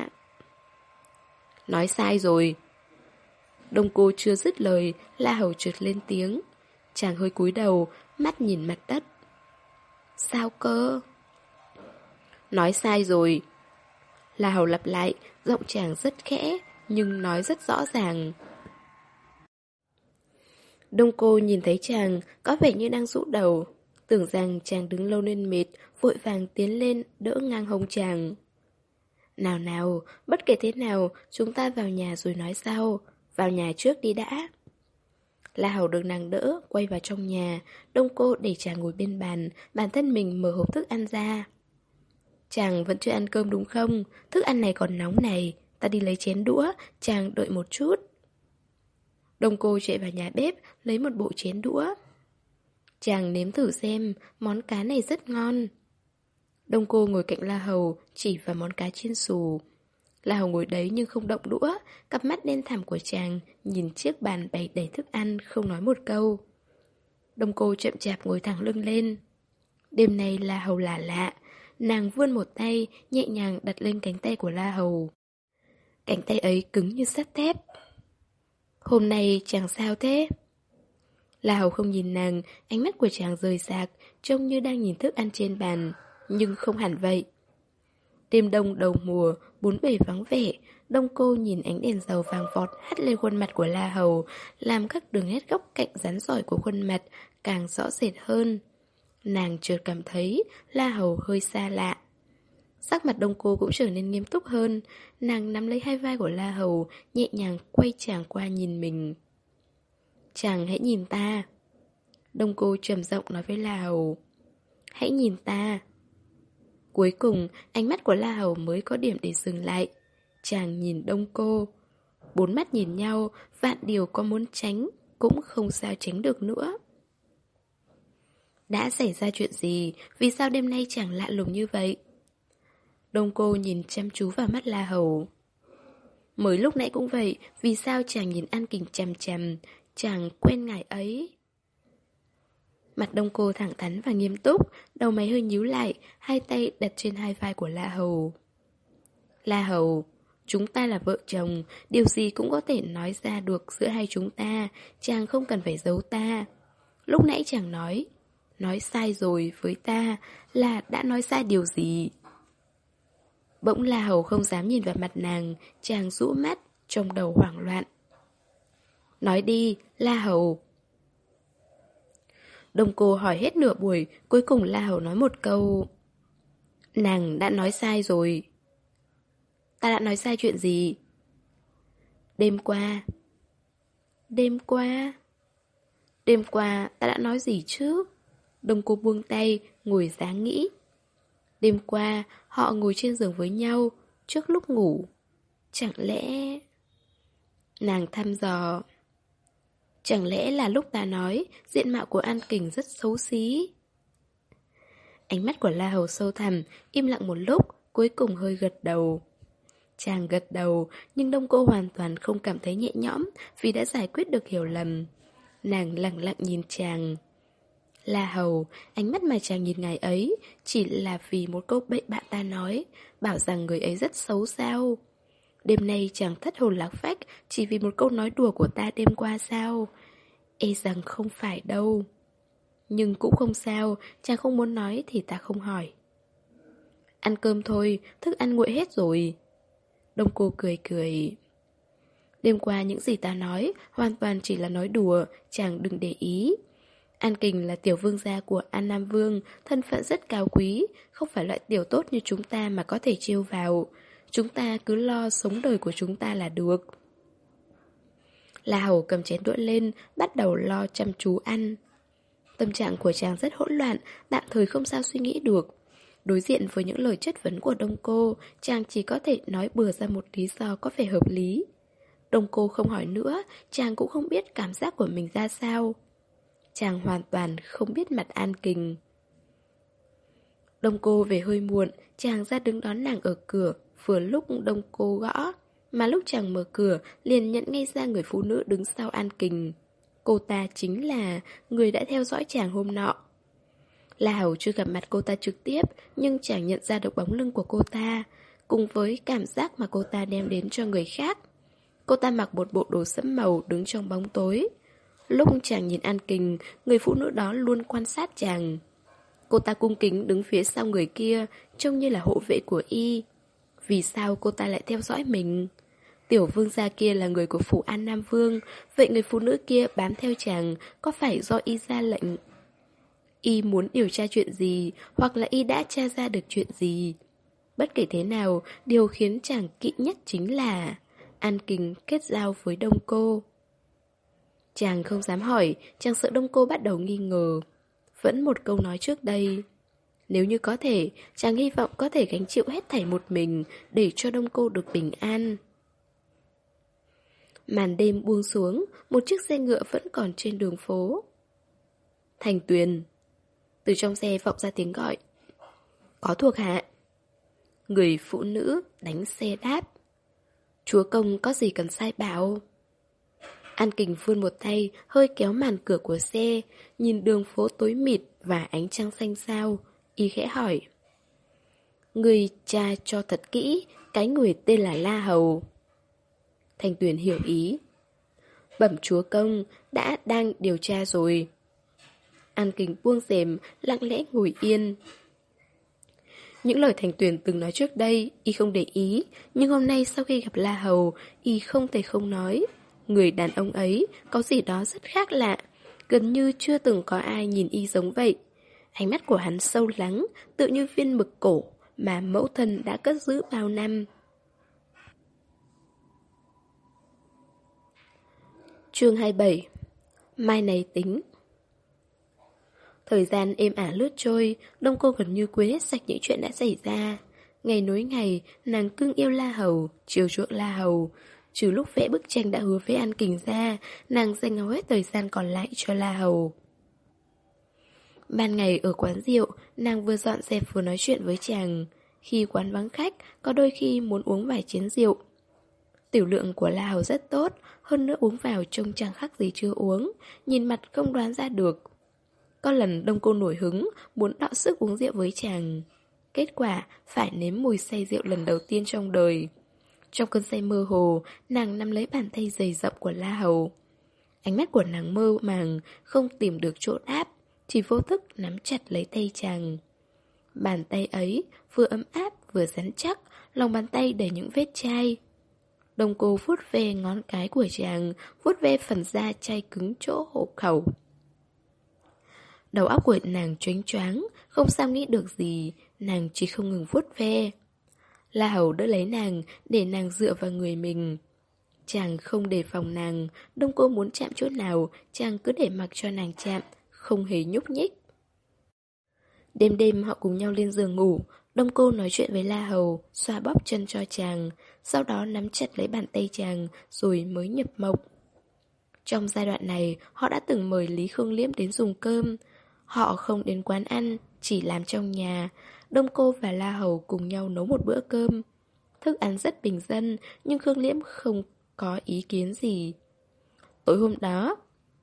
Nói sai rồi. Đông cô chưa dứt lời, La Hầu chợt lên tiếng. Chàng hơi cúi đầu, mắt nhìn mặt đất. Sao cơ? Nói sai rồi. La Hầu lặp lại, giọng chàng rất khẽ, nhưng nói rất rõ ràng. Đông cô nhìn thấy chàng có vẻ như đang rũ đầu, tưởng rằng chàng đứng lâu nên mệt, vội vàng tiến lên đỡ ngang hông chàng. Nào nào, bất kể thế nào, chúng ta vào nhà rồi nói sau, vào nhà trước đi đã. La Hầu được nàng đỡ, quay vào trong nhà, Đông cô để chàng ngồi bên bàn, bản thân mình mở hộp thức ăn ra. Chàng vẫn chưa ăn cơm đúng không? Thức ăn này còn nóng này, ta đi lấy chén đũa, chàng đợi một chút. Đông cô chạy vào nhà bếp, lấy một bộ chén đũa. Chàng nếm thử xem, món cá này rất ngon. Đông cô ngồi cạnh La Hầu, chỉ vào món cá chiên xù. La Hầu ngồi đấy nhưng không động đũa, cặp mắt đen thẳm của chàng nhìn chiếc bàn bày đầy thức ăn, không nói một câu. Đông cô chậm chạp ngồi thẳng lưng lên. Đêm nay La Hầu lạ lạ, nàng vươn một tay, nhẹ nhàng đặt lên cánh tay của La Hầu. Cánh tay ấy cứng như sắt thép. Hôm nay chàng sao thế? La Hầu không nhìn nàng, ánh mắt của chàng rời rạc, trông như đang nhìn thức ăn trên bàn, nhưng không hẳn vậy. Đêm đông đầu mùa, bốn bề vắng vẻ, Đông cô nhìn ánh đèn dầu vàng vọt hắt lên khuôn mặt của La Hầu, làm các đường nét góc cạnh rắn rỏi của khuôn mặt càng rõ rệt hơn. Nàng chợt cảm thấy La Hầu hơi xa lạ. Sắc mặt Đông cô cũng trở nên nghiêm túc hơn, nàng nắm lấy hai vai của La Hầu, nhẹ nhàng quay chàng qua nhìn mình. Chàng hãy nhìn ta. Đông cô trầm giọng nói với La Hầu. Hãy nhìn ta. Cuối cùng, ánh mắt của La Hầu mới có điểm để dừng lại. Chàng nhìn Đông cô. Bốn mắt nhìn nhau, vạn điều có muốn tránh, cũng không sao tránh được nữa. Đã xảy ra chuyện gì? Vì sao đêm nay chàng lạ lùng như vậy? Đông cô nhìn chăm chú vào mắt La Hầu. Mới lúc nãy cũng vậy, vì sao chàng nhìn An Kình chằm chằm, chàng quen ngài ấy. Mặt Đông cô thẳng thắn và nghiêm túc, đầu mày hơi nhíu lại, hai tay đặt trên hai vai của La Hầu. La Hầu, chúng ta là vợ chồng, điều gì cũng có thể nói ra được giữa hai chúng ta, chàng không cần phải giấu ta. Lúc nãy chàng nói, nói sai rồi với ta, là đã nói sai điều gì? Bỗng La Hầu không dám nhìn vào mặt nàng, chàng rũ mắt, trong đầu hoảng loạn. Nói đi, La Hầu. Đông cô hỏi hết nửa buổi, cuối cùng La Hầu nói một câu. Nàng đã nói sai rồi. Ta đã nói sai chuyện gì? Đêm qua. Đêm qua? Đêm qua ta đã nói gì chứ? Đông cô buông tay, ngồi dáng nghĩ. Đêm qua, họ ngồi trên giường với nhau, trước lúc ngủ. Chẳng lẽ... Nàng thăm dò. Chẳng lẽ là lúc ta nói diện mạo của An Kình rất xấu xí? Ánh mắt của La Hầu sâu thẳm, im lặng một lúc, cuối cùng hơi gật đầu. Chàng gật đầu, nhưng Đông cô hoàn toàn không cảm thấy nhẹ nhõm vì đã giải quyết được hiểu lầm. Nàng lặng lặng nhìn chàng. La Hầu, ánh mắt mà chàng nhìn ngài ấy chỉ là vì một câu bậy bạ ta nói, bảo rằng người ấy rất xấu sao? Đêm nay chàng thất hồn lạc phách chỉ vì một câu nói đùa của ta đêm qua sao? E rằng không phải đâu. Nhưng cũng không sao, chàng không muốn nói thì ta không hỏi. Ăn cơm thôi, thức ăn nguội hết rồi. Đông cô cười cười. Đêm qua những gì ta nói hoàn toàn chỉ là nói đùa, chàng đừng để ý. An Kình là tiểu vương gia của An Nam Vương, thân phận rất cao quý, không phải loại tiểu tốt như chúng ta mà có thể chiêu vào. Chúng ta cứ lo sống đời của chúng ta là được. La Hầu cầm chén đũa lên, bắt đầu lo chăm chú ăn. Tâm trạng của chàng rất hỗn loạn, tạm thời không sao suy nghĩ được. Đối diện với những lời chất vấn của Đông cô, chàng chỉ có thể nói bừa ra một lý do có vẻ hợp lý. Đông cô không hỏi nữa, chàng cũng không biết cảm giác của mình ra sao. Chàng hoàn toàn không biết mặt An Kình. Đông cô về hơi muộn, chàng ra đứng đón nàng ở cửa, vừa lúc Đông cô gõ. Mà lúc chàng mở cửa, liền nhận ngay ra người phụ nữ đứng sau An Kình. Cô ta chính là người đã theo dõi chàng hôm nọ. La Hầu chưa gặp mặt cô ta trực tiếp, nhưng chàng nhận ra được bóng lưng của cô ta, cùng với cảm giác mà cô ta đem đến cho người khác. Cô ta mặc một bộ đồ sẫm màu đứng trong bóng tối. Lúc chàng nhìn An Kình, người phụ nữ đó luôn quan sát chàng. Cô ta cung kính đứng phía sau người kia, trông như là hộ vệ của y. Vì sao cô ta lại theo dõi mình? Tiểu vương gia kia là người của phủ An Nam Vương, vậy người phụ nữ kia bám theo chàng có phải do y ra lệnh? Y muốn điều tra chuyện gì, hoặc là y đã tra ra được chuyện gì? Bất kể thế nào, điều khiến chàng kỵ nhất chính là An Kình kết giao với Đông Cô. Chàng không dám hỏi, chàng sợ Đông Cô bắt đầu nghi ngờ. Vẫn một câu nói trước đây. Nếu như có thể, chàng hy vọng có thể gánh chịu hết thảy một mình để cho Đông Cô được bình an. Màn đêm buông xuống, một chiếc xe ngựa vẫn còn trên đường phố. Thành Tuyền. Từ trong xe vọng ra tiếng gọi. Có thuộc hạ. Người phụ nữ đánh xe đáp. Chúa công có gì cần sai bảo? An Kình vươn một tay, hơi kéo màn cửa của xe, nhìn đường phố tối mịt và ánh trăng xanh xao, y khẽ hỏi. Người tra cho thật kỹ, cái người tên là La Hầu. Thành Tuyền hiểu ý. Bẩm chúa công, đã đang điều tra rồi. An Kình buông rèm, lặng lẽ ngồi yên. Những lời Thành Tuyền từng nói trước đây, y không để ý, nhưng hôm nay sau khi gặp La Hầu, y không thể không nói. Người đàn ông ấy có gì đó rất khác lạ, gần như chưa từng có ai nhìn y giống vậy. Ánh mắt của hắn sâu lắng, tựa như viên mực cổ mà mẫu thân đã cất giữ bao năm. Chương hai mươi bảy. Mai này tính. Thời gian êm ả lướt trôi, Đông Cô gần như quên hết sạch những chuyện đã xảy ra. Ngày nối ngày, nàng cưng yêu La Hầu, chiều chuộng La Hầu. Trừ lúc vẽ bức tranh đã hứa với An Kình ra, nàng dành hầu hết thời gian còn lại cho La Hầu. Ban ngày ở quán rượu, nàng vừa dọn dẹp vừa nói chuyện với chàng. Khi quán vắng khách, có đôi khi muốn uống vài chén rượu. Tiểu lượng của La Hầu rất tốt, hơn nữa uống vào trông chẳng khác gì chưa uống, nhìn mặt không đoán ra được. Có lần Đông Cô nổi hứng, muốn đọ sức uống rượu với chàng. Kết quả, phải nếm mùi say rượu lần đầu tiên trong đời. Trong cơn say mơ hồ, nàng nắm lấy bàn tay dày rộng của La Hầu. Ánh mắt của nàng mơ màng, không tìm được chỗ đáp, chỉ vô thức nắm chặt lấy tay chàng. Bàn tay ấy vừa ấm áp vừa rắn chắc, lòng bàn tay đầy những vết chai. Đông Cô vuốt ve ngón cái của chàng, vuốt ve phần da chai cứng chỗ hộ khẩu. Đầu óc của nàng choáng choáng, không sao nghĩ được gì, nàng chỉ không ngừng vuốt ve. La Hầu đỡ lấy nàng, để nàng dựa vào người mình. Chàng không đề phòng nàng, Đông Cô muốn chạm chỗ nào, chàng cứ để mặc cho nàng chạm, không hề nhúc nhích. Đêm đêm họ cùng nhau lên giường ngủ, Đông Cô nói chuyện với La Hầu, xoa bóp chân cho chàng, sau đó nắm chặt lấy bàn tay chàng, rồi mới nhập mộng. Trong giai đoạn này, họ đã từng mời Lý Khương Liễm đến dùng cơm. Họ không đến quán ăn, chỉ làm trong nhà. Đông Cô và La Hầu cùng nhau nấu một bữa cơm. Thức ăn rất bình dân, nhưng Khương Liễm không có ý kiến gì. Tối hôm đó,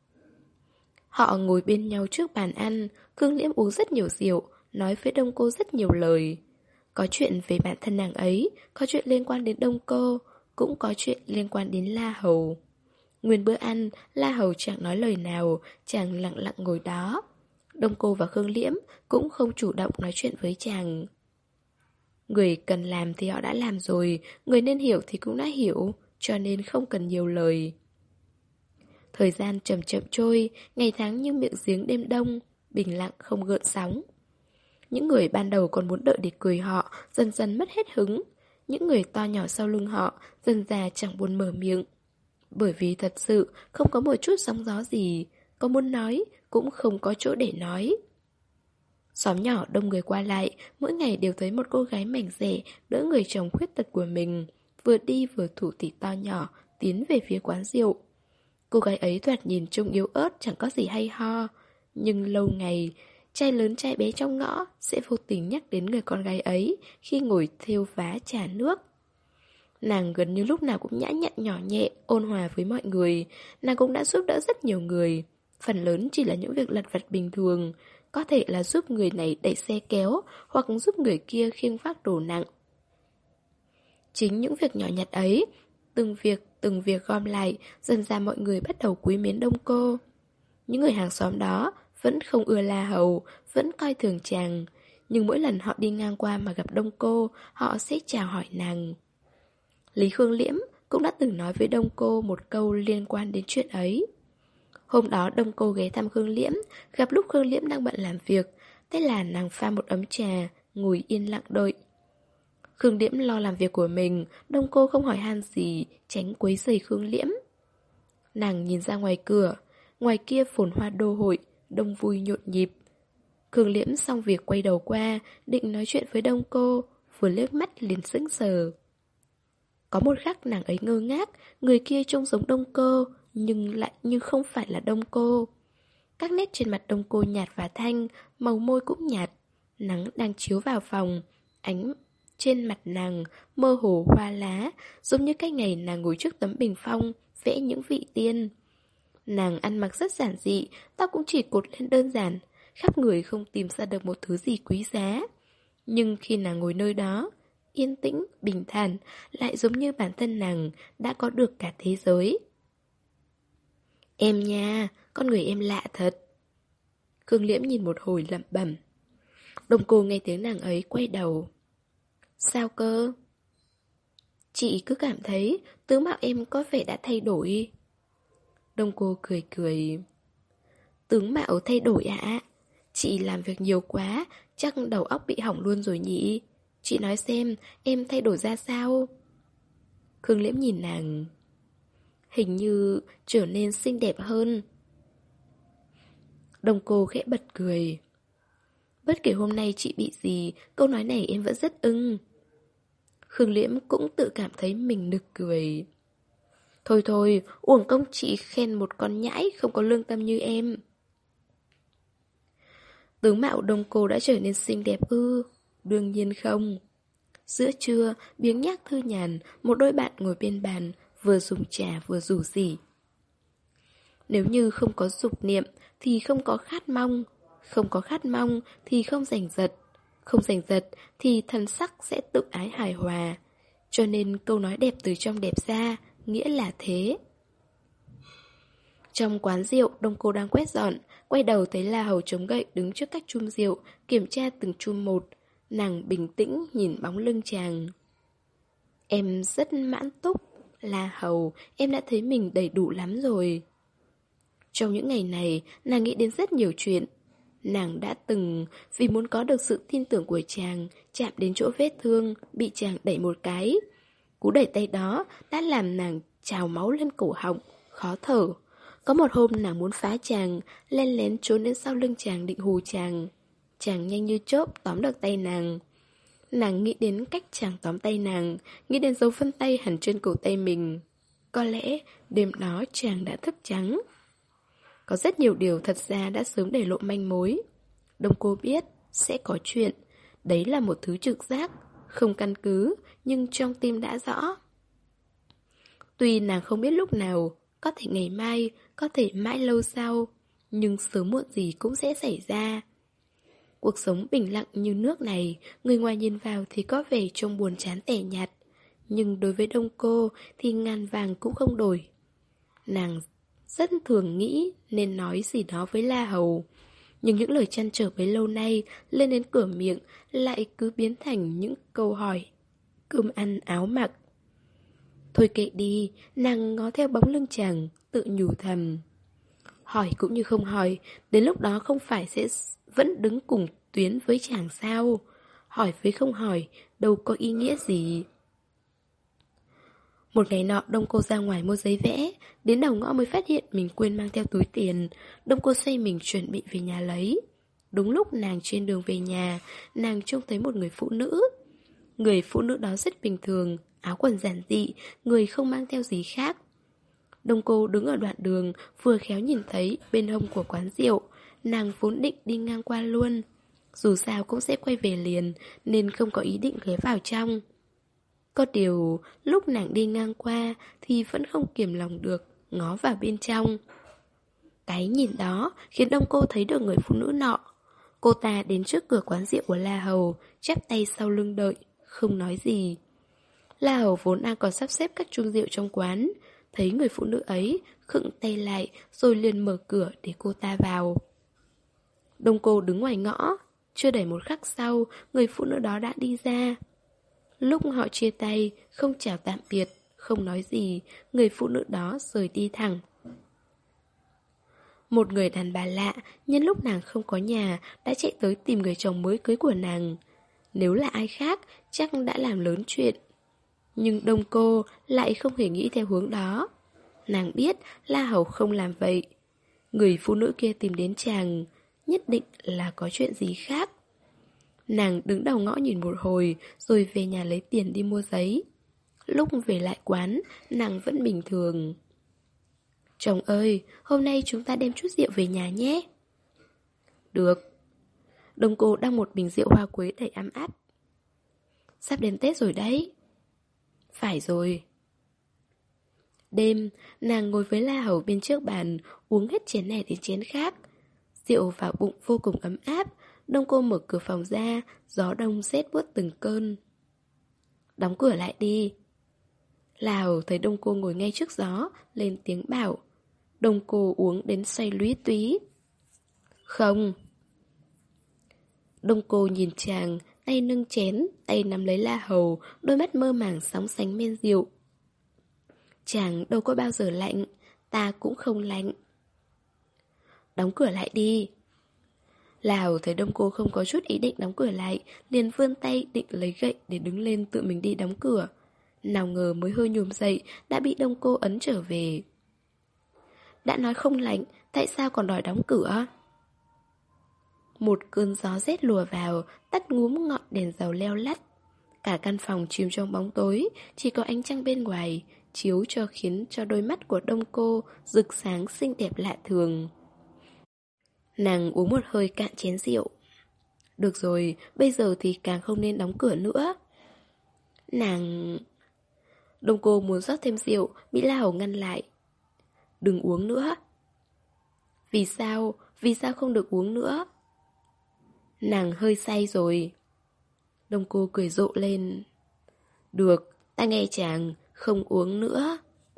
họ ngồi bên nhau trước bàn ăn. Khương Liễm uống rất nhiều rượu, nói với Đông Cô rất nhiều lời. Có chuyện về bản thân nàng ấy, có chuyện liên quan đến Đông Cô, cũng có chuyện liên quan đến La Hầu. Nguyên bữa ăn, La Hầu chẳng nói lời nào, chàng lặng lặng ngồi đó. Đông Cô và Khương Liễm cũng không chủ động nói chuyện với chàng. Người cần làm thì họ đã làm rồi, người nên hiểu thì cũng đã hiểu, cho nên không cần nhiều lời. Thời gian chậm chậm trôi, ngày tháng như miệng giếng đêm đông, bình lặng không gợn sóng. Những người ban đầu còn muốn đợi để cười họ, dần dần mất hết hứng. Những người to nhỏ sau lưng họ, dần già chẳng buồn mở miệng. Bởi vì thật sự không có một chút sóng gió gì, có muốn nói cũng không có chỗ để nói. Xóm nhỏ đông người qua lại, mỗi ngày đều thấy một cô gái mảnh rẻ đỡ người chồng khuyết tật của mình, vừa đi vừa thủ thỉ to nhỏ, tiến về phía quán rượu. Cô gái ấy thoạt nhìn trông yếu ớt, chẳng có gì hay ho. Nhưng lâu ngày, trai lớn trai bé trong ngõ sẽ vô tình nhắc đến người con gái ấy khi ngồi thêu vá trà nước. Nàng gần như lúc nào cũng nhã nhặn nhỏ nhẹ, ôn hòa với mọi người. Nàng cũng đã giúp đỡ rất nhiều người. Phần lớn chỉ là những việc lặt vặt bình thường, có thể là giúp người này đẩy xe kéo, hoặc giúp người kia khiêng vác đồ nặng. Chính những việc nhỏ nhặt ấy, từng việc, từng việc gom lại, dần ra mọi người bắt đầu quý mến Đông Cô. Những người hàng xóm đó vẫn không ưa La Hầu, vẫn coi thường chàng. Nhưng mỗi lần họ đi ngang qua mà gặp Đông Cô, họ sẽ chào hỏi nàng. Lý Khương Liễm cũng đã từng nói với Đông Cô một câu liên quan đến chuyện ấy. Hôm đó Đông Cô ghé thăm Khương Liễm, gặp lúc Khương Liễm đang bận làm việc, thế là nàng pha một ấm trà, ngồi yên lặng đợi. Khương Liễm lo làm việc của mình, Đông Cô không hỏi han gì, tránh quấy rầy Khương Liễm. Nàng nhìn ra ngoài cửa, ngoài kia phồn hoa đô hội, đông vui nhộn nhịp. Khương Liễm xong việc quay đầu qua, định nói chuyện với Đông Cô, vừa liếc mắt liền sững sờ. Có một khắc nàng ấy ngơ ngác, người kia trông giống Đông Cô, nhưng lại như không phải là Đông Cô. Các nét trên mặt Đông Cô nhạt và thanh, màu môi cũng nhạt. Nắng đang chiếu vào phòng, ánh trên mặt nàng mơ hồ hoa lá, giống như cái ngày nàng ngồi trước tấm bình phong, vẽ những vị tiên. Nàng ăn mặc rất giản dị, tóc cũng chỉ cột lên đơn giản, khắp người không tìm ra được một thứ gì quý giá. Nhưng khi nàng ngồi nơi đó, yên tĩnh, bình thản, lại giống như bản thân nàng đã có được cả thế giới. Em nha, con người em lạ thật. Khương Liễm nhìn một hồi lẩm bẩm. Đông Cô nghe tiếng nàng ấy quay đầu. Sao cơ? Chị cứ cảm thấy tướng mạo em có vẻ đã thay đổi. Đông Cô cười cười. Tướng mạo thay đổi ạ? À? Chị làm việc nhiều quá, chắc đầu óc bị hỏng luôn rồi nhỉ? Chị nói xem, em thay đổi ra sao? Khương Liễm nhìn nàng. Hình như trở nên xinh đẹp hơn. Đông Cô khẽ bật cười. Bất kể hôm nay chị bị gì, câu nói này em vẫn rất ưng. Khương Liễm cũng tự cảm thấy mình nực cười. Thôi thôi, uổng công chị khen một con nhãi không có lương tâm như em. Tướng mạo Đông Cô đã trở nên xinh đẹp ư? Đương nhiên không. Giữa trưa, biếng nhác thư nhàn, một đôi bạn ngồi bên bàn, vừa dùng trà vừa rủ rỉ. Nếu như không có dục niệm thì không có khát mong, không có khát mong thì không giành giật, không giành giật thì thần sắc sẽ tự ái hài hòa. Cho nên câu nói đẹp từ trong đẹp ra, nghĩa là thế. Trong quán rượu, Đông Cô đang quét dọn, quay đầu thấy La Hầu chống gậy đứng trước các chum rượu, kiểm tra từng chum một. Nàng bình tĩnh nhìn bóng lưng chàng. Em rất mãn túc, La Hầu, em đã thấy mình đầy đủ lắm rồi. Trong những ngày này, nàng nghĩ đến rất nhiều chuyện. Nàng đã từng, vì muốn có được sự tin tưởng của chàng, chạm đến chỗ vết thương, bị chàng đẩy một cái. Cú đẩy tay đó đã làm nàng trào máu lên cổ họng, khó thở. Có một hôm nàng muốn phá chàng, len lén trốn đến sau lưng chàng định hù chàng. Chàng nhanh như chớp tóm được tay nàng. Nàng nghĩ đến cách chàng tóm tay nàng, nghĩ đến dấu vân tay hẳn trên cổ tay mình. Có lẽ đêm đó chàng đã thức trắng. Có rất nhiều điều thật ra đã sớm để lộ manh mối. Đông Cô biết sẽ có chuyện. Đấy là một thứ trực giác, không căn cứ, nhưng trong tim đã rõ. Tuy nàng không biết lúc nào, có thể ngày mai, có thể mãi lâu sau, nhưng sớm muộn gì cũng sẽ xảy ra. Cuộc sống bình lặng như nước này, người ngoài nhìn vào thì có vẻ trông buồn chán tẻ nhạt. Nhưng đối với Đông Cô thì ngàn vàng cũng không đổi. Nàng rất thường nghĩ nên nói gì đó với La Hầu. Nhưng những lời trăn trở bấy lâu nay lên đến cửa miệng lại cứ biến thành những câu hỏi. Cơm ăn áo mặc. Thôi kệ đi, nàng ngó theo bóng lưng chàng, tự nhủ thầm. Hỏi cũng như không hỏi, đến lúc đó không phải sẽ vẫn đứng cùng tuyến với chàng sao? Hỏi với không hỏi, đâu có ý nghĩa gì. Một ngày nọ, Đông Cô ra ngoài mua giấy vẽ, đến đầu ngõ mới phát hiện mình quên mang theo túi tiền. Đông Cô xoay mình chuẩn bị về nhà lấy. Đúng lúc nàng trên đường về nhà, nàng trông thấy một người phụ nữ. Người phụ nữ đó rất bình thường, áo quần giản dị, người không mang theo gì khác. Đông Cô đứng ở đoạn đường, vừa khéo nhìn thấy bên hông của quán rượu. Nàng vốn định đi ngang qua luôn. Dù sao cũng sẽ quay về liền, nên không có ý định ghé vào trong. Có điều, lúc nàng đi ngang qua thì vẫn không kiềm lòng được, ngó vào bên trong. Cái nhìn đó khiến Đông Cô thấy được người phụ nữ nọ. Cô ta đến trước cửa quán rượu của La Hầu, chắp tay sau lưng đợi, không nói gì. La Hầu vốn đang còn sắp xếp các chung rượu trong quán, thấy người phụ nữ ấy, khựng tay lại rồi liền mở cửa để cô ta vào. Đông Cô đứng ngoài ngõ, chưa đầy một khắc sau, người phụ nữ đó đã đi ra. Lúc họ chia tay, không chào tạm biệt, không nói gì, người phụ nữ đó rời đi thẳng. Một người đàn bà lạ, nhân lúc nàng không có nhà, đã chạy tới tìm người chồng mới cưới của nàng. Nếu là ai khác, chắc đã làm lớn chuyện. Nhưng Đông Cô lại không hề nghĩ theo hướng đó. Nàng biết La Hầu không làm vậy. Người phụ nữ kia tìm đến chàng, nhất định là có chuyện gì khác. Nàng đứng đầu ngõ nhìn một hồi, rồi về nhà lấy tiền đi mua giấy. Lúc về lại quán, nàng vẫn bình thường. Chồng ơi, hôm nay chúng ta đem chút rượu về nhà nhé. Được. Đông Cô đăng một bình rượu hoa quế đầy ấm áp. Sắp đến Tết rồi đấy. Phải rồi. Đêm, nàng ngồi với La Hầu bên trước bàn, uống hết chén này đến chén khác. Rượu vào bụng vô cùng ấm áp. Đông Cô mở cửa phòng ra, gió đông rét buốt từng cơn. Đóng cửa lại đi. La Hầu thấy Đông Cô ngồi ngay trước gió, lên tiếng bảo. Đông Cô uống đến say lúy túy. Không. Đông Cô nhìn chàng, tay nâng chén, tay nắm lấy La Hầu, đôi mắt mơ màng sóng sánh men rượu. Chàng đâu có bao giờ lạnh, ta cũng không lạnh. Đóng cửa lại đi. La Hầu thấy Đông Cô không có chút ý định đóng cửa lại, liền vươn tay định lấy gậy để đứng lên tự mình đi đóng cửa. Nào ngờ mới hơi nhổm dậy, đã bị Đông Cô ấn trở về. Đã nói không lạnh, tại sao còn đòi đóng cửa? Một cơn gió rét lùa vào, tắt ngúm ngọn đèn dầu leo lắt. Cả căn phòng chìm trong bóng tối, chỉ có ánh trăng bên ngoài, chiếu cho khiến cho đôi mắt của Đông Cô rực sáng xinh đẹp lạ thường. Nàng uống một hơi cạn chén rượu. Được rồi, bây giờ thì càng không nên đóng cửa nữa. Nàng... Đông Cô muốn rót thêm rượu, bị La Hầu ngăn lại. Đừng uống nữa. Vì sao? Vì sao không được uống nữa? Nàng hơi say rồi. Đông Cô cười rộ lên. Được, ta nghe chàng, không uống nữa.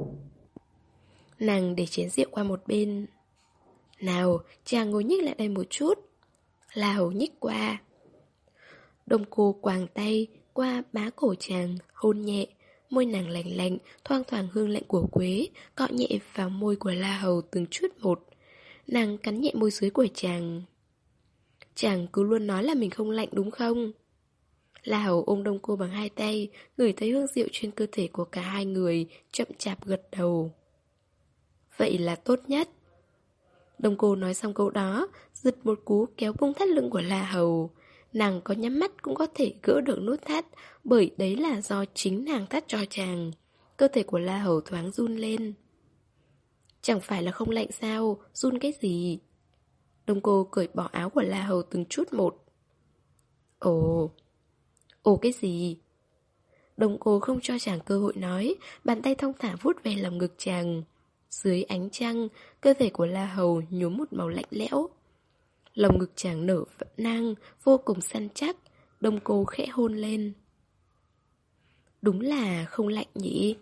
Nàng để chén rượu qua một bên. Nào, chàng ngồi nhích lại đây một chút. La Hầu nhích qua. Đông Cô quàng tay qua bá cổ chàng, hôn nhẹ. Môi nàng lạnh lạnh, thoang thoảng hương lạnh của quế, cọ nhẹ vào môi của La Hầu từng chút một. Nàng cắn nhẹ môi dưới của chàng. Chàng cứ luôn nói là mình không lạnh đúng không? La Hầu ôm Đông Cô bằng hai tay, ngửi thấy hương rượu trên cơ thể của cả hai người, chậm chạp gật đầu. Vậy là tốt nhất. Đông Cô nói xong câu đó, giật một cú kéo bung thắt lưng của La Hầu. Nàng có nhắm mắt cũng có thể gỡ được nút thắt, bởi đấy là do chính nàng thắt cho chàng. Cơ thể của La Hầu thoáng run lên. Chẳng phải là không lạnh sao, run cái gì? Đông Cô cởi bỏ áo của La Hầu từng chút một. Ồ, ồ cái gì? Đông Cô không cho chàng cơ hội nói, bàn tay thong thả vuốt về lòng ngực chàng. Dưới ánh trăng, cơ thể của La Hầu nhuốm một màu lạnh lẽo. Lòng ngực chàng nở nang, vô cùng săn chắc. Đông Cô khẽ hôn lên. Đúng là không lạnh nhỉ?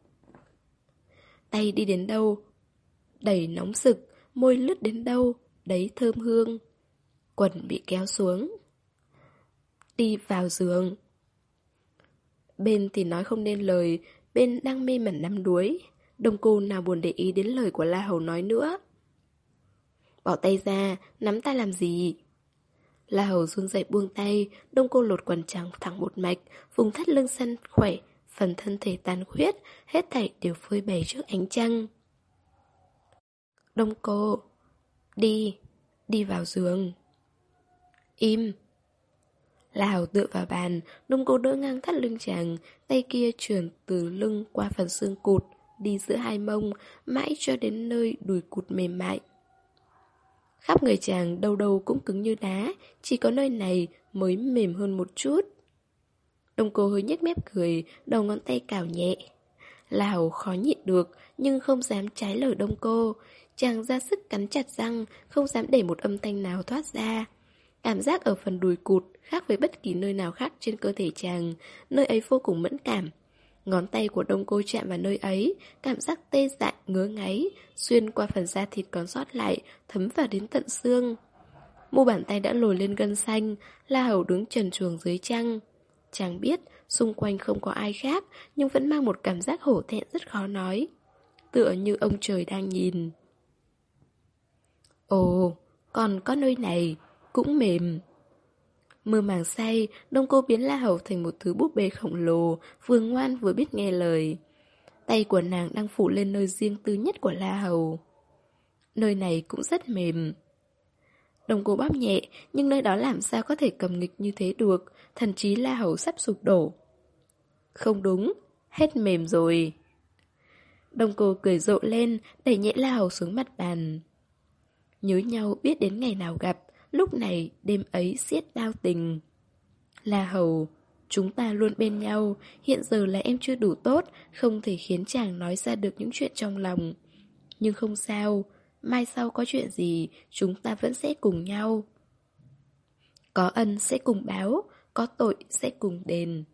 Tay đi đến đâu, đầy nóng rực, môi lướt đến đâu, đấy thơm hương. Quần bị kéo xuống. Đi vào giường. Bên thì nói không nên lời, bên đang mê mẩn đắm đuối. Đông Cô nào buồn để ý đến lời của La Hầu nói nữa. Bỏ tay ra, nắm ta làm gì? La Hầu run rẩy buông tay, Đông Cô lột quần trắng thẳng một mạch, vùng thắt lưng săn khỏe, phần thân thể tàn khuyết, hết thảy đều phơi bày trước ánh trăng. Đông Cô, đi, đi vào giường. Im. La Hầu tựa vào bàn, Đông Cô đỡ ngang thắt lưng chàng, tay kia trườn từ lưng qua phần xương cụt, đi giữa hai mông, mãi cho đến nơi đùi cụt mềm mại. Khắp người chàng đâu đâu cũng cứng như đá, chỉ có nơi này mới mềm hơn một chút. Đông Cô hơi nhếch mép cười, đầu ngón tay cào nhẹ. La Hầu khó nhịn được, nhưng không dám trái lời Đông Cô. Chàng ra sức cắn chặt răng, không dám để một âm thanh nào thoát ra. Cảm giác ở phần đùi cụt khác với bất kỳ nơi nào khác trên cơ thể chàng, nơi ấy vô cùng mẫn cảm. Ngón tay của Đông Cô chạm vào nơi ấy, cảm giác tê dại, ngứa ngáy, xuyên qua phần da thịt còn sót lại, thấm vào đến tận xương. Mu bàn tay đã lồi lên gân xanh, La Hầu đứng trần truồng dưới trăng. Chàng biết xung quanh không có ai khác, nhưng vẫn mang một cảm giác hổ thẹn rất khó nói. Tựa như ông trời đang nhìn. Ồ, còn có nơi này, cũng mềm. Mơ màng say, Đông Cô biến La Hầu thành một thứ búp bê khổng lồ, vừa ngoan vừa biết nghe lời. Tay của nàng đang phủ lên nơi riêng tư nhất của La Hầu. Nơi này cũng rất mềm. Đông Cô bóp nhẹ, nhưng nơi đó làm sao có thể cầm nghịch như thế được, thần trí La Hầu sắp sụp đổ. Không đúng, hết mềm rồi. Đông Cô cười rộ lên, đẩy nhẹ La Hầu xuống mặt bàn. Nhớ nhau biết đến ngày nào gặp, lúc này đêm ấy siết đao tình. La Hầu, chúng ta luôn bên nhau, hiện giờ là em chưa đủ tốt, không thể khiến chàng nói ra được những chuyện trong lòng. Nhưng không sao, mai sau có chuyện gì, chúng ta vẫn sẽ cùng nhau. Có ân sẽ cùng báo, có tội sẽ cùng đền.